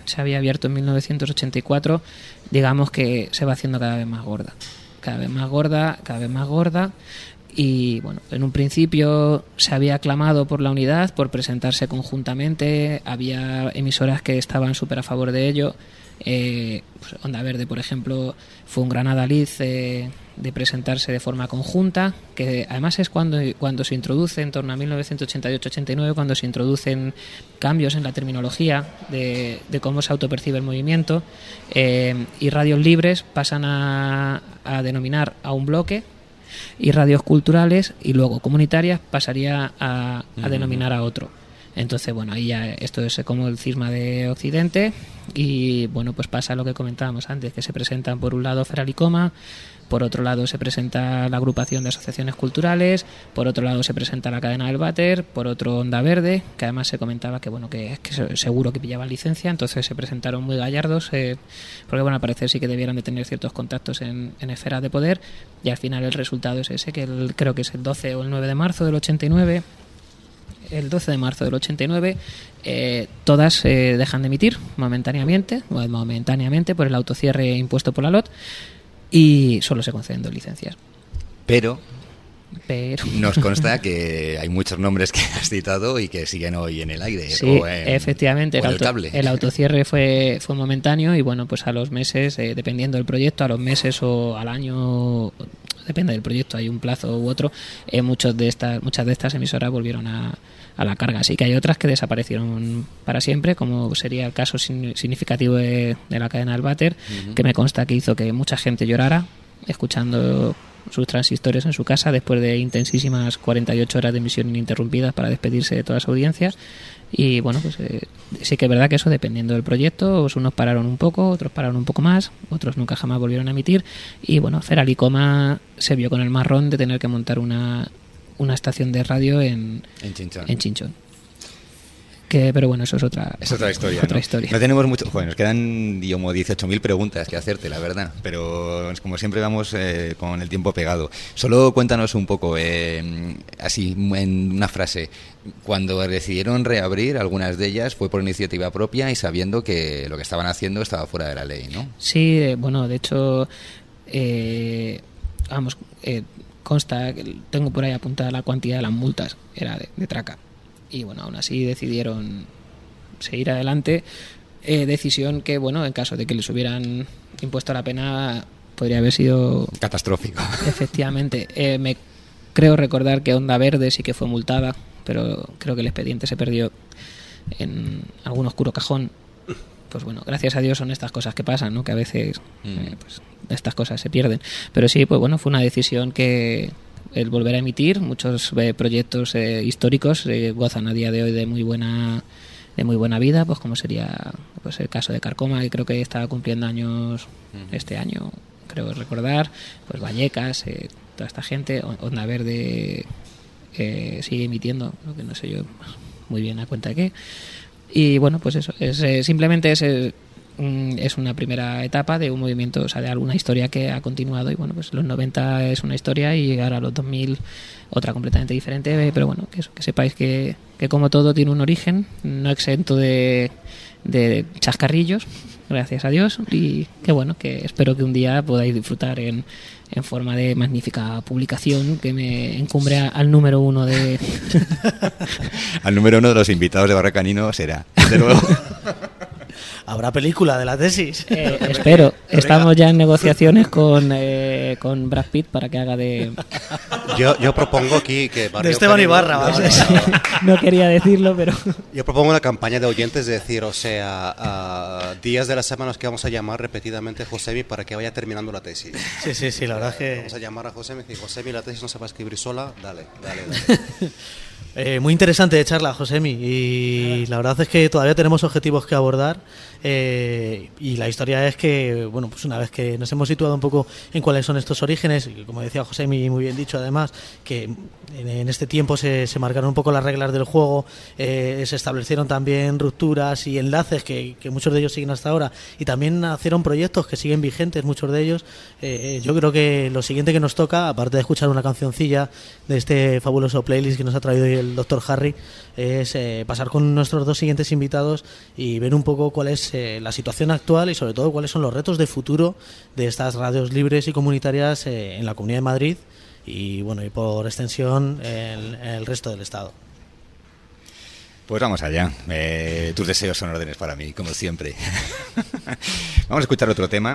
se había abierto en mil novecientos ochenta y cuatro, digamos que se va haciendo cada vez más gorda. Cada vez más gorda, cada vez más gorda. Y bueno, en un principio se había clamado por la unidad, por presentarse conjuntamente, había emisoras que estaban súper a favor de ello. Eh, pues Onda Verde, por ejemplo, fue un gran adalid eh, de presentarse de forma conjunta, que además es cuando, cuando se introduce, en torno a mil novecientos ochenta y ocho ochenta y nueve, cuando se introducen cambios en la terminología de, de cómo se autopercibe el movimiento, eh, y radios libres pasan a, a denominar a un bloque, y radios culturales y luego comunitarias pasaría a, a denominar a otro. Entonces, bueno, ahí ya esto es como el cisma de Occidente, y bueno, pues pasa lo que comentábamos antes, que se presentan por un lado Feralicoma, por otro lado se presenta la agrupación de asociaciones culturales, por otro lado se presenta la cadena del Váter, por otro Onda Verde, que además se comentaba que bueno, que es que seguro que pillaban licencia, entonces se presentaron muy gallardos, eh, porque bueno, al parecer sí que debieran de tener ciertos contactos en, en esferas de poder, y al final el resultado es ese, que el, creo que es el doce o el nueve de marzo del ochenta y nueve, el doce de marzo del ochenta y nueve, eh, todas eh, dejan de emitir momentáneamente, momentáneamente por el autocierre impuesto por la L O T, y solo se conceden dos licencias. Pero, Pero nos consta que hay muchos nombres que has citado y que siguen hoy en el aire. Sí, o en, efectivamente, o en el, el auto, cable. el autocierre fue, fue momentáneo, y bueno, pues a los meses, eh, dependiendo del proyecto, a los meses o al año, depende del proyecto, hay un plazo u otro, eh, muchos de estas, muchas de estas emisoras volvieron a, a la carga. Así que hay otras que desaparecieron para siempre, como sería el caso sin, significativo de, de la cadena del Váter, uh-huh. que me consta que hizo que mucha gente llorara escuchando sus transistores en su casa después de intensísimas cuarenta y ocho horas de emisión ininterrumpidas para despedirse de toda su audiencia. Y bueno, pues eh, sí que es verdad que eso, dependiendo del proyecto, pues unos pararon un poco, otros pararon un poco más, otros nunca jamás volvieron a emitir, y bueno, Feralicoma se vio con el marrón de tener que montar una, una estación de radio en, en Chinchón. En Chinchón. Que, pero bueno, eso es otra, es otra historia. Otra ¿no? historia. No tenemos mucho. Bueno, nos quedan como dieciocho mil preguntas que hacerte, la verdad. Pero como siempre vamos eh, con el tiempo pegado. Solo cuéntanos un poco, eh, así en una frase. Cuando decidieron reabrir, algunas de ellas fue por iniciativa propia y sabiendo que lo que estaban haciendo estaba fuera de la ley, ¿no? Sí, eh, bueno, de hecho, eh, vamos, eh, consta, tengo por ahí apuntada la cantidad de las multas, era de, de traca. Y bueno, aún así decidieron seguir adelante, eh, decisión que, bueno, en caso de que les hubieran impuesto la pena, podría haber sido catastrófico. Efectivamente. Eh, me creo recordar que Onda Verde sí que fue multada, pero creo que el expediente se perdió en algún oscuro cajón. Pues bueno, gracias a Dios son estas cosas que pasan, ¿no? Que a veces mm. eh, pues, estas cosas se pierden. Pero sí, pues bueno, fue una decisión que el volver a emitir. Muchos eh, proyectos eh, históricos eh, gozan a día de hoy de muy buena de muy buena vida, pues como sería pues el caso de Carcoma, que creo que estaba cumpliendo años uh-huh. este año, creo recordar, pues Vallecas, eh, toda esta gente. Onda Verde eh, sigue emitiendo, lo que no sé yo muy bien a cuenta de qué. Y bueno, pues eso, es eh, simplemente es eh, es una primera etapa de un movimiento, o sea, de alguna historia que ha continuado, y bueno, pues los noventa es una historia y ahora los dos mil otra completamente diferente, pero bueno, que, eso, que sepáis que, que como todo tiene un origen, no exento de, de chascarrillos, gracias a Dios, y que bueno, que espero que un día podáis disfrutar en, en forma de magnífica publicación que me encumbre a, al número uno de... al número uno de los invitados de Barrio Canino será, desde luego. ¿Habrá película de la tesis? Eh, espero. Estamos ya en negociaciones con, eh, con Brad Pitt para que haga de... Yo, yo propongo aquí que... Barrio de Esteban Canino, Ibarra, ¿vale? Sí, no quería decirlo, pero... Yo propongo una campaña de oyentes de decir, o sea, a días de la semana que vamos a llamar repetidamente a Josemi para que vaya terminando la tesis. Sí, sí, sí, la verdad es que... Vamos a llamar a Josemi y decir, Josemi, la tesis no se va a escribir sola, dale, dale, dale. Eh, muy interesante de charla, Josemi, y la verdad es que todavía tenemos objetivos que abordar, eh, y la historia es que, bueno, pues una vez que nos hemos situado un poco en cuáles son estos orígenes, y como decía Josemi, muy bien dicho además, que en, en este tiempo se, se marcaron un poco las reglas del juego, eh, se establecieron también rupturas y enlaces que, que muchos de ellos siguen hasta ahora, y también nacieron proyectos que siguen vigentes, muchos de ellos. Eh, yo creo que lo siguiente que nos toca, aparte de escuchar una cancioncilla de este fabuloso playlist que nos ha traído el doctor Harry, es eh, pasar con nuestros dos siguientes invitados y ver un poco cuál es eh, la situación actual y sobre todo cuáles son los retos de futuro de estas radios libres y comunitarias eh, en la Comunidad de Madrid y bueno y por extensión en, en el resto del Estado. Pues vamos allá. Eh, tus deseos son órdenes para mí, como siempre. Vamos a escuchar otro tema.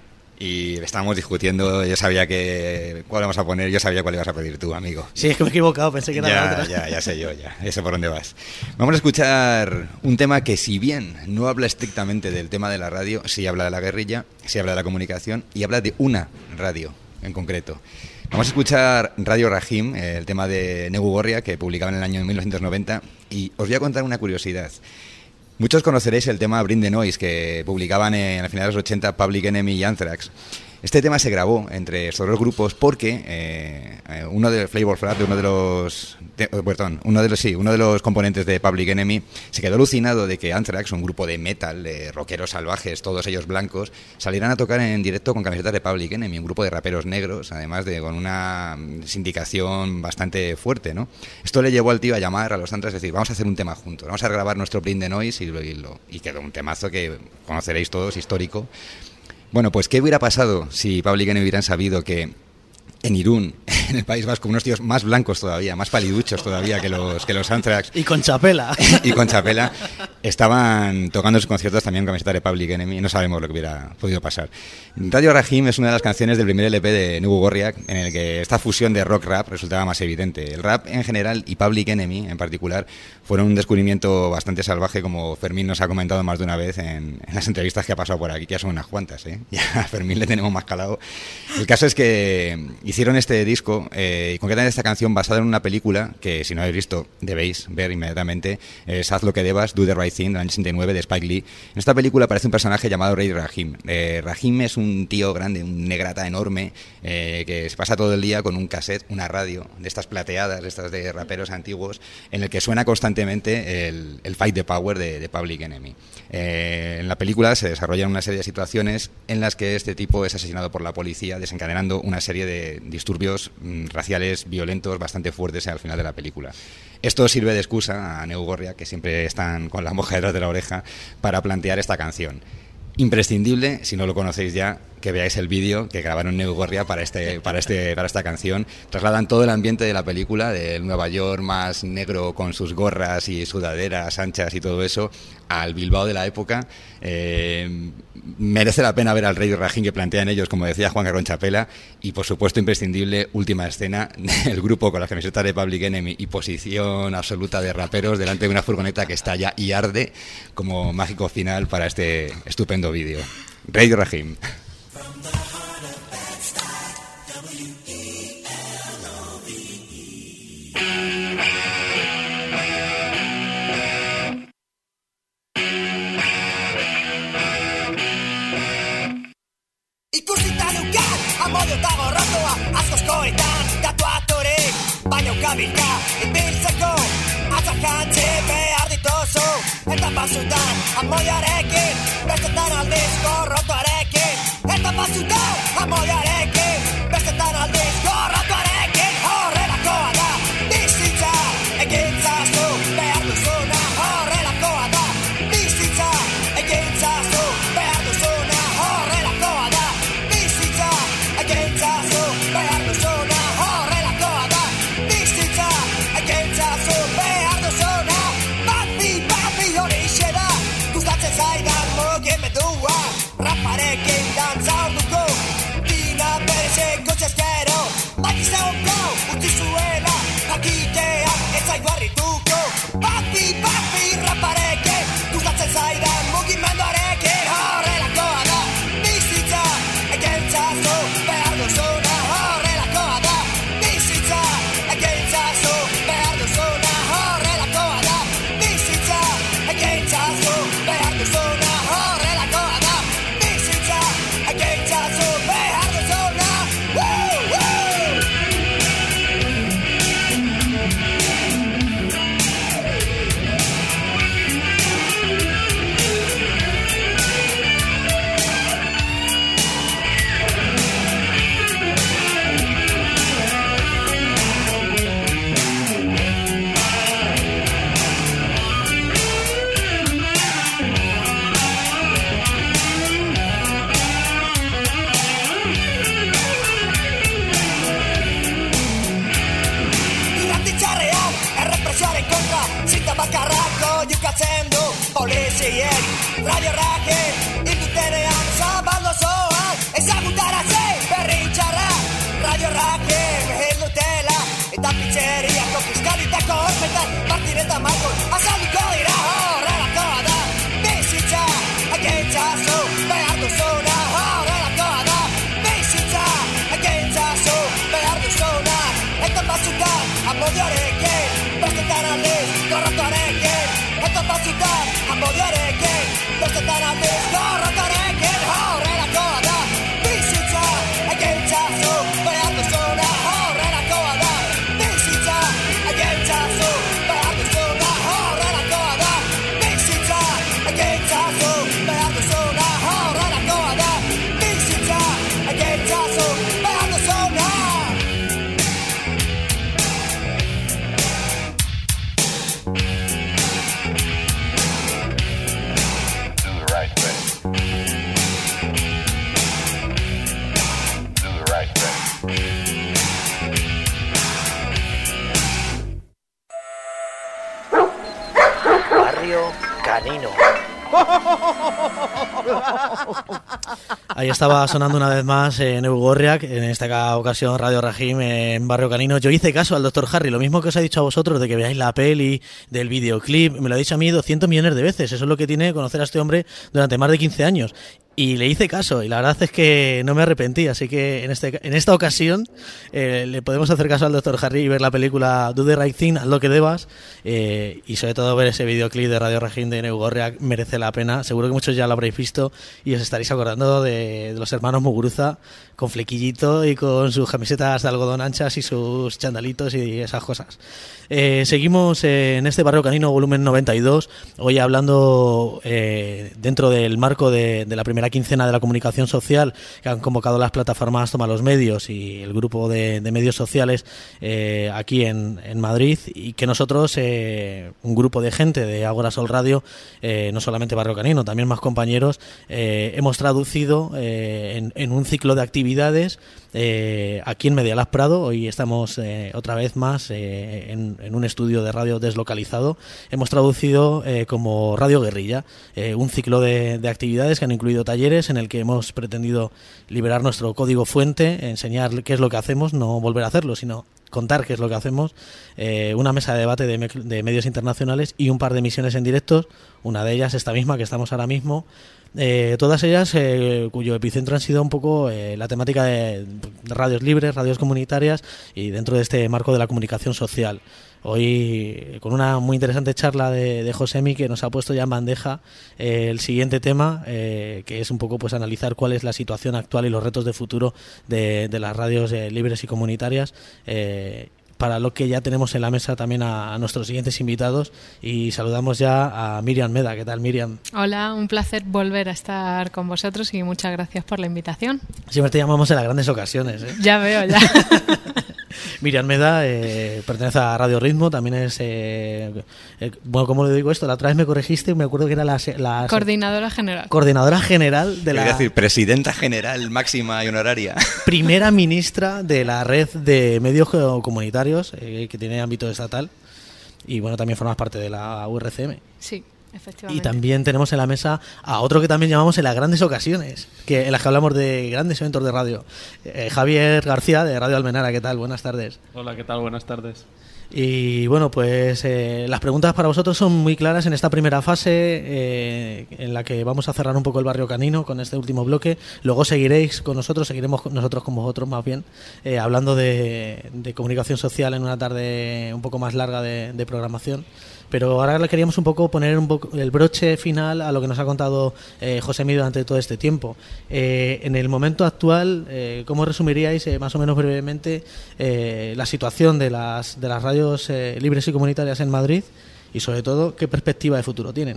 Y estábamos discutiendo, yo sabía que cuál vamos a poner, yo sabía cuál ibas a pedir tú, amigo. Sí, es que me he equivocado, pensé que era ya, la otra. Ya, ya sé yo, ya, ya sé por dónde vas. Vamos a escuchar un tema que, si bien no habla estrictamente del tema de la radio, sí habla de la guerrilla, sí habla de la comunicación y habla de una radio en concreto. Vamos a escuchar Radio Rahim, el tema de Negu Gorria, que publicaba en el año mil novecientos noventa, y os voy a contar una curiosidad. Muchos conoceréis el tema Bring the Noise, que publicaban en, a finales de los ochenta Public Enemy y Anthrax. Este tema se grabó entre estos dos grupos porque eh, uno de Flavor Flav, uno de los, de, perdón, uno de los sí, uno de los componentes de Public Enemy, se quedó alucinado de que Anthrax, un grupo de metal, de rockeros salvajes, todos ellos blancos, salieran a tocar en directo con camisetas de Public Enemy, un grupo de raperos negros, además de con una sindicación bastante fuerte, ¿no? Esto le llevó al tío a llamar a los Anthrax y decir, vamos a hacer un tema juntos, vamos a grabar nuestro Bring the Noise y, y, lo, y quedó un temazo que conoceréis todos, histórico. Bueno, pues ¿qué hubiera pasado si Public Enemy hubieran sabido que en Irún, en el País Vasco, unos tíos más blancos todavía, más paliduchos todavía que los que los Anthrax y con chapela y con chapela estaban tocando sus conciertos también con camiseta de Public Enemy y no sabemos lo que hubiera podido pasar. Radio Rahim es una de las canciones del primer L P de Negu Gorria en el que esta fusión de rock rap resultaba más evidente. El rap en general y Public Enemy en particular fueron un descubrimiento bastante salvaje, como Fermín nos ha comentado más de una vez en, en las entrevistas que ha pasado por aquí, que ya son unas cuantas, ¿eh? Ya a Fermín le tenemos más calado. El caso es que hicieron este disco eh, y concretamente esta canción basada en una película que, si no habéis visto, debéis ver inmediatamente. Es Haz lo que debas, Do the Right Thing, del año sesenta y nueve, de Spike Lee. En esta película aparece un personaje llamado Ray Rahim. Eh, Rahim es un tío grande, un negrata enorme, eh, que se pasa todo el día con un cassette, una radio, de estas plateadas, de estas de raperos antiguos, en el que suena constantemente el, el Fight the Power de, de Public Enemy. Eh, en la película se desarrollan una serie de situaciones en las que este tipo es asesinado por la policía, desencadenando una serie de disturbios mm, raciales violentos bastante fuertes al final de la película. Esto sirve de excusa a Negu Gorria, que siempre están con la moja detrás de la oreja, para plantear esta canción. Imprescindible, si no lo conocéis ya, que veáis el vídeo que grabaron Negu Gorria para este para este para esta canción. Trasladan todo el ambiente de la película, del Nueva York más negro con sus gorras y sudaderas anchas y todo eso, al Bilbao de la época. Eh, merece la pena ver al Rey Rahim que plantean ellos, como decía Juan Carrón Chapela, y por supuesto imprescindible, última escena, el grupo con las camisetas de Public Enemy y posición absoluta de raperos delante de una furgoneta que estalla y arde, como mágico final para este estupendo vídeo. Rey Rahim. Ikusita dukat, amodio eta gorrotoa, askoskoetan tatuaturik, baina ukabilka, ibiltzeko, atzakantzi behar dituzu, eta pasutan, amodioarekin, bestetan aldiz gorrotoarekin, eta pasutan, amodioarekin, bestetan aldiz gorrotoarekin, horrelakoa da, bizitza, egintzazu, behar duzuna, horrelakoa da, bizitza, egintzazu, behar duzuna, horrelakoa da, bizitza, egintzazu, behar duzuna, horrelakoa da, bizitza, egintzazu, behar duzuna, papi, papi, horixe da, gustatzen zaidan mugimendua, raparekin dantza orduko, dina bakarrako jukatzen du polizien radio rake induterean zabaldo zoan ezagutarazi berri txarra radio rake behel dutela eta pizzeriako fiskalitako hormetan Martin eta Marcos azalduko dira horrelakoa da bizitza agentzazu behar duzuna horrelakoa da bizitza agentzazu behar duzuna eta batzutan amodioarekin bestetan aldiz gorrotoarekin eta batzutan amodioarekin bestetan aldiz gorrotoarekin horrelakoa da bizitza agentzazu behar duzuna horrelakoa da bizitza agentzazu behar duzuna horrelakoa da bizitza agentzazu behar duzuna horrelakoa da bizitza agentzazu behar duzuna. Do the right thing. Do the right thing. Barrio Canino. Ahí estaba sonando una vez más en Eugorriak, en esta ocasión Radio Rajim en Barrio Canino. Yo hice caso al doctor Harry, lo mismo que os he dicho a vosotros de que veáis la peli, del videoclip, me lo ha dicho a mí doscientos millones de veces. Eso es lo que tiene conocer a este hombre durante más de quince años. Y le hice caso, y la verdad es que no me arrepentí, así que en este en esta ocasión eh, le podemos hacer caso al doctor Harry y ver la película Do the Right Thing, haz lo que debas, eh, y sobre todo ver ese videoclip de Radio Rajim de Eugorriak merece la pena. Seguro que muchos ya lo habréis visto y os estaréis acordando de, de los hermanos Muguruza con flequillito y con sus camisetas de algodón anchas y sus chandalitos y esas cosas. Eh, seguimos eh, en este Barrio Canino volumen noventa y dos, hoy hablando eh, dentro del marco de, de la primera quincena de la comunicación social que han convocado las plataformas Toma los Medios y el grupo de, de medios sociales eh, aquí en, en Madrid, y que nosotros, eh, un grupo de gente de Agora Sol Radio, eh, no solamente Barrio Canino, también más compañeros, eh, hemos traducido eh, en, en un ciclo de actividades eh, aquí en Medialab Prado. Hoy estamos eh, otra vez más eh, en, en un estudio de radio deslocalizado. Hemos traducido eh, como Radio Guerrilla, eh, un ciclo de, de actividades que han incluido talleres en el que hemos pretendido liberar nuestro código fuente, enseñar qué es lo que hacemos, no volver a hacerlo, sino contar qué es lo que hacemos, eh, una mesa de debate de, me de medios internacionales y un par de emisiones en directos, una de ellas esta misma que estamos ahora mismo, eh, todas ellas eh, cuyo epicentro han sido un poco eh, la temática de, de radios libres, radios comunitarias y dentro de este marco de la comunicación social. Hoy con una muy interesante charla de, de Josemi, que nos ha puesto ya en bandeja eh, el siguiente tema, eh, que es un poco pues analizar cuál es la situación actual y los retos de futuro de, de las radios eh, libres y comunitarias, eh, para lo que ya tenemos en la mesa también a, a nuestros siguientes invitados, y saludamos ya a Miriam Meda. ¿Qué tal, Miriam? Hola, un placer volver a estar con vosotros y muchas gracias por la invitación. Siempre te llamamos en las grandes ocasiones, ¿eh? Ya veo, ya. Miriam Meda eh, pertenece a Radio Ritmo, también es, eh, eh, bueno, ¿cómo le digo esto? La otra vez me corregiste, me acuerdo que era la... la Coordinadora general. Coordinadora general de la... Quiero decir, presidenta general máxima y honoraria. Primera ministra de la red de medios comunitarios, eh, que tiene ámbito estatal, y bueno, también formas parte de la U R C M. Sí. Efectivamente. Y también tenemos en la mesa a otro que también llamamos en las grandes ocasiones, que en las que hablamos de grandes eventos de radio, eh, Javier García, de Radio Almenara. ¿Qué tal? Buenas tardes. Hola, ¿qué tal? Buenas tardes. Y bueno, pues eh, las preguntas para vosotros son muy claras en esta primera fase, eh, en la que vamos a cerrar un poco el Barrio Canino con este último bloque. Luego seguiréis con nosotros, seguiremos nosotros con vosotros más bien, eh, hablando de, de comunicación social en una tarde un poco más larga de, de programación. Pero ahora le queríamos un poco poner un poco el broche final a lo que nos ha contado eh, Josemi durante todo este tiempo. Eh, en el momento actual, eh, ¿cómo resumiríais eh, más o menos brevemente eh, la situación de las, de las radios eh, libres y comunitarias en Madrid, y sobre todo qué perspectiva de futuro tienen?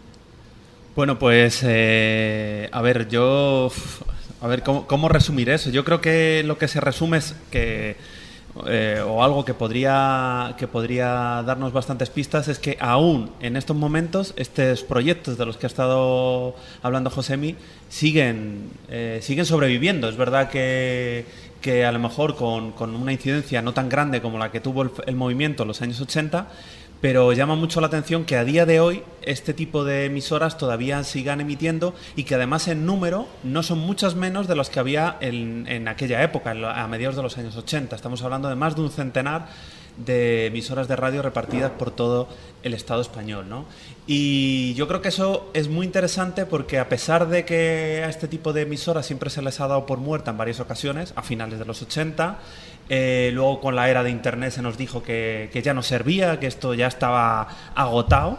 Bueno, pues eh, a ver, yo... A ver, ¿cómo, ¿cómo resumir eso? Yo creo que lo que se resume es que... Eh, o algo que podría que podría darnos bastantes pistas es que aún en estos momentos estos proyectos de los que ha estado hablando Josemi siguen eh, siguen sobreviviendo. Es verdad que, que a lo mejor con, con una incidencia no tan grande como la que tuvo el, el movimiento en los años ochenta, pero llama mucho la atención que a día de hoy este tipo de emisoras todavía sigan emitiendo y que además en número no son muchas menos de las que había en, en aquella época, en lo, a mediados de los años ochenta. Estamos hablando de más de un centenar de emisoras de radio repartidas por todo el Estado español, ¿no? Y yo creo que eso es muy interesante porque a pesar de que a este tipo de emisoras siempre se les ha dado por muerta en varias ocasiones, a finales de los ochenta, eh, luego con la era de Internet se nos dijo que, que ya no servía, que esto ya estaba agotado,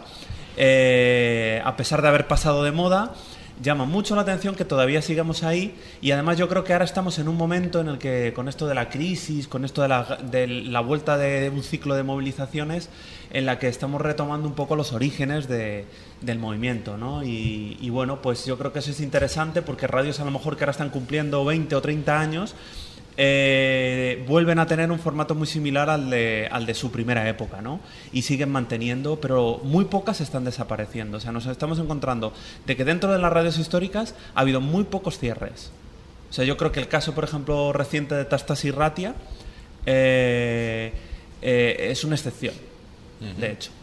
eh, a pesar de haber pasado de moda, llama mucho la atención que todavía sigamos ahí y además yo creo que ahora estamos en un momento en el que con esto de la crisis, con esto de la, de la vuelta de un ciclo de movilizaciones en la que estamos retomando un poco los orígenes de, del movimiento, ¿no? Y, y bueno, pues yo creo que eso es interesante porque radios a lo mejor que ahora están cumpliendo veinte o treinta años Eh, vuelven a tener un formato muy similar al de, al de su primera época, ¿no? Y siguen manteniendo, pero muy pocas están desapareciendo. O sea, nos estamos encontrando de que dentro de las radios históricas ha habido muy pocos cierres. O sea, yo creo que el caso, por ejemplo, reciente de Tastas y Ratia eh, eh, es una excepción, uh-huh. de hecho.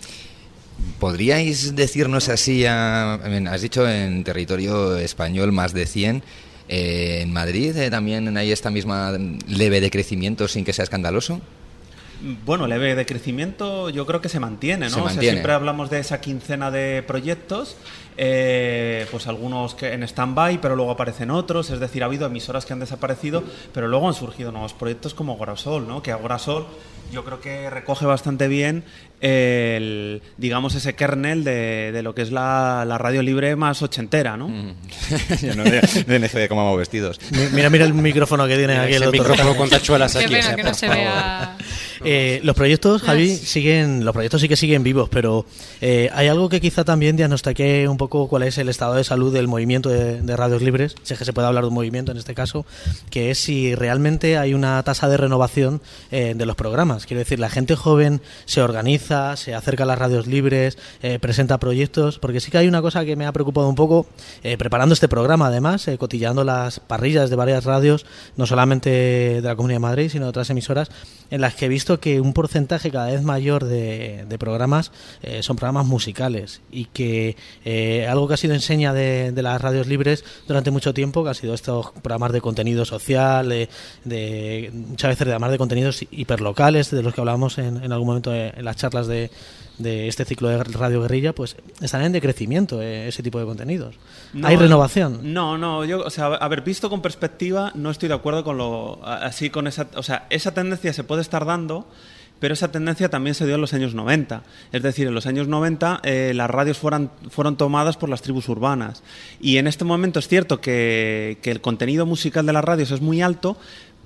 ¿Podríais decirnos así, a, has dicho en territorio español más de cien... Eh, ¿en Madrid eh, también hay esta misma leve decrecimiento sin que sea escandaloso? Bueno, leve decrecimiento yo creo que se mantiene, ¿no? Se mantiene. O sea, siempre hablamos de esa quincena de proyectos, eh, pues algunos que en stand-by, pero luego aparecen otros, es decir, ha habido emisoras que han desaparecido, pero luego han surgido nuevos proyectos como Agorasol, ¿no? Que Agorasol yo creo que recoge bastante bien el, digamos, ese kernel de, de lo que es la, la radio libre más ochentera, ¿no? Mm. Yo no de, de N G de cómo vamos vestidos. Mira, mira el micrófono que tiene aquí el, el doctor. micrófono con tachuelas aquí. Qué pena o sea, que por no se favor. vea. Eh, los proyectos, Javi, siguen, los proyectos sí que siguen vivos, pero eh, hay algo que quizá también diagnostique un poco cuál es el estado de salud del movimiento de, de radios libres, si es que se puede hablar de un movimiento en este caso, que es si realmente hay una tasa de renovación eh, de los programas. Quiero decir, la gente joven se organiza, se acerca a las radios libres, eh, presenta proyectos, porque sí que hay una cosa que me ha preocupado un poco, eh, preparando este programa además, eh, cotillando las parrillas de varias radios, no solamente de la Comunidad de Madrid, sino de otras emisoras, en las que he visto que un porcentaje cada vez mayor de, de programas eh, son programas musicales y que eh, algo que ha sido enseña de, de las radios libres durante mucho tiempo, que ha sido estos programas de contenido social, de, de muchas veces además de contenidos hiperlocales, de los que hablábamos en, en algún momento en las charlas de, de este ciclo de Radio Guerrilla, pues están en decrecimiento eh, ese tipo de contenidos. No, ¿Hay renovación? No, no, yo, o sea, haber visto con perspectiva, no estoy de acuerdo con lo, así con esa, o sea, esa tendencia se puede estar dando, pero esa tendencia también se dio en los años noventa. Es decir, en los años noventa eh, las radios fueron, fueron tomadas por las tribus urbanas. Y en este momento es cierto que, que el contenido musical de las radios es muy alto,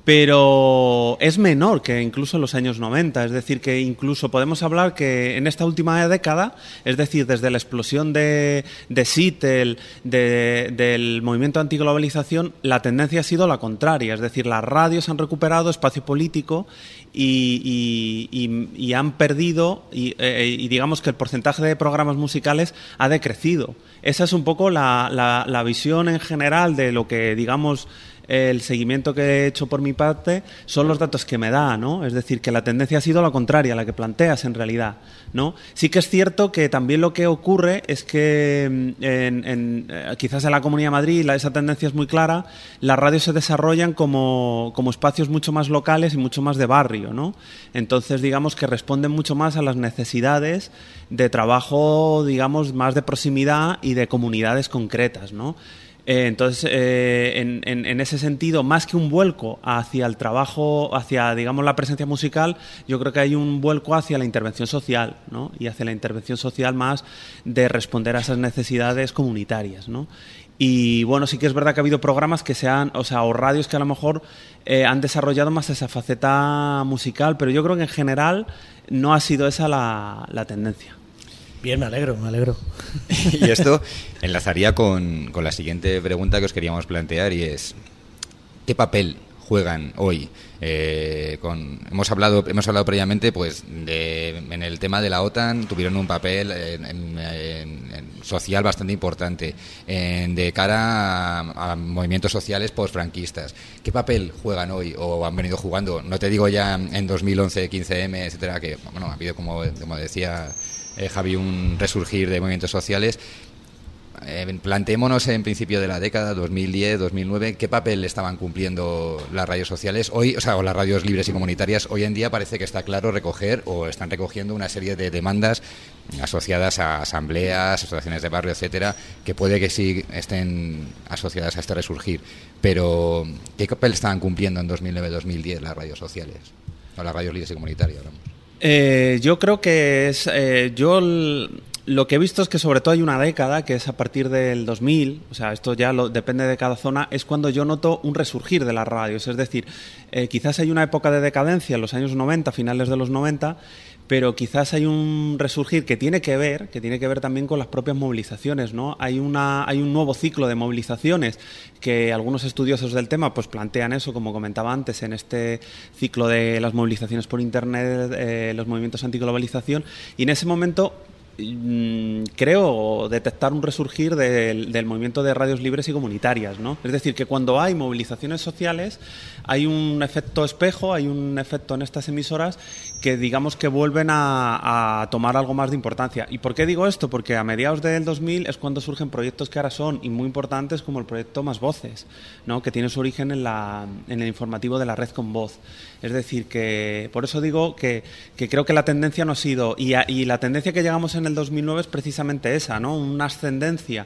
pero es menor que incluso en los años noventa. Es decir, que incluso podemos hablar que en esta última década, es decir, desde la explosión de, de Seattle, de, del movimiento antiglobalización, la tendencia ha sido la contraria. Es decir, las radios han recuperado espacio político y, y, y, y han perdido, y, eh, y digamos que el porcentaje de programas musicales ha decrecido. Esa es un poco la, la, la visión en general de lo que, digamos, el seguimiento que he hecho por mi parte son los datos que me da, ¿no? Es decir, que la tendencia ha sido la contraria, la que planteas en realidad, ¿no? Sí que es cierto que también lo que ocurre es que en, en, quizás en la Comunidad de Madrid la, esa tendencia es muy clara, las radios se desarrollan como, como espacios mucho más locales y mucho más de barrio, ¿no? Entonces, digamos que responden mucho más a las necesidades de trabajo, digamos, más de proximidad y de comunidades concretas, ¿no? Eh, entonces, eh, en, en, en ese sentido, más que un vuelco hacia el trabajo, hacia, digamos, la presencia musical, yo creo que hay un vuelco hacia la intervención social, ¿no? Y hacia la intervención social más de responder a esas necesidades comunitarias, ¿no? Y bueno, sí que es verdad que ha habido programas que se han, o sea, o radios que a lo mejor eh, han desarrollado más esa faceta musical, pero yo creo que en general no ha sido esa la, la tendencia. Bien, me alegro, me alegro. Y esto enlazaría con, con la siguiente pregunta que os queríamos plantear y es ¿qué papel juegan hoy? Eh, con, hemos hablado hemos hablado previamente pues de, en el tema de la OTAN tuvieron un papel en, en, en, social bastante importante en, de cara a, a movimientos sociales postfranquistas. ¿Qué papel juegan hoy o han venido jugando? No te digo ya en dos mil once, quince eme, etcétera, que bueno, ha habido, como, como decía eh, Javi, un resurgir de movimientos sociales. Eh, planteémonos en principio de la década, dos mil diez, dos mil nueve, ¿qué papel estaban cumpliendo las radios sociales hoy, o sea, o las radios libres y comunitarias? Hoy en día parece que está claro recoger o están recogiendo una serie de demandas asociadas a asambleas, asociaciones de barrio, etcétera, que puede que sí estén asociadas a este resurgir. Pero ¿qué papel estaban cumpliendo en dos mil nueve, dos mil diez las radios sociales o las radios libres y comunitarias? Vamos. Eh, yo creo que es eh, yo l- lo que he visto es que sobre todo hay una década, que es a partir del dos mil, o sea, esto ya lo, depende de cada zona, es cuando yo noto un resurgir de las radios. Es decir, eh, quizás hay una época de decadencia en los años noventa, finales de los noventa, pero quizás hay un resurgir que tiene que ver, que tiene que ver también con las propias movilizaciones, ¿no? Hay una, hay un nuevo ciclo de movilizaciones que algunos estudiosos del tema pues plantean eso, como comentaba antes, en este ciclo de las movilizaciones por internet, eh, los movimientos antiglobalización, y en ese momento creo detectar un resurgir del, del movimiento de radios libres y comunitarias, ¿no? Es decir, que cuando hay movilizaciones sociales hay un efecto espejo, hay un efecto en estas emisoras que digamos que vuelven a, a tomar algo más de importancia. ¿Y por qué digo esto? Porque a mediados del dos mil es cuando surgen proyectos que ahora son y muy importantes, como el proyecto Más Voces, ¿no? Que tiene su origen en, la, en el informativo de la Red con Voz. Es decir, que por eso digo que, que creo que la tendencia no ha sido, y, a, y la tendencia que llegamos en el dos mil nueve es precisamente esa, ¿no? Una ascendencia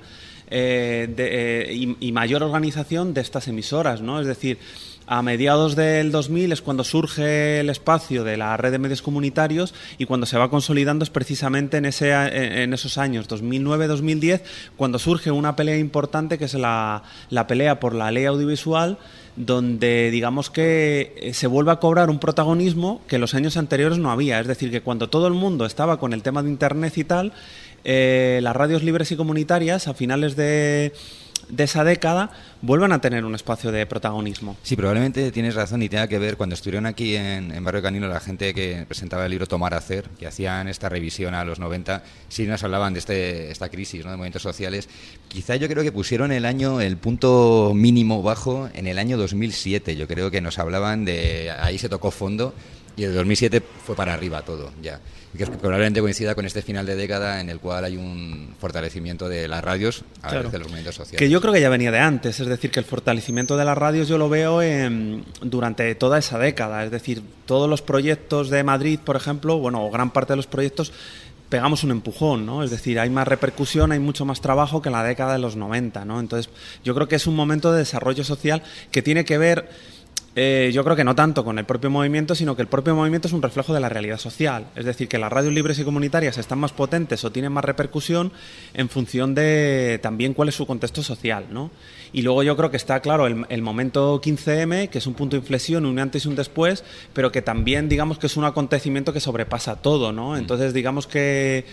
eh, de, eh, y, y mayor organización de estas emisoras, ¿no? Es decir, a mediados del dos mil es cuando surge el espacio de la red de medios comunitarios, y cuando se va consolidando es precisamente en, ese, en esos años, dos mil nueve, dos mil diez, cuando surge una pelea importante, que es la, la pelea por la ley audiovisual, donde digamos que se vuelve a cobrar un protagonismo que en los años anteriores no había. Es decir, que cuando todo el mundo estaba con el tema de Internet y tal, eh, las radios libres y comunitarias a finales de, de esa década vuelven a tener un espacio de protagonismo. Sí, probablemente tienes razón y tenga que ver, cuando estuvieron aquí en, en Barrio Canino, la gente que presentaba el libro Tomar Hacer, que hacían esta revisión a los noventa, sí nos hablaban de este, esta crisis, ¿no?, de movimientos sociales. Quizá yo creo que pusieron el año, el punto mínimo bajo en el año dos mil siete. Yo creo que nos hablaban de, ahí se tocó fondo, y el dos mil siete fue para arriba todo, ya. Y que probablemente coincida con este final de década en el cual hay un fortalecimiento de las radios a Claro. través de los movimientos sociales. Que yo creo que ya venía de antes, es decir, que el fortalecimiento de las radios yo lo veo en, durante toda esa década. Es decir, todos los proyectos de Madrid, por ejemplo, bueno, o gran parte de los proyectos, pegamos un empujón, ¿no? Es decir, hay más repercusión, hay mucho más trabajo que en la década de los noventa, ¿no? Entonces, yo creo que es un momento de desarrollo social que tiene que ver, Eh, yo creo que no tanto con el propio movimiento, sino que el propio movimiento es un reflejo de la realidad social. Es decir, que las radios libres y comunitarias están más potentes o tienen más repercusión en función de también cuál es su contexto social, ¿no? Y luego yo creo que está claro el, el momento quince eme, que es un punto de inflexión, un antes y un después, pero que también digamos que es un acontecimiento que sobrepasa todo, ¿no? Entonces digamos que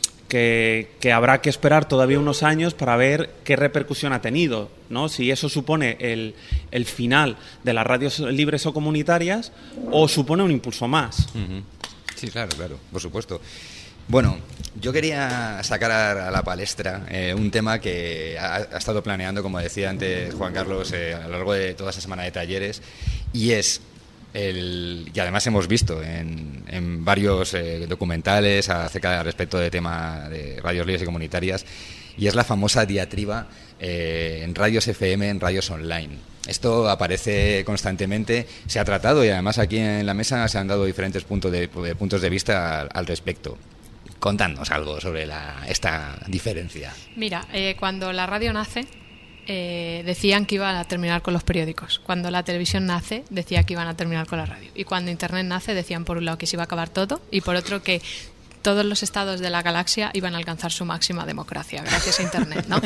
Que, que habrá que esperar todavía unos años para ver qué repercusión ha tenido, ¿no? Si eso supone el, el final de las radios libres o comunitarias o supone un impulso más. Uh-huh. Sí, claro, claro, por supuesto. Bueno, yo quería sacar a, a la palestra eh, un tema que ha, ha estado planeando, como decía antes Juan Carlos, eh, a lo largo de toda esa semana de talleres, y es el, y además hemos visto en, en varios eh, documentales acerca respecto de tema de radios libres y comunitarias, y es la famosa diatriba eh, en radios F M, en radios online. Esto aparece constantemente, se ha tratado, y además aquí en la mesa se han dado diferentes puntos de, de puntos de vista al, al respecto. Contadnos algo sobre la, esta diferencia. Mira, eh, cuando la radio nace, eh, decían que iban a terminar con los periódicos. Cuando la televisión nace, decía que iban a terminar con la radio. Y cuando Internet nace, decían por un lado que se iba a acabar todo, y por otro que todos los estados de la galaxia iban a alcanzar su máxima democracia gracias a Internet, ¿no?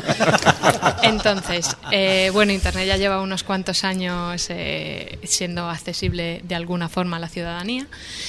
Entonces, eh, bueno, Internet ya lleva unos cuantos años eh, siendo accesible de alguna forma a la ciudadanía.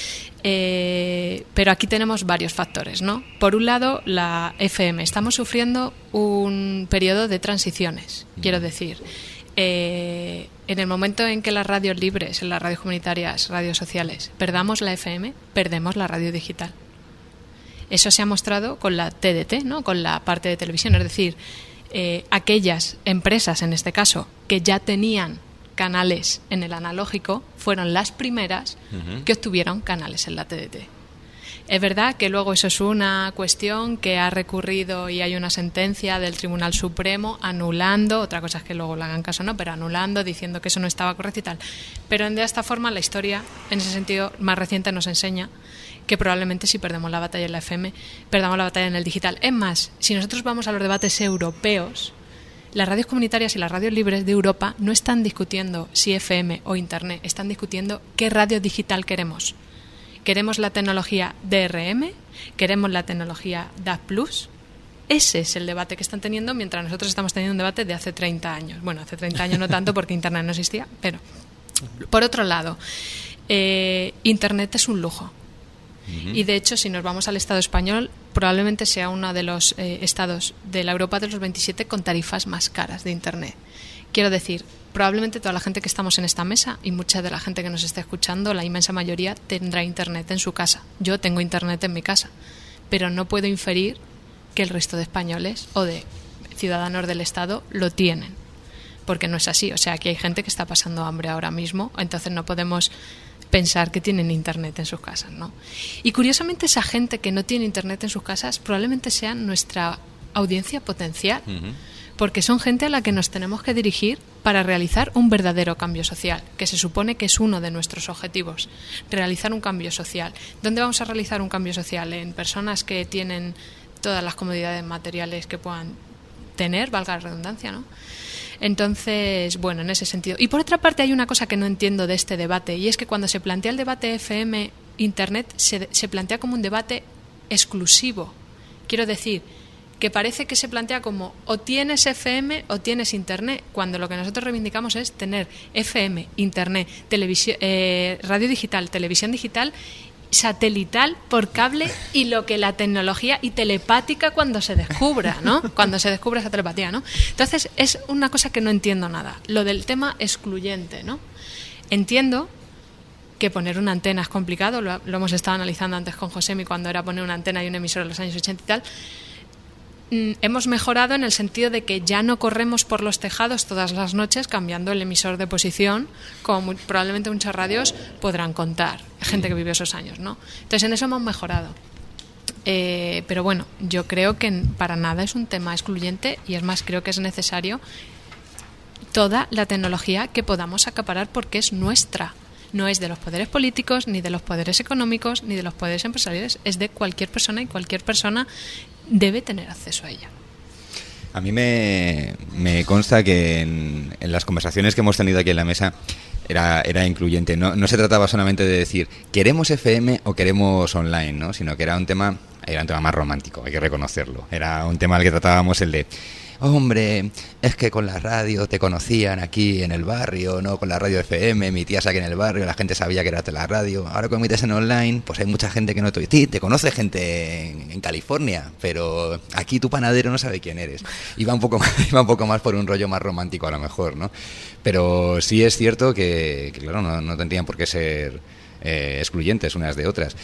Eh, pero aquí tenemos varios factores, ¿no? Por un lado, la F M. Estamos sufriendo un periodo de transiciones. Quiero decir, eh, en el momento en que las radios libres, en las radios comunitarias, radios sociales, perdamos la F M, perdemos la radio digital. Eso se ha mostrado con la T D T, ¿no? Con la parte de televisión, es decir, eh, aquellas empresas, en este caso, que ya tenían canales en el analógico, fueron las primeras uh-huh. que obtuvieron canales en la T D T. Es verdad que luego eso es una cuestión que ha recurrido y hay una sentencia del Tribunal Supremo anulando, otra cosa es que luego le hagan caso o no, pero anulando, diciendo que eso no estaba correcto y tal. Pero de esta forma la historia, en ese sentido más reciente, nos enseña que probablemente si perdemos la batalla en la F M, perdamos la batalla en el digital. Es más, si nosotros vamos a los debates europeos, las radios comunitarias y las radios libres de Europa no están discutiendo si F M o Internet, están discutiendo qué radio digital queremos. ¿Queremos la tecnología D R M? ¿Queremos la tecnología D A B plus? Ese es el debate que están teniendo, mientras nosotros estamos teniendo un debate de hace treinta años. Bueno, hace treinta años no tanto porque Internet no existía, pero por otro lado, eh, Internet es un lujo. Uh-huh. Y de hecho, si nos vamos al Estado español, probablemente sea uno de los eh, estados de la Europa de los veintisiete con tarifas más caras de Internet. Quiero decir, probablemente toda la gente que estamos en esta mesa y mucha de la gente que nos está escuchando, la inmensa mayoría, tendrá Internet en su casa. Yo tengo Internet en mi casa, pero no puedo inferir que el resto de españoles o de ciudadanos del Estado lo tienen, porque no es así. O sea, aquí hay gente que está pasando hambre ahora mismo, entonces no podemos pensar que tienen Internet en sus casas, ¿no? Y curiosamente esa gente que no tiene Internet en sus casas probablemente sea nuestra audiencia potencial. Uh-huh. Porque son gente a la que nos tenemos que dirigir para realizar un verdadero cambio social, que se supone que es uno de nuestros objetivos, realizar un cambio social. ¿Dónde vamos a realizar un cambio social? En personas que tienen todas las comodidades materiales que puedan tener, valga la redundancia, ¿no? Entonces, bueno, en ese sentido. Y por otra parte hay una cosa que no entiendo de este debate, y es que cuando se plantea el debate F M Internet, se, se plantea como un debate exclusivo. Quiero decir, que parece que se plantea como o tienes F M o tienes Internet, cuando lo que nosotros reivindicamos es tener F M, Internet, televisión, eh, radio digital, televisión digital, satelital, por cable y lo que la tecnología y telepática cuando se descubra, ¿no? Cuando se descubra esa telepatía, ¿no? Entonces es una cosa que no entiendo nada, lo del tema excluyente, ¿no? Entiendo que poner una antena es complicado, lo, lo hemos estado analizando antes con Josemi cuando era poner una antena y un emisor en los años ochenta y tal. Hemos mejorado en el sentido de que ya no corremos por los tejados todas las noches cambiando el emisor de posición, como muy, probablemente muchas radios podrán contar, gente que vivió esos años, ¿no? Entonces en eso hemos mejorado. Eh, pero bueno, yo creo que para nada es un tema excluyente y es más, creo que es necesario toda la tecnología que podamos acaparar porque es nuestra. No es de los poderes políticos, ni de los poderes económicos, ni de los poderes empresariales, es de cualquier persona y cualquier persona debe tener acceso a ella. A mí me, me consta que en, en las conversaciones que hemos tenido aquí en la mesa era, era incluyente. No, no se trataba solamente de decir queremos F M o queremos online, ¿no? Sino que era un tema, era un tema más romántico, hay que reconocerlo. Era un tema al que tratábamos el de hombre, es que con la radio te conocían aquí en el barrio, ¿no? Con la radio F M, mi tía aquí en el barrio, la gente sabía que era de la radio. Ahora que emites en online, pues hay mucha gente que no te... Sí, te conoce gente en, en California, pero aquí tu panadero no sabe quién eres. Iba un poco más, iba un poco más por un rollo más romántico a lo mejor, ¿no? Pero sí es cierto que, que claro, no, no tendrían por qué ser eh, excluyentes unas de otras.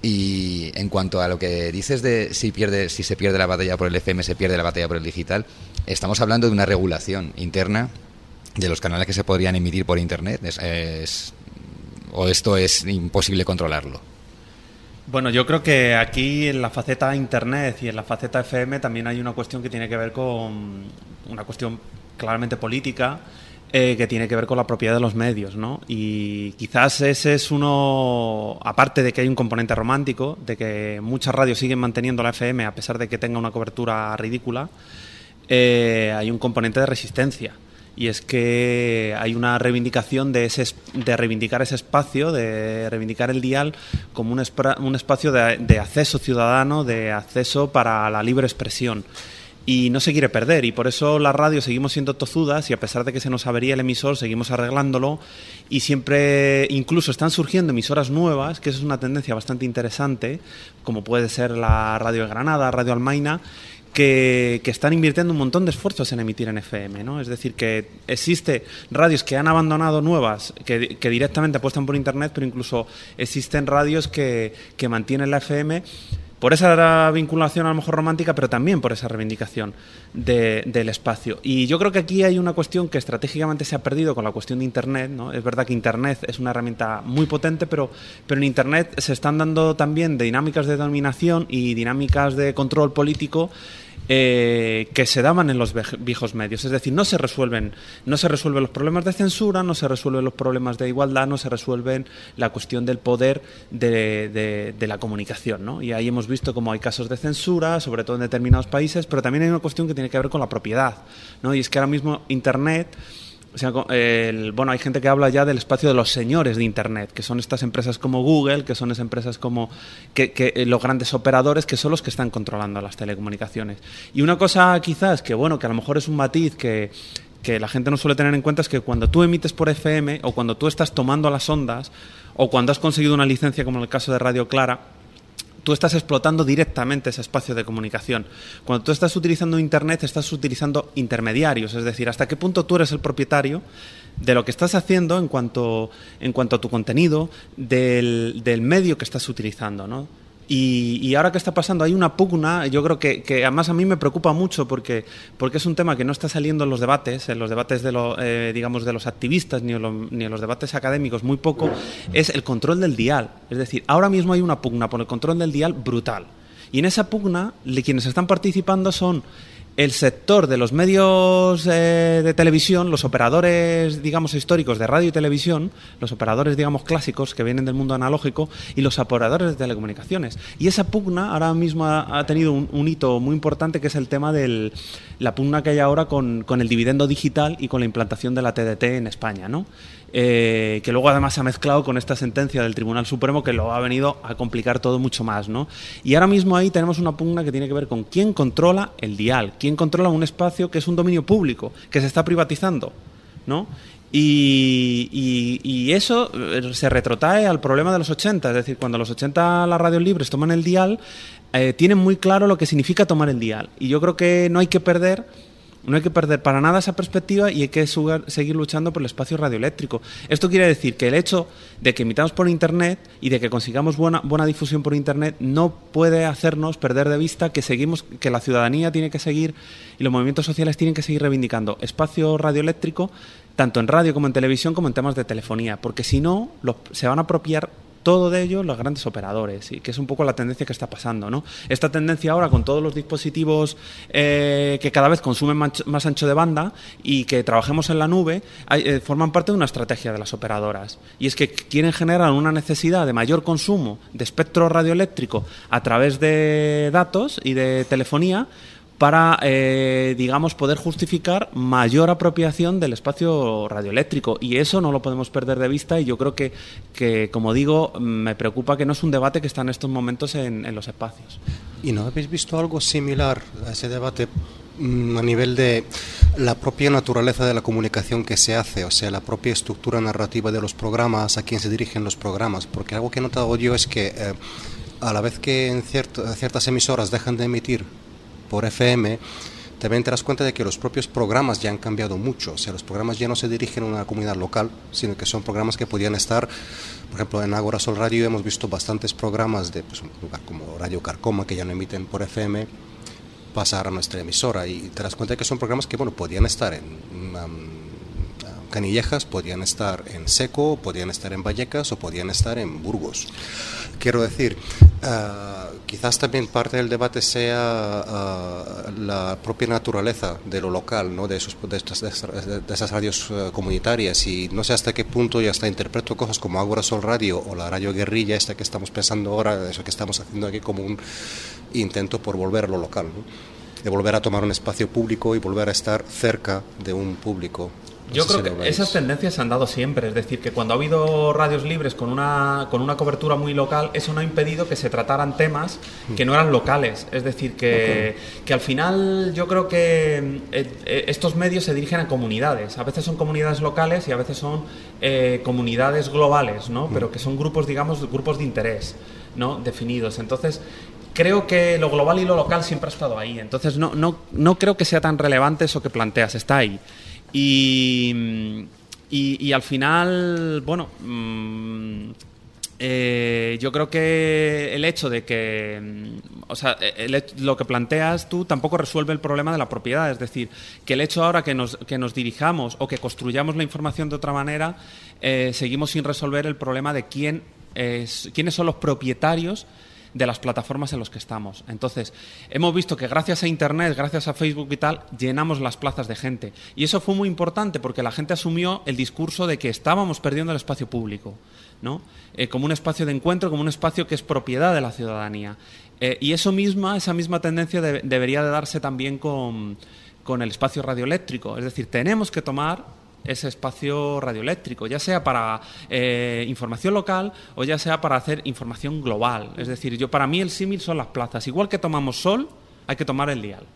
Y en cuanto a lo que dices de si pierde, si se pierde la batalla por el F M, se pierde la batalla por el digital, estamos hablando de una regulación interna de los canales que se podrían emitir por Internet. Es, es, ¿O esto es imposible controlarlo? Bueno, yo creo que aquí en la faceta Internet y en la faceta F M también hay una cuestión que tiene que ver con una cuestión claramente política, Eh, que tiene que ver con la propiedad de los medios, ¿no? Y quizás ese es uno, aparte de que hay un componente romántico, de que muchas radios siguen manteniendo la F M a pesar de que tenga una cobertura ridícula, eh, hay un componente de resistencia. Y es que hay una reivindicación de ese de reivindicar ese espacio, de reivindicar el dial como un, espra, un espacio de, de acceso ciudadano, de acceso para la libre expresión. Y no se quiere perder, y por eso las radios seguimos siendo tozudas y a pesar de que se nos avería el emisor, seguimos arreglándolo y siempre, incluso están surgiendo emisoras nuevas, que eso es una tendencia bastante interesante, como puede ser la Radio de Granada, Radio Almaina, que, que están invirtiendo un montón de esfuerzos en emitir en F M, ¿no? Es decir, que existe radios que han abandonado nuevas, que, que directamente apuestan por Internet, pero incluso existen radios que, que mantienen la F M por esa vinculación a lo mejor romántica, pero también por esa reivindicación de, del espacio. Y yo creo que aquí hay una cuestión que estratégicamente se ha perdido con la cuestión de Internet, ¿no? Es verdad que Internet es una herramienta muy potente, pero, pero en Internet se están dando también dinámicas de dominación y dinámicas de control político Eh, que se daban en los viejos medios, es decir, no se resuelven, no se resuelven los problemas de censura, no se resuelven los problemas de igualdad, no se resuelven la cuestión del poder de, de, de la comunicación, ¿no? Y ahí hemos visto cómo hay casos de censura, sobre todo en determinados países, pero también hay una cuestión que tiene que ver con la propiedad, ¿no? Y es que ahora mismo Internet, o sea, el, bueno, hay gente que habla ya del espacio de los señores de Internet, que son estas empresas como Google, que son esas empresas como que, que los grandes operadores, que son los que están controlando las telecomunicaciones. Y una cosa quizás que, bueno, que a lo mejor es un matiz que, que la gente no suele tener en cuenta, es que cuando tú emites por F M o cuando tú estás tomando las ondas o cuando has conseguido una licencia, como en el caso de Radio Clara, tú estás explotando directamente ese espacio de comunicación. Cuando tú estás utilizando Internet, estás utilizando intermediarios, es decir, hasta qué punto tú eres el propietario de lo que estás haciendo en cuanto, en cuanto a tu contenido, del, del medio que estás utilizando, ¿no? Y, y ahora que está pasando, hay una pugna, yo creo que, que además a mí me preocupa mucho porque, porque es un tema que no está saliendo en los debates, en los debates de, lo, eh, digamos, de los activistas ni en, lo, ni en los debates académicos, muy poco, es el control del dial. Es decir, ahora mismo hay una pugna por el control del dial brutal. Y en esa pugna, quienes están participando son el sector de los medios eh, de televisión, los operadores, digamos, históricos de radio y televisión, los operadores, digamos, clásicos que vienen del mundo analógico y los operadores de telecomunicaciones. Y esa pugna ahora mismo ha, ha tenido un, un hito muy importante, que es el tema de la pugna que hay ahora con, con el dividendo digital y con la implantación de la T D T en España, ¿no? Eh, que luego además se ha mezclado con esta sentencia del Tribunal Supremo que lo ha venido a complicar todo mucho más, ¿no? Y ahora mismo ahí tenemos una pugna que tiene que ver con quién controla el dial, quién controla un espacio que es un dominio público, que se está privatizando, ¿no? Y, y, y eso se retrotrae al problema de los ochenta, es decir, cuando los ochenta las radios libres toman el dial, eh, tienen muy claro lo que significa tomar el dial. Y yo creo que no hay que perder... No hay que perder para nada esa perspectiva y hay que seguir luchando por el espacio radioeléctrico. Esto quiere decir que el hecho de que emitamos por Internet y de que consigamos buena, buena difusión por Internet no puede hacernos perder de vista que seguimos, que la ciudadanía tiene que seguir y los movimientos sociales tienen que seguir reivindicando espacio radioeléctrico tanto en radio como en televisión como en temas de telefonía, porque si no los, se van a apropiar todo de ello los grandes operadores, y que es un poco la tendencia que está pasando, ¿no? Esta tendencia ahora con todos los dispositivos eh, que cada vez consumen más, más ancho de banda y que trabajemos en la nube, hay, eh, forman parte de una estrategia de las operadoras, y es que quieren generar una necesidad de mayor consumo de espectro radioeléctrico a través de datos y de telefonía para, eh, digamos, poder justificar mayor apropiación del espacio radioeléctrico. Y eso no lo podemos perder de vista y yo creo que, que, como digo, me preocupa que no es un debate que está en estos momentos en, en los espacios. ¿Y no habéis visto algo similar a ese debate mmm, a nivel de la propia naturaleza de la comunicación que se hace? O sea, la propia estructura narrativa de los programas, a quién se dirigen los programas. Porque algo que he notado yo es que eh, a la vez que en cierto, ciertas emisoras dejan de emitir por F M, también te das cuenta de que los propios programas ya han cambiado mucho. O sea, los programas ya no se dirigen a una comunidad local, sino que son programas que podían estar, por ejemplo, en Ágora Sol Radio hemos visto bastantes programas de pues, un lugar como Radio Carcoma, que ya no emiten por F M, pasar a nuestra emisora, y te das cuenta de que son programas que, bueno, podían estar en um, Canillejas, podían estar en Seco, podían estar en Vallecas o podían estar en Burgos. Quiero decir, uh, quizás también parte del debate sea uh, la propia naturaleza de lo local, ¿no? de, esos, de, estas, de esas radios uh, comunitarias, y no sé hasta qué punto ya hasta interpreto cosas como Ágora Sol Radio o la Radio Guerrilla, esta que estamos pensando ahora, eso que estamos haciendo aquí, como un intento por volver a lo local, ¿no? De volver a tomar un espacio público y volver a estar cerca de un público. No Yo sé creo si que esas tendencias se han dado siempre, es decir, que cuando ha habido radios libres con una, con una cobertura muy local, eso no ha impedido que se trataran temas que no eran locales, es decir, que, okay. que al final yo creo que eh, estos medios se dirigen a comunidades, a veces son comunidades locales y a veces son eh, comunidades globales, ¿no? Pero que son grupos, digamos, grupos de interés, ¿no? Definidos. Entonces, creo que lo global y lo local siempre ha estado ahí, entonces no, no, no creo que sea tan relevante eso que planteas, está ahí. Y, y, y al final, bueno, mmm, Eh, yo creo que el hecho de que, o sea, el, lo que planteas tú tampoco resuelve el problema de la propiedad. Es decir, que el hecho ahora que nos, que nos dirijamos o que construyamos la información de otra manera, eh, seguimos sin resolver el problema de quién es, quiénes son los propietarios de las plataformas en las que estamos. Entonces, hemos visto que gracias a Internet, gracias a Facebook y tal, llenamos las plazas de gente. Y eso fue muy importante porque la gente asumió el discurso de que estábamos perdiendo el espacio público, ¿no? Eh, como un espacio de encuentro, como un espacio que es propiedad de la ciudadanía. Eh, y eso misma, esa misma tendencia de, debería de darse también con, con el espacio radioeléctrico. Es decir, tenemos que tomar ese espacio radioeléctrico, ya sea para eh, información local o ya sea para hacer información global. Es decir, yo para mí el símil son las plazas. Igual que tomamos sol, hay que tomar el dial.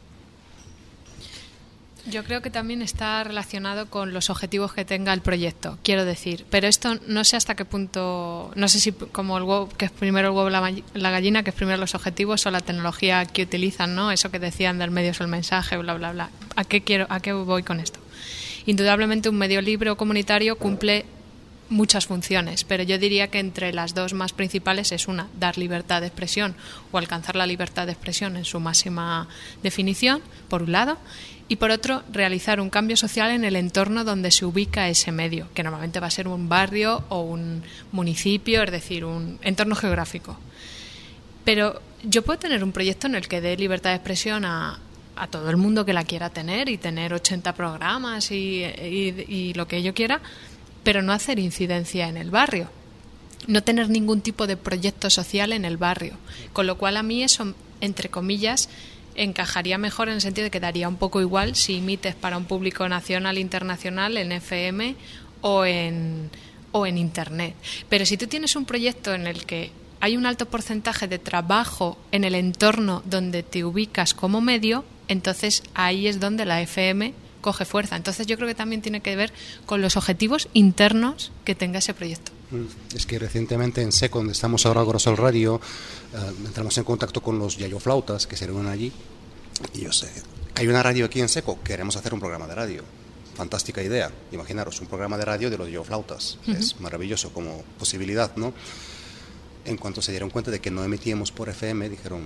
Yo creo que también está relacionado con los objetivos que tenga el proyecto, quiero decir. Pero esto no sé hasta qué punto, no sé si como el huevo, que es primero el huevo la, la gallina, que es primero los objetivos o la tecnología que utilizan, ¿no? Eso que decían del medio es el mensaje, bla, bla, bla. ¿A qué quiero, a qué voy con esto? Indudablemente un medio libre o comunitario cumple muchas funciones, pero yo diría que entre las dos más principales es una, dar libertad de expresión o alcanzar la libertad de expresión en su máxima definición, por un lado, y por otro, realizar un cambio social en el entorno donde se ubica ese medio, que normalmente va a ser un barrio o un municipio, es decir, un entorno geográfico. Pero yo puedo tener un proyecto en el que dé libertad de expresión a a todo el mundo que la quiera tener y tener ochenta programas y, y, y lo que yo quiera, pero no hacer incidencia en el barrio, no tener ningún tipo de proyecto social en el barrio, con lo cual a mí eso, entre comillas, encajaría mejor en el sentido de que daría un poco igual si emites para un público nacional, internacional, en F M o en, o en Internet. Pero si tú tienes un proyecto en el que hay un alto porcentaje de trabajo en el entorno donde te ubicas como medio, entonces ahí es donde la F M coge fuerza. Entonces yo creo que también tiene que ver con los objetivos internos que tenga ese proyecto. Es que recientemente en SECO, donde estamos ahora Grosol Radio, uh, entramos en contacto con los yayoflautas que se reúnen allí. Y yo sé, hay una radio aquí en SECO, queremos hacer un programa de radio. Fantástica idea. Imaginaros, un programa de radio de los yayoflautas. Uh-huh. Es maravilloso como posibilidad, ¿no? En cuanto se dieron cuenta de que no emitíamos por F M, dijeron,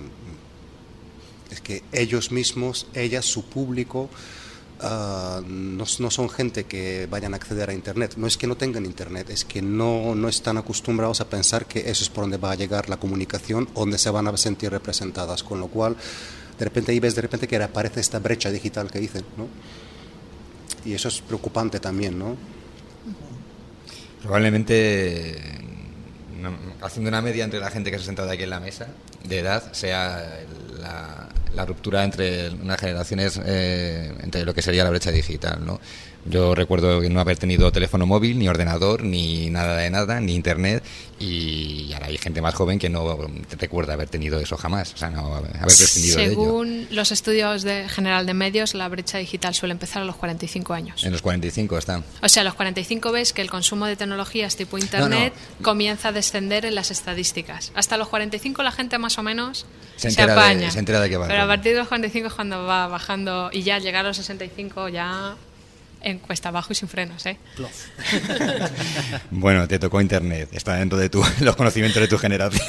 es que ellos mismos, ellas, su público, uh, no, no son gente que vayan a acceder a Internet. No es que no tengan Internet, es que no, no están acostumbrados a pensar que eso es por donde va a llegar la comunicación, donde se van a sentir representadas. Con lo cual, de repente ahí ves de repente que aparece esta brecha digital que dicen, ¿no? Y eso es preocupante también, ¿no? Probablemente, no, haciendo una media entre la gente que se ha sentado aquí en la mesa, de edad, sea la, la ruptura entre unas generaciones, eh, entre lo que sería la brecha digital, ¿no? Yo recuerdo no haber tenido teléfono móvil, ni ordenador, ni nada de nada, ni internet, y ahora hay gente más joven que no recuerda haber tenido eso jamás, o sea, no haber prescindido de ello. Según los estudios de General de Medios, la brecha digital suele empezar a los cuarenta y cinco años. En los cuarenta y cinco están. O sea, a los cuarenta y cinco ves que el consumo de tecnologías tipo internet no, no. comienza a descender en las estadísticas. Hasta los cuarenta y cinco la gente más o menos se, se apaña. De, se entera de que va. Pero a partir de los cuarenta y cinco es cuando va bajando, y ya al llegar a los sesenta y cinco ya en cuesta abajo y sin frenos, ¿eh? Bueno, te tocó internet, está dentro de tu, los conocimientos de tu generación.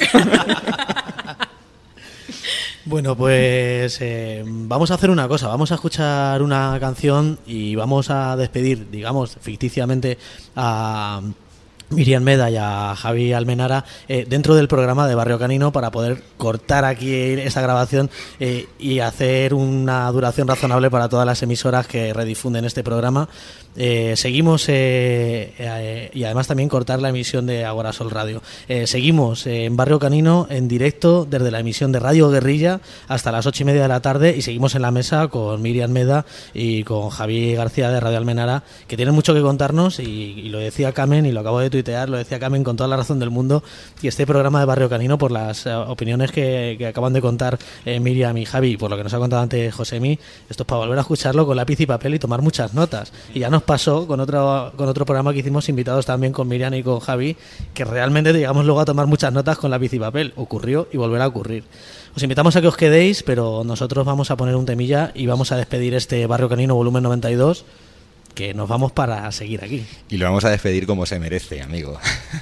Bueno, pues eh, vamos a hacer una cosa, vamos a escuchar una canción y vamos a despedir, digamos, ficticiamente a Miriam Meda y a Javi Almenara eh, dentro del programa de Barrio Canino, para poder cortar aquí esta grabación eh, y hacer una duración razonable para todas las emisoras que redifunden este programa. Eh, seguimos eh, eh, y además también cortar la emisión de Agora Sol Radio. Eh, seguimos eh, en Barrio Canino en directo desde la emisión de Radio Guerrilla hasta las ocho y media de la tarde, y seguimos en la mesa con Miriam Meda y con Javi García de Radio Almenara, que tienen mucho que contarnos, y, y lo decía Carmen, y lo acabo de tuitear, lo decía Carmen con toda la razón del mundo, y este programa de Barrio Canino, por las uh, opiniones que, que acaban de contar eh, Miriam y Javi, por lo que nos ha contado antes Josemi, esto es para volver a escucharlo con lápiz y papel y tomar muchas notas. Y ya nos pasó con otro con otro programa que hicimos invitados también con Miriam y con Javi, que realmente llegamos luego a tomar muchas notas con lápiz y papel. Ocurrió y volverá a ocurrir. Os invitamos a que os quedéis, pero nosotros vamos a poner un temilla y vamos a despedir este Barrio Canino volumen noventa y dos que nos vamos para seguir aquí. Y lo vamos a despedir como se merece, amigo.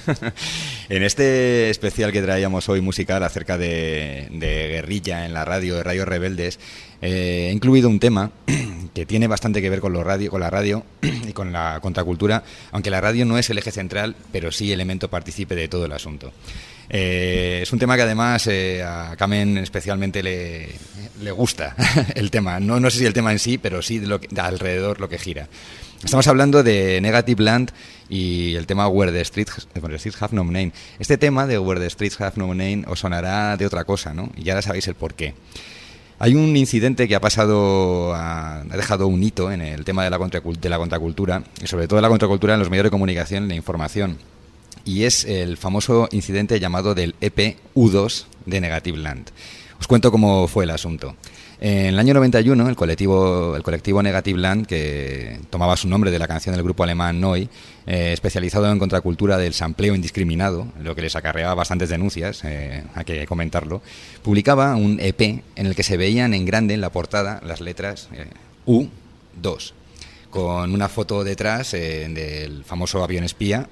En este especial que traíamos hoy musical acerca de, de guerrilla en la radio, de radios rebeldes, eh, he incluido un tema que tiene bastante que ver con, los radio, con la radio y con la contracultura, aunque la radio no es el eje central, pero sí elemento partícipe de todo el asunto. Eh, es un tema que además eh, a Kamen especialmente le, le gusta el tema. No, no sé si el tema en sí, pero sí de lo que, de alrededor lo que gira. Estamos hablando de Negative Land y el tema Where the Streets, Where the Streets Have No Name. Este tema de Where the Streets Have No Name os sonará de otra cosa, ¿no? Y ya sabéis el porqué. Hay un incidente que ha pasado, a, ha dejado un hito en el tema de la, de la contracultura, y sobre todo de la contracultura en los medios de comunicación y la información. Y es el famoso incidente llamado del E P U dos de Negative Land. Os cuento cómo fue el asunto. En el año noventa y uno, el colectivo, el colectivo Negative Land, que tomaba su nombre de la canción del grupo alemán Neu, eh, especializado en contracultura del sampleo indiscriminado, lo que les acarreaba bastantes denuncias, eh, hay que comentarlo, publicaba un E P en el que se veían en grande en la portada las letras eh, U dos, con una foto detrás eh, del famoso avión espía,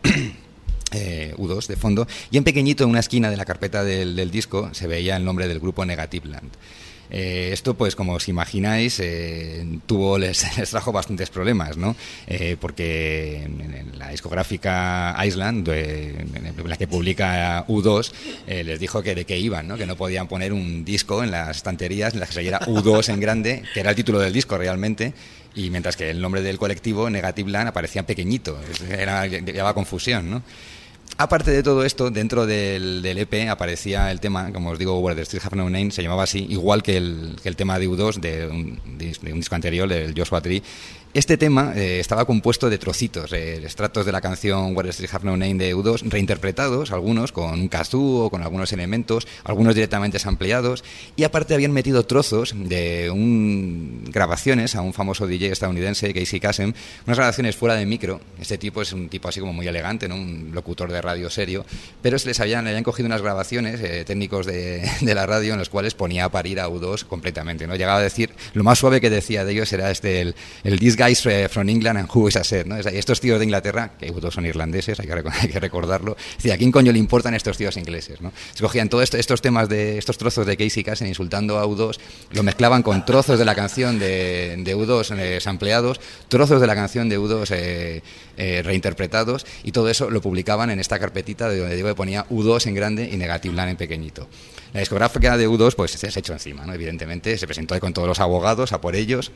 Eh, U dos de fondo, y en pequeñito en una esquina de la carpeta del, del disco se veía el nombre del grupo Negative Land. Eh, esto, pues, como os imagináis, eh, tuvo les, les trajo bastantes problemas, ¿no? Eh, porque en, en la discográfica Island, de, en la que publica U dos, eh, les dijo que de qué iban, ¿no? Que no podían poner un disco en las estanterías en las que se leyera U dos en grande, que era el título del disco realmente, y mientras que el nombre del colectivo Negative Land aparecía pequeñito, era, llevaba confusión, ¿no? Aparte de todo esto, dentro del, del E P aparecía el tema, como os digo, Where the Streets Have No Name, se llamaba así, igual que el, que el tema de U dos, de un, de un disco anterior, del Joshua Tree. Este tema eh, estaba compuesto de trocitos, eh, extractos de la canción Where the Streets Have No Name de U dos, reinterpretados, algunos con un kazoo o con algunos elementos, algunos directamente sampleados, y aparte habían metido trozos de un, grabaciones a un famoso D J estadounidense, Casey Kasem, unas grabaciones fuera de micro. Este tipo es un tipo así como muy elegante, ¿no? Un locutor de radio serio, pero se les habían, le habían cogido unas grabaciones, eh, técnicos de, de la radio, en los cuales ponía a parir a U dos completamente, ¿no? Llegaba a decir, lo más suave que decía de ellos era este, el, el disc guys from England and who is a set, ¿no? Estos tíos de Inglaterra, que todos son irlandeses, hay que, hay que recordarlo, decía, ¿a quién coño le importan estos tíos ingleses, ¿no? Se cogían todos esto, estos temas de estos trozos de Casey Kasem insultando a U dos, lo mezclaban con trozos de la canción de, de U dos eh, sampleados, trozos de la canción de U dos eh, eh, reinterpretados, y todo eso lo publicaban en esta carpetita de donde digo que ponía U dos en grande y Negative Land en pequeñito. La discográfica de U dos pues se ha hecho encima, ¿no? Evidentemente se presentó ahí con todos los abogados a por ellos.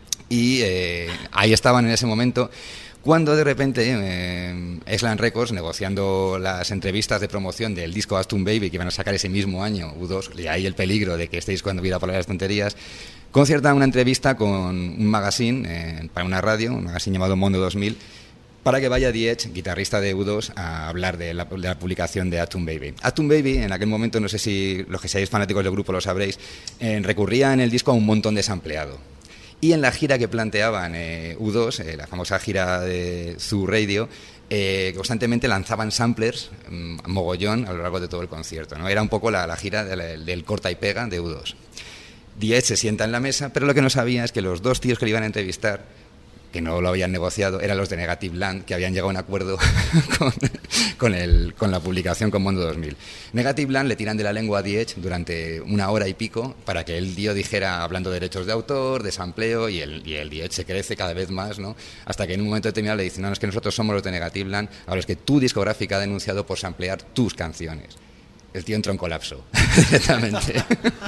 Y eh, ahí estaban en ese momento, cuando de repente eh, Island Records, negociando las entrevistas de promoción del disco Aston Baby que iban a sacar ese mismo año, U dos, y ahí el peligro de que este disco anduviera por las tonterías, conciertan una entrevista con un magazine, eh, para una radio, un magazine llamado Mondo dos mil, para que vaya The Edge, guitarrista de U dos, a hablar de la, de la publicación de Aston Baby. Aston Baby, en aquel momento, no sé si los que seáis fanáticos del grupo lo sabréis, eh, recurría en el disco a un montón de sampleado. Y en la gira que planteaban eh, U dos, eh, la famosa gira de Zoo Radio, eh, constantemente lanzaban samplers, mmm, mogollón, a lo largo de todo el concierto, ¿no? Era un poco la, la gira de la, del corta y pega de U dos. The Edge se sienta en la mesa, pero lo que no sabía es que los dos tíos que le iban a entrevistar, que no lo habían negociado, eran los de Negative Land, que habían llegado a un acuerdo con, con, el, con la publicación con Mondo dos mil. Negative Land le tiran de la lengua a The Edge durante una hora y pico para que el tío dijera, hablando de derechos de autor, de sampleo, y el, y el The Edge se crece cada vez más, ¿no? Hasta que en un momento determinado le dicen, no, es que nosotros somos los de Negative Land, a los que tu discográfica ha denunciado por samplear tus canciones. El tío entró en colapso, directamente.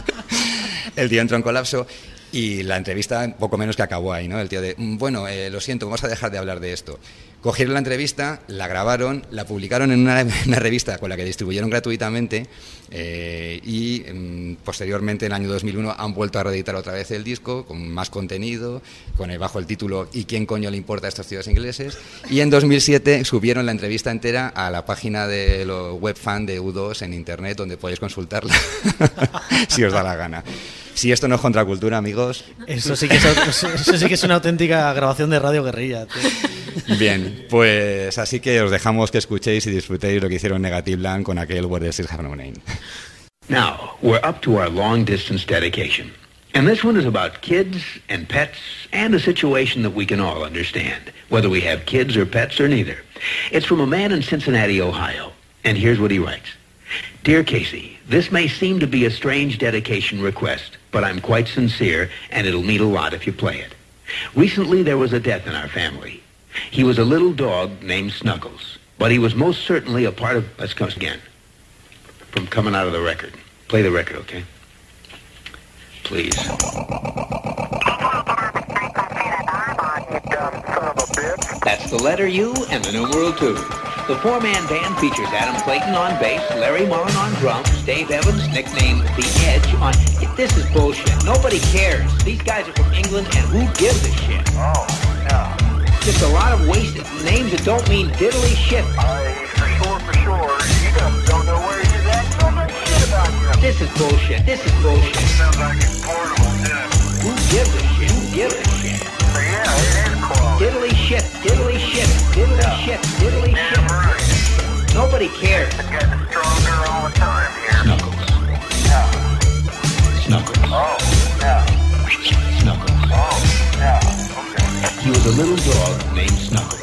El tío entró en colapso. Y la entrevista poco menos que acabó ahí, ¿no? El tío de, bueno, eh, lo siento, vamos a dejar de hablar de esto. Cogieron la entrevista, la grabaron, la publicaron en una, una revista con la que distribuyeron gratuitamente eh, y mm, posteriormente, en el año dos mil uno, han vuelto a reeditar otra vez el disco con más contenido, con el, bajo el título ¿Y quién coño le importa a estos tíos ingleses? Y en dos mil siete subieron la entrevista entera a la página de los webfan de U dos en internet, donde podéis consultarla si os da la gana. Si esto no es contracultura, amigos... Eso sí que es, eso sí que es una auténtica grabación de radio guerrilla, tío. Bien, pues así que os dejamos que escuchéis y disfrutéis lo que hicieron Negative Land con aquel Where the Streets Have No Name. Now, we're up to our long-distance dedication. And this one is about kids and pets and a situation that we can all understand, whether we have kids or pets or neither. It's from a man in Cincinnati, Ohio. And here's what he writes. Dear Casey, this may seem to be a strange dedication request, but I'm quite sincere, and it'll mean a lot if you play it. Recently, there was a death in our family. He was a little dog named Snuggles, but he was most certainly a part of... Let's come again. From coming out of the record. Play the record, okay? Please. That's the letter U and the numeral two. The four-man band features Adam Clayton on bass, Larry Mullen on drums, Dave Evans, nicknamed The Edge, on... This is bullshit. Nobody cares. These guys are from England, and who gives a shit? Oh, no. Just a lot of wasted names that don't mean diddly shit. Uh, for sure, for sure. You guys don't know where he's at. You don't know shit about him. This is bullshit. This is bullshit. Sounds like it's portable, yeah. Who gives a shit? Who gives a shit? Yeah, it is cool. Diddly shit, diddly shit, diddly yeah. shit, diddly yeah, shit. Right. Nobody cares. It's getting stronger all the time here. Snuggles. Yeah. Snuggles. Oh, yeah. Snuggles. Oh, yeah. Okay. He was a little dog named Snuggles.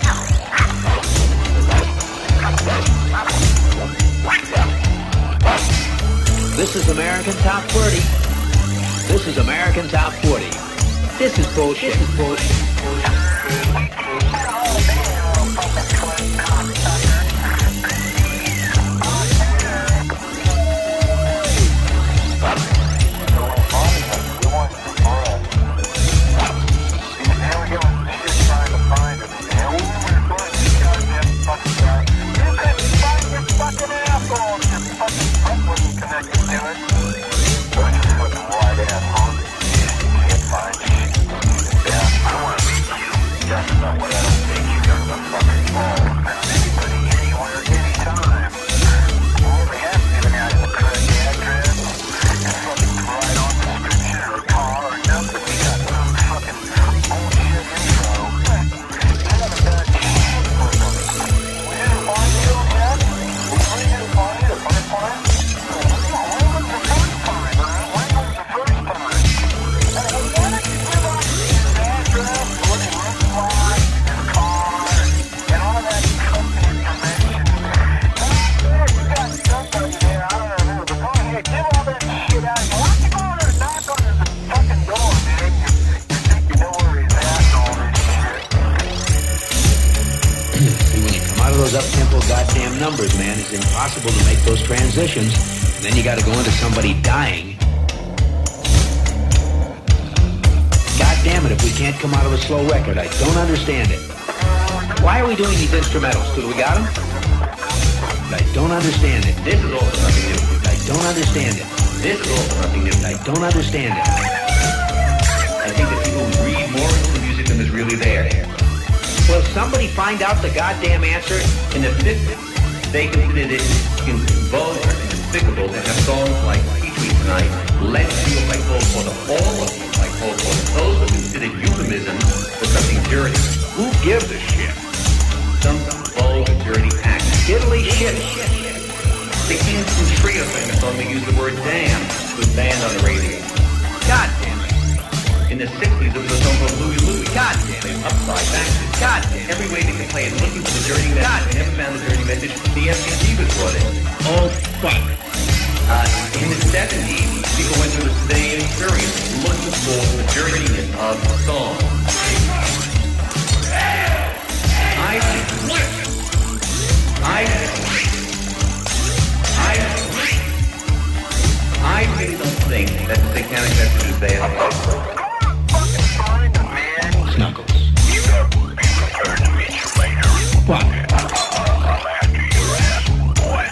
This is American Top forty. This is American Top forty. This is bullshit. This is bullshit. Numbers, man, it's impossible to make those transitions. And then you got to go into somebody dying. God damn it, if we can't come out of a slow record, I don't understand it. Why are we doing these instrumentals? Because we got them? I don't understand it. This is also nothing new. I don't understand it. This is also nothing new. I don't understand it. I think that people read more into the music than is really there. Will somebody find out the goddamn answer in the fifties? They considered it vulgar and despicable to have songs like Teach Me Tonight, Let's Do It Like Cold Water, all of you like Cold Water. Those are considered euphemisms for something dirty. Who gives a shit? Some vulgar, dirty act. Diddly shit. The Kingston Trio sang a song that used the word damn. It was banned on the radio. God damn it. In the sixties, there was a song called Louie Louie. God damn it. Upside, backwards. God damn it. Every way they could play it, looking for the dirty message. God, they never found the dirty message. The F C C was brought in. Oh, fuck. Uh, in the seventies, people went through the same experience, looking for the dirtiness of the song. I think... I think... I I really don't think that the satanic message is there. Snuggles. You got to be prepared to meet you later. What? I'll after your ass, boy.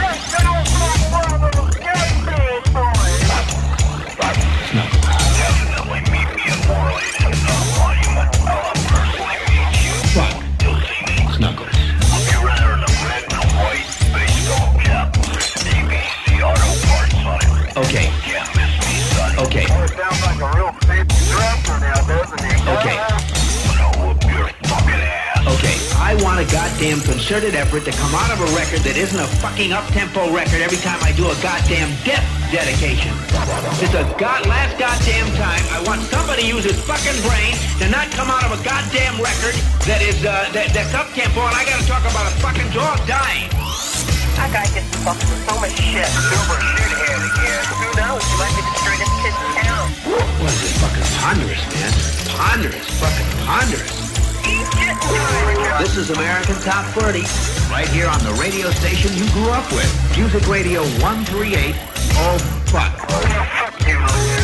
Snuggles. Definitely meet me at four eighty in the monument. I'll personally meet you. What? You'll see me. Snuggles. I'll be wearing a red and white baseball cap with A B C Auto Parts on it. Okay. Can't miss me, son. Okay. Oh, it sounds like a real fancy dresser now, doesn't it? Okay. Okay, I want a goddamn goddamn concerted effort to come out of a record that isn't a fucking up-tempo record every time I do a goddamn death dedication. It's a god last goddamn time I want somebody to use his fucking brain to not come out of a goddamn record that is, uh, that, that's up-tempo, and I gotta talk about a fucking dog dying. That guy gets fucked with so much shit. Silver shithead again. Who knows? He might be the straightest kid in town. What is this fucking ponderous, man? Ponderous, fucking ponderous. This is American Top thirty, right here on the radio station you grew up with. Music Radio one thirty-eight. Oh, fuck. Oh, fuck you.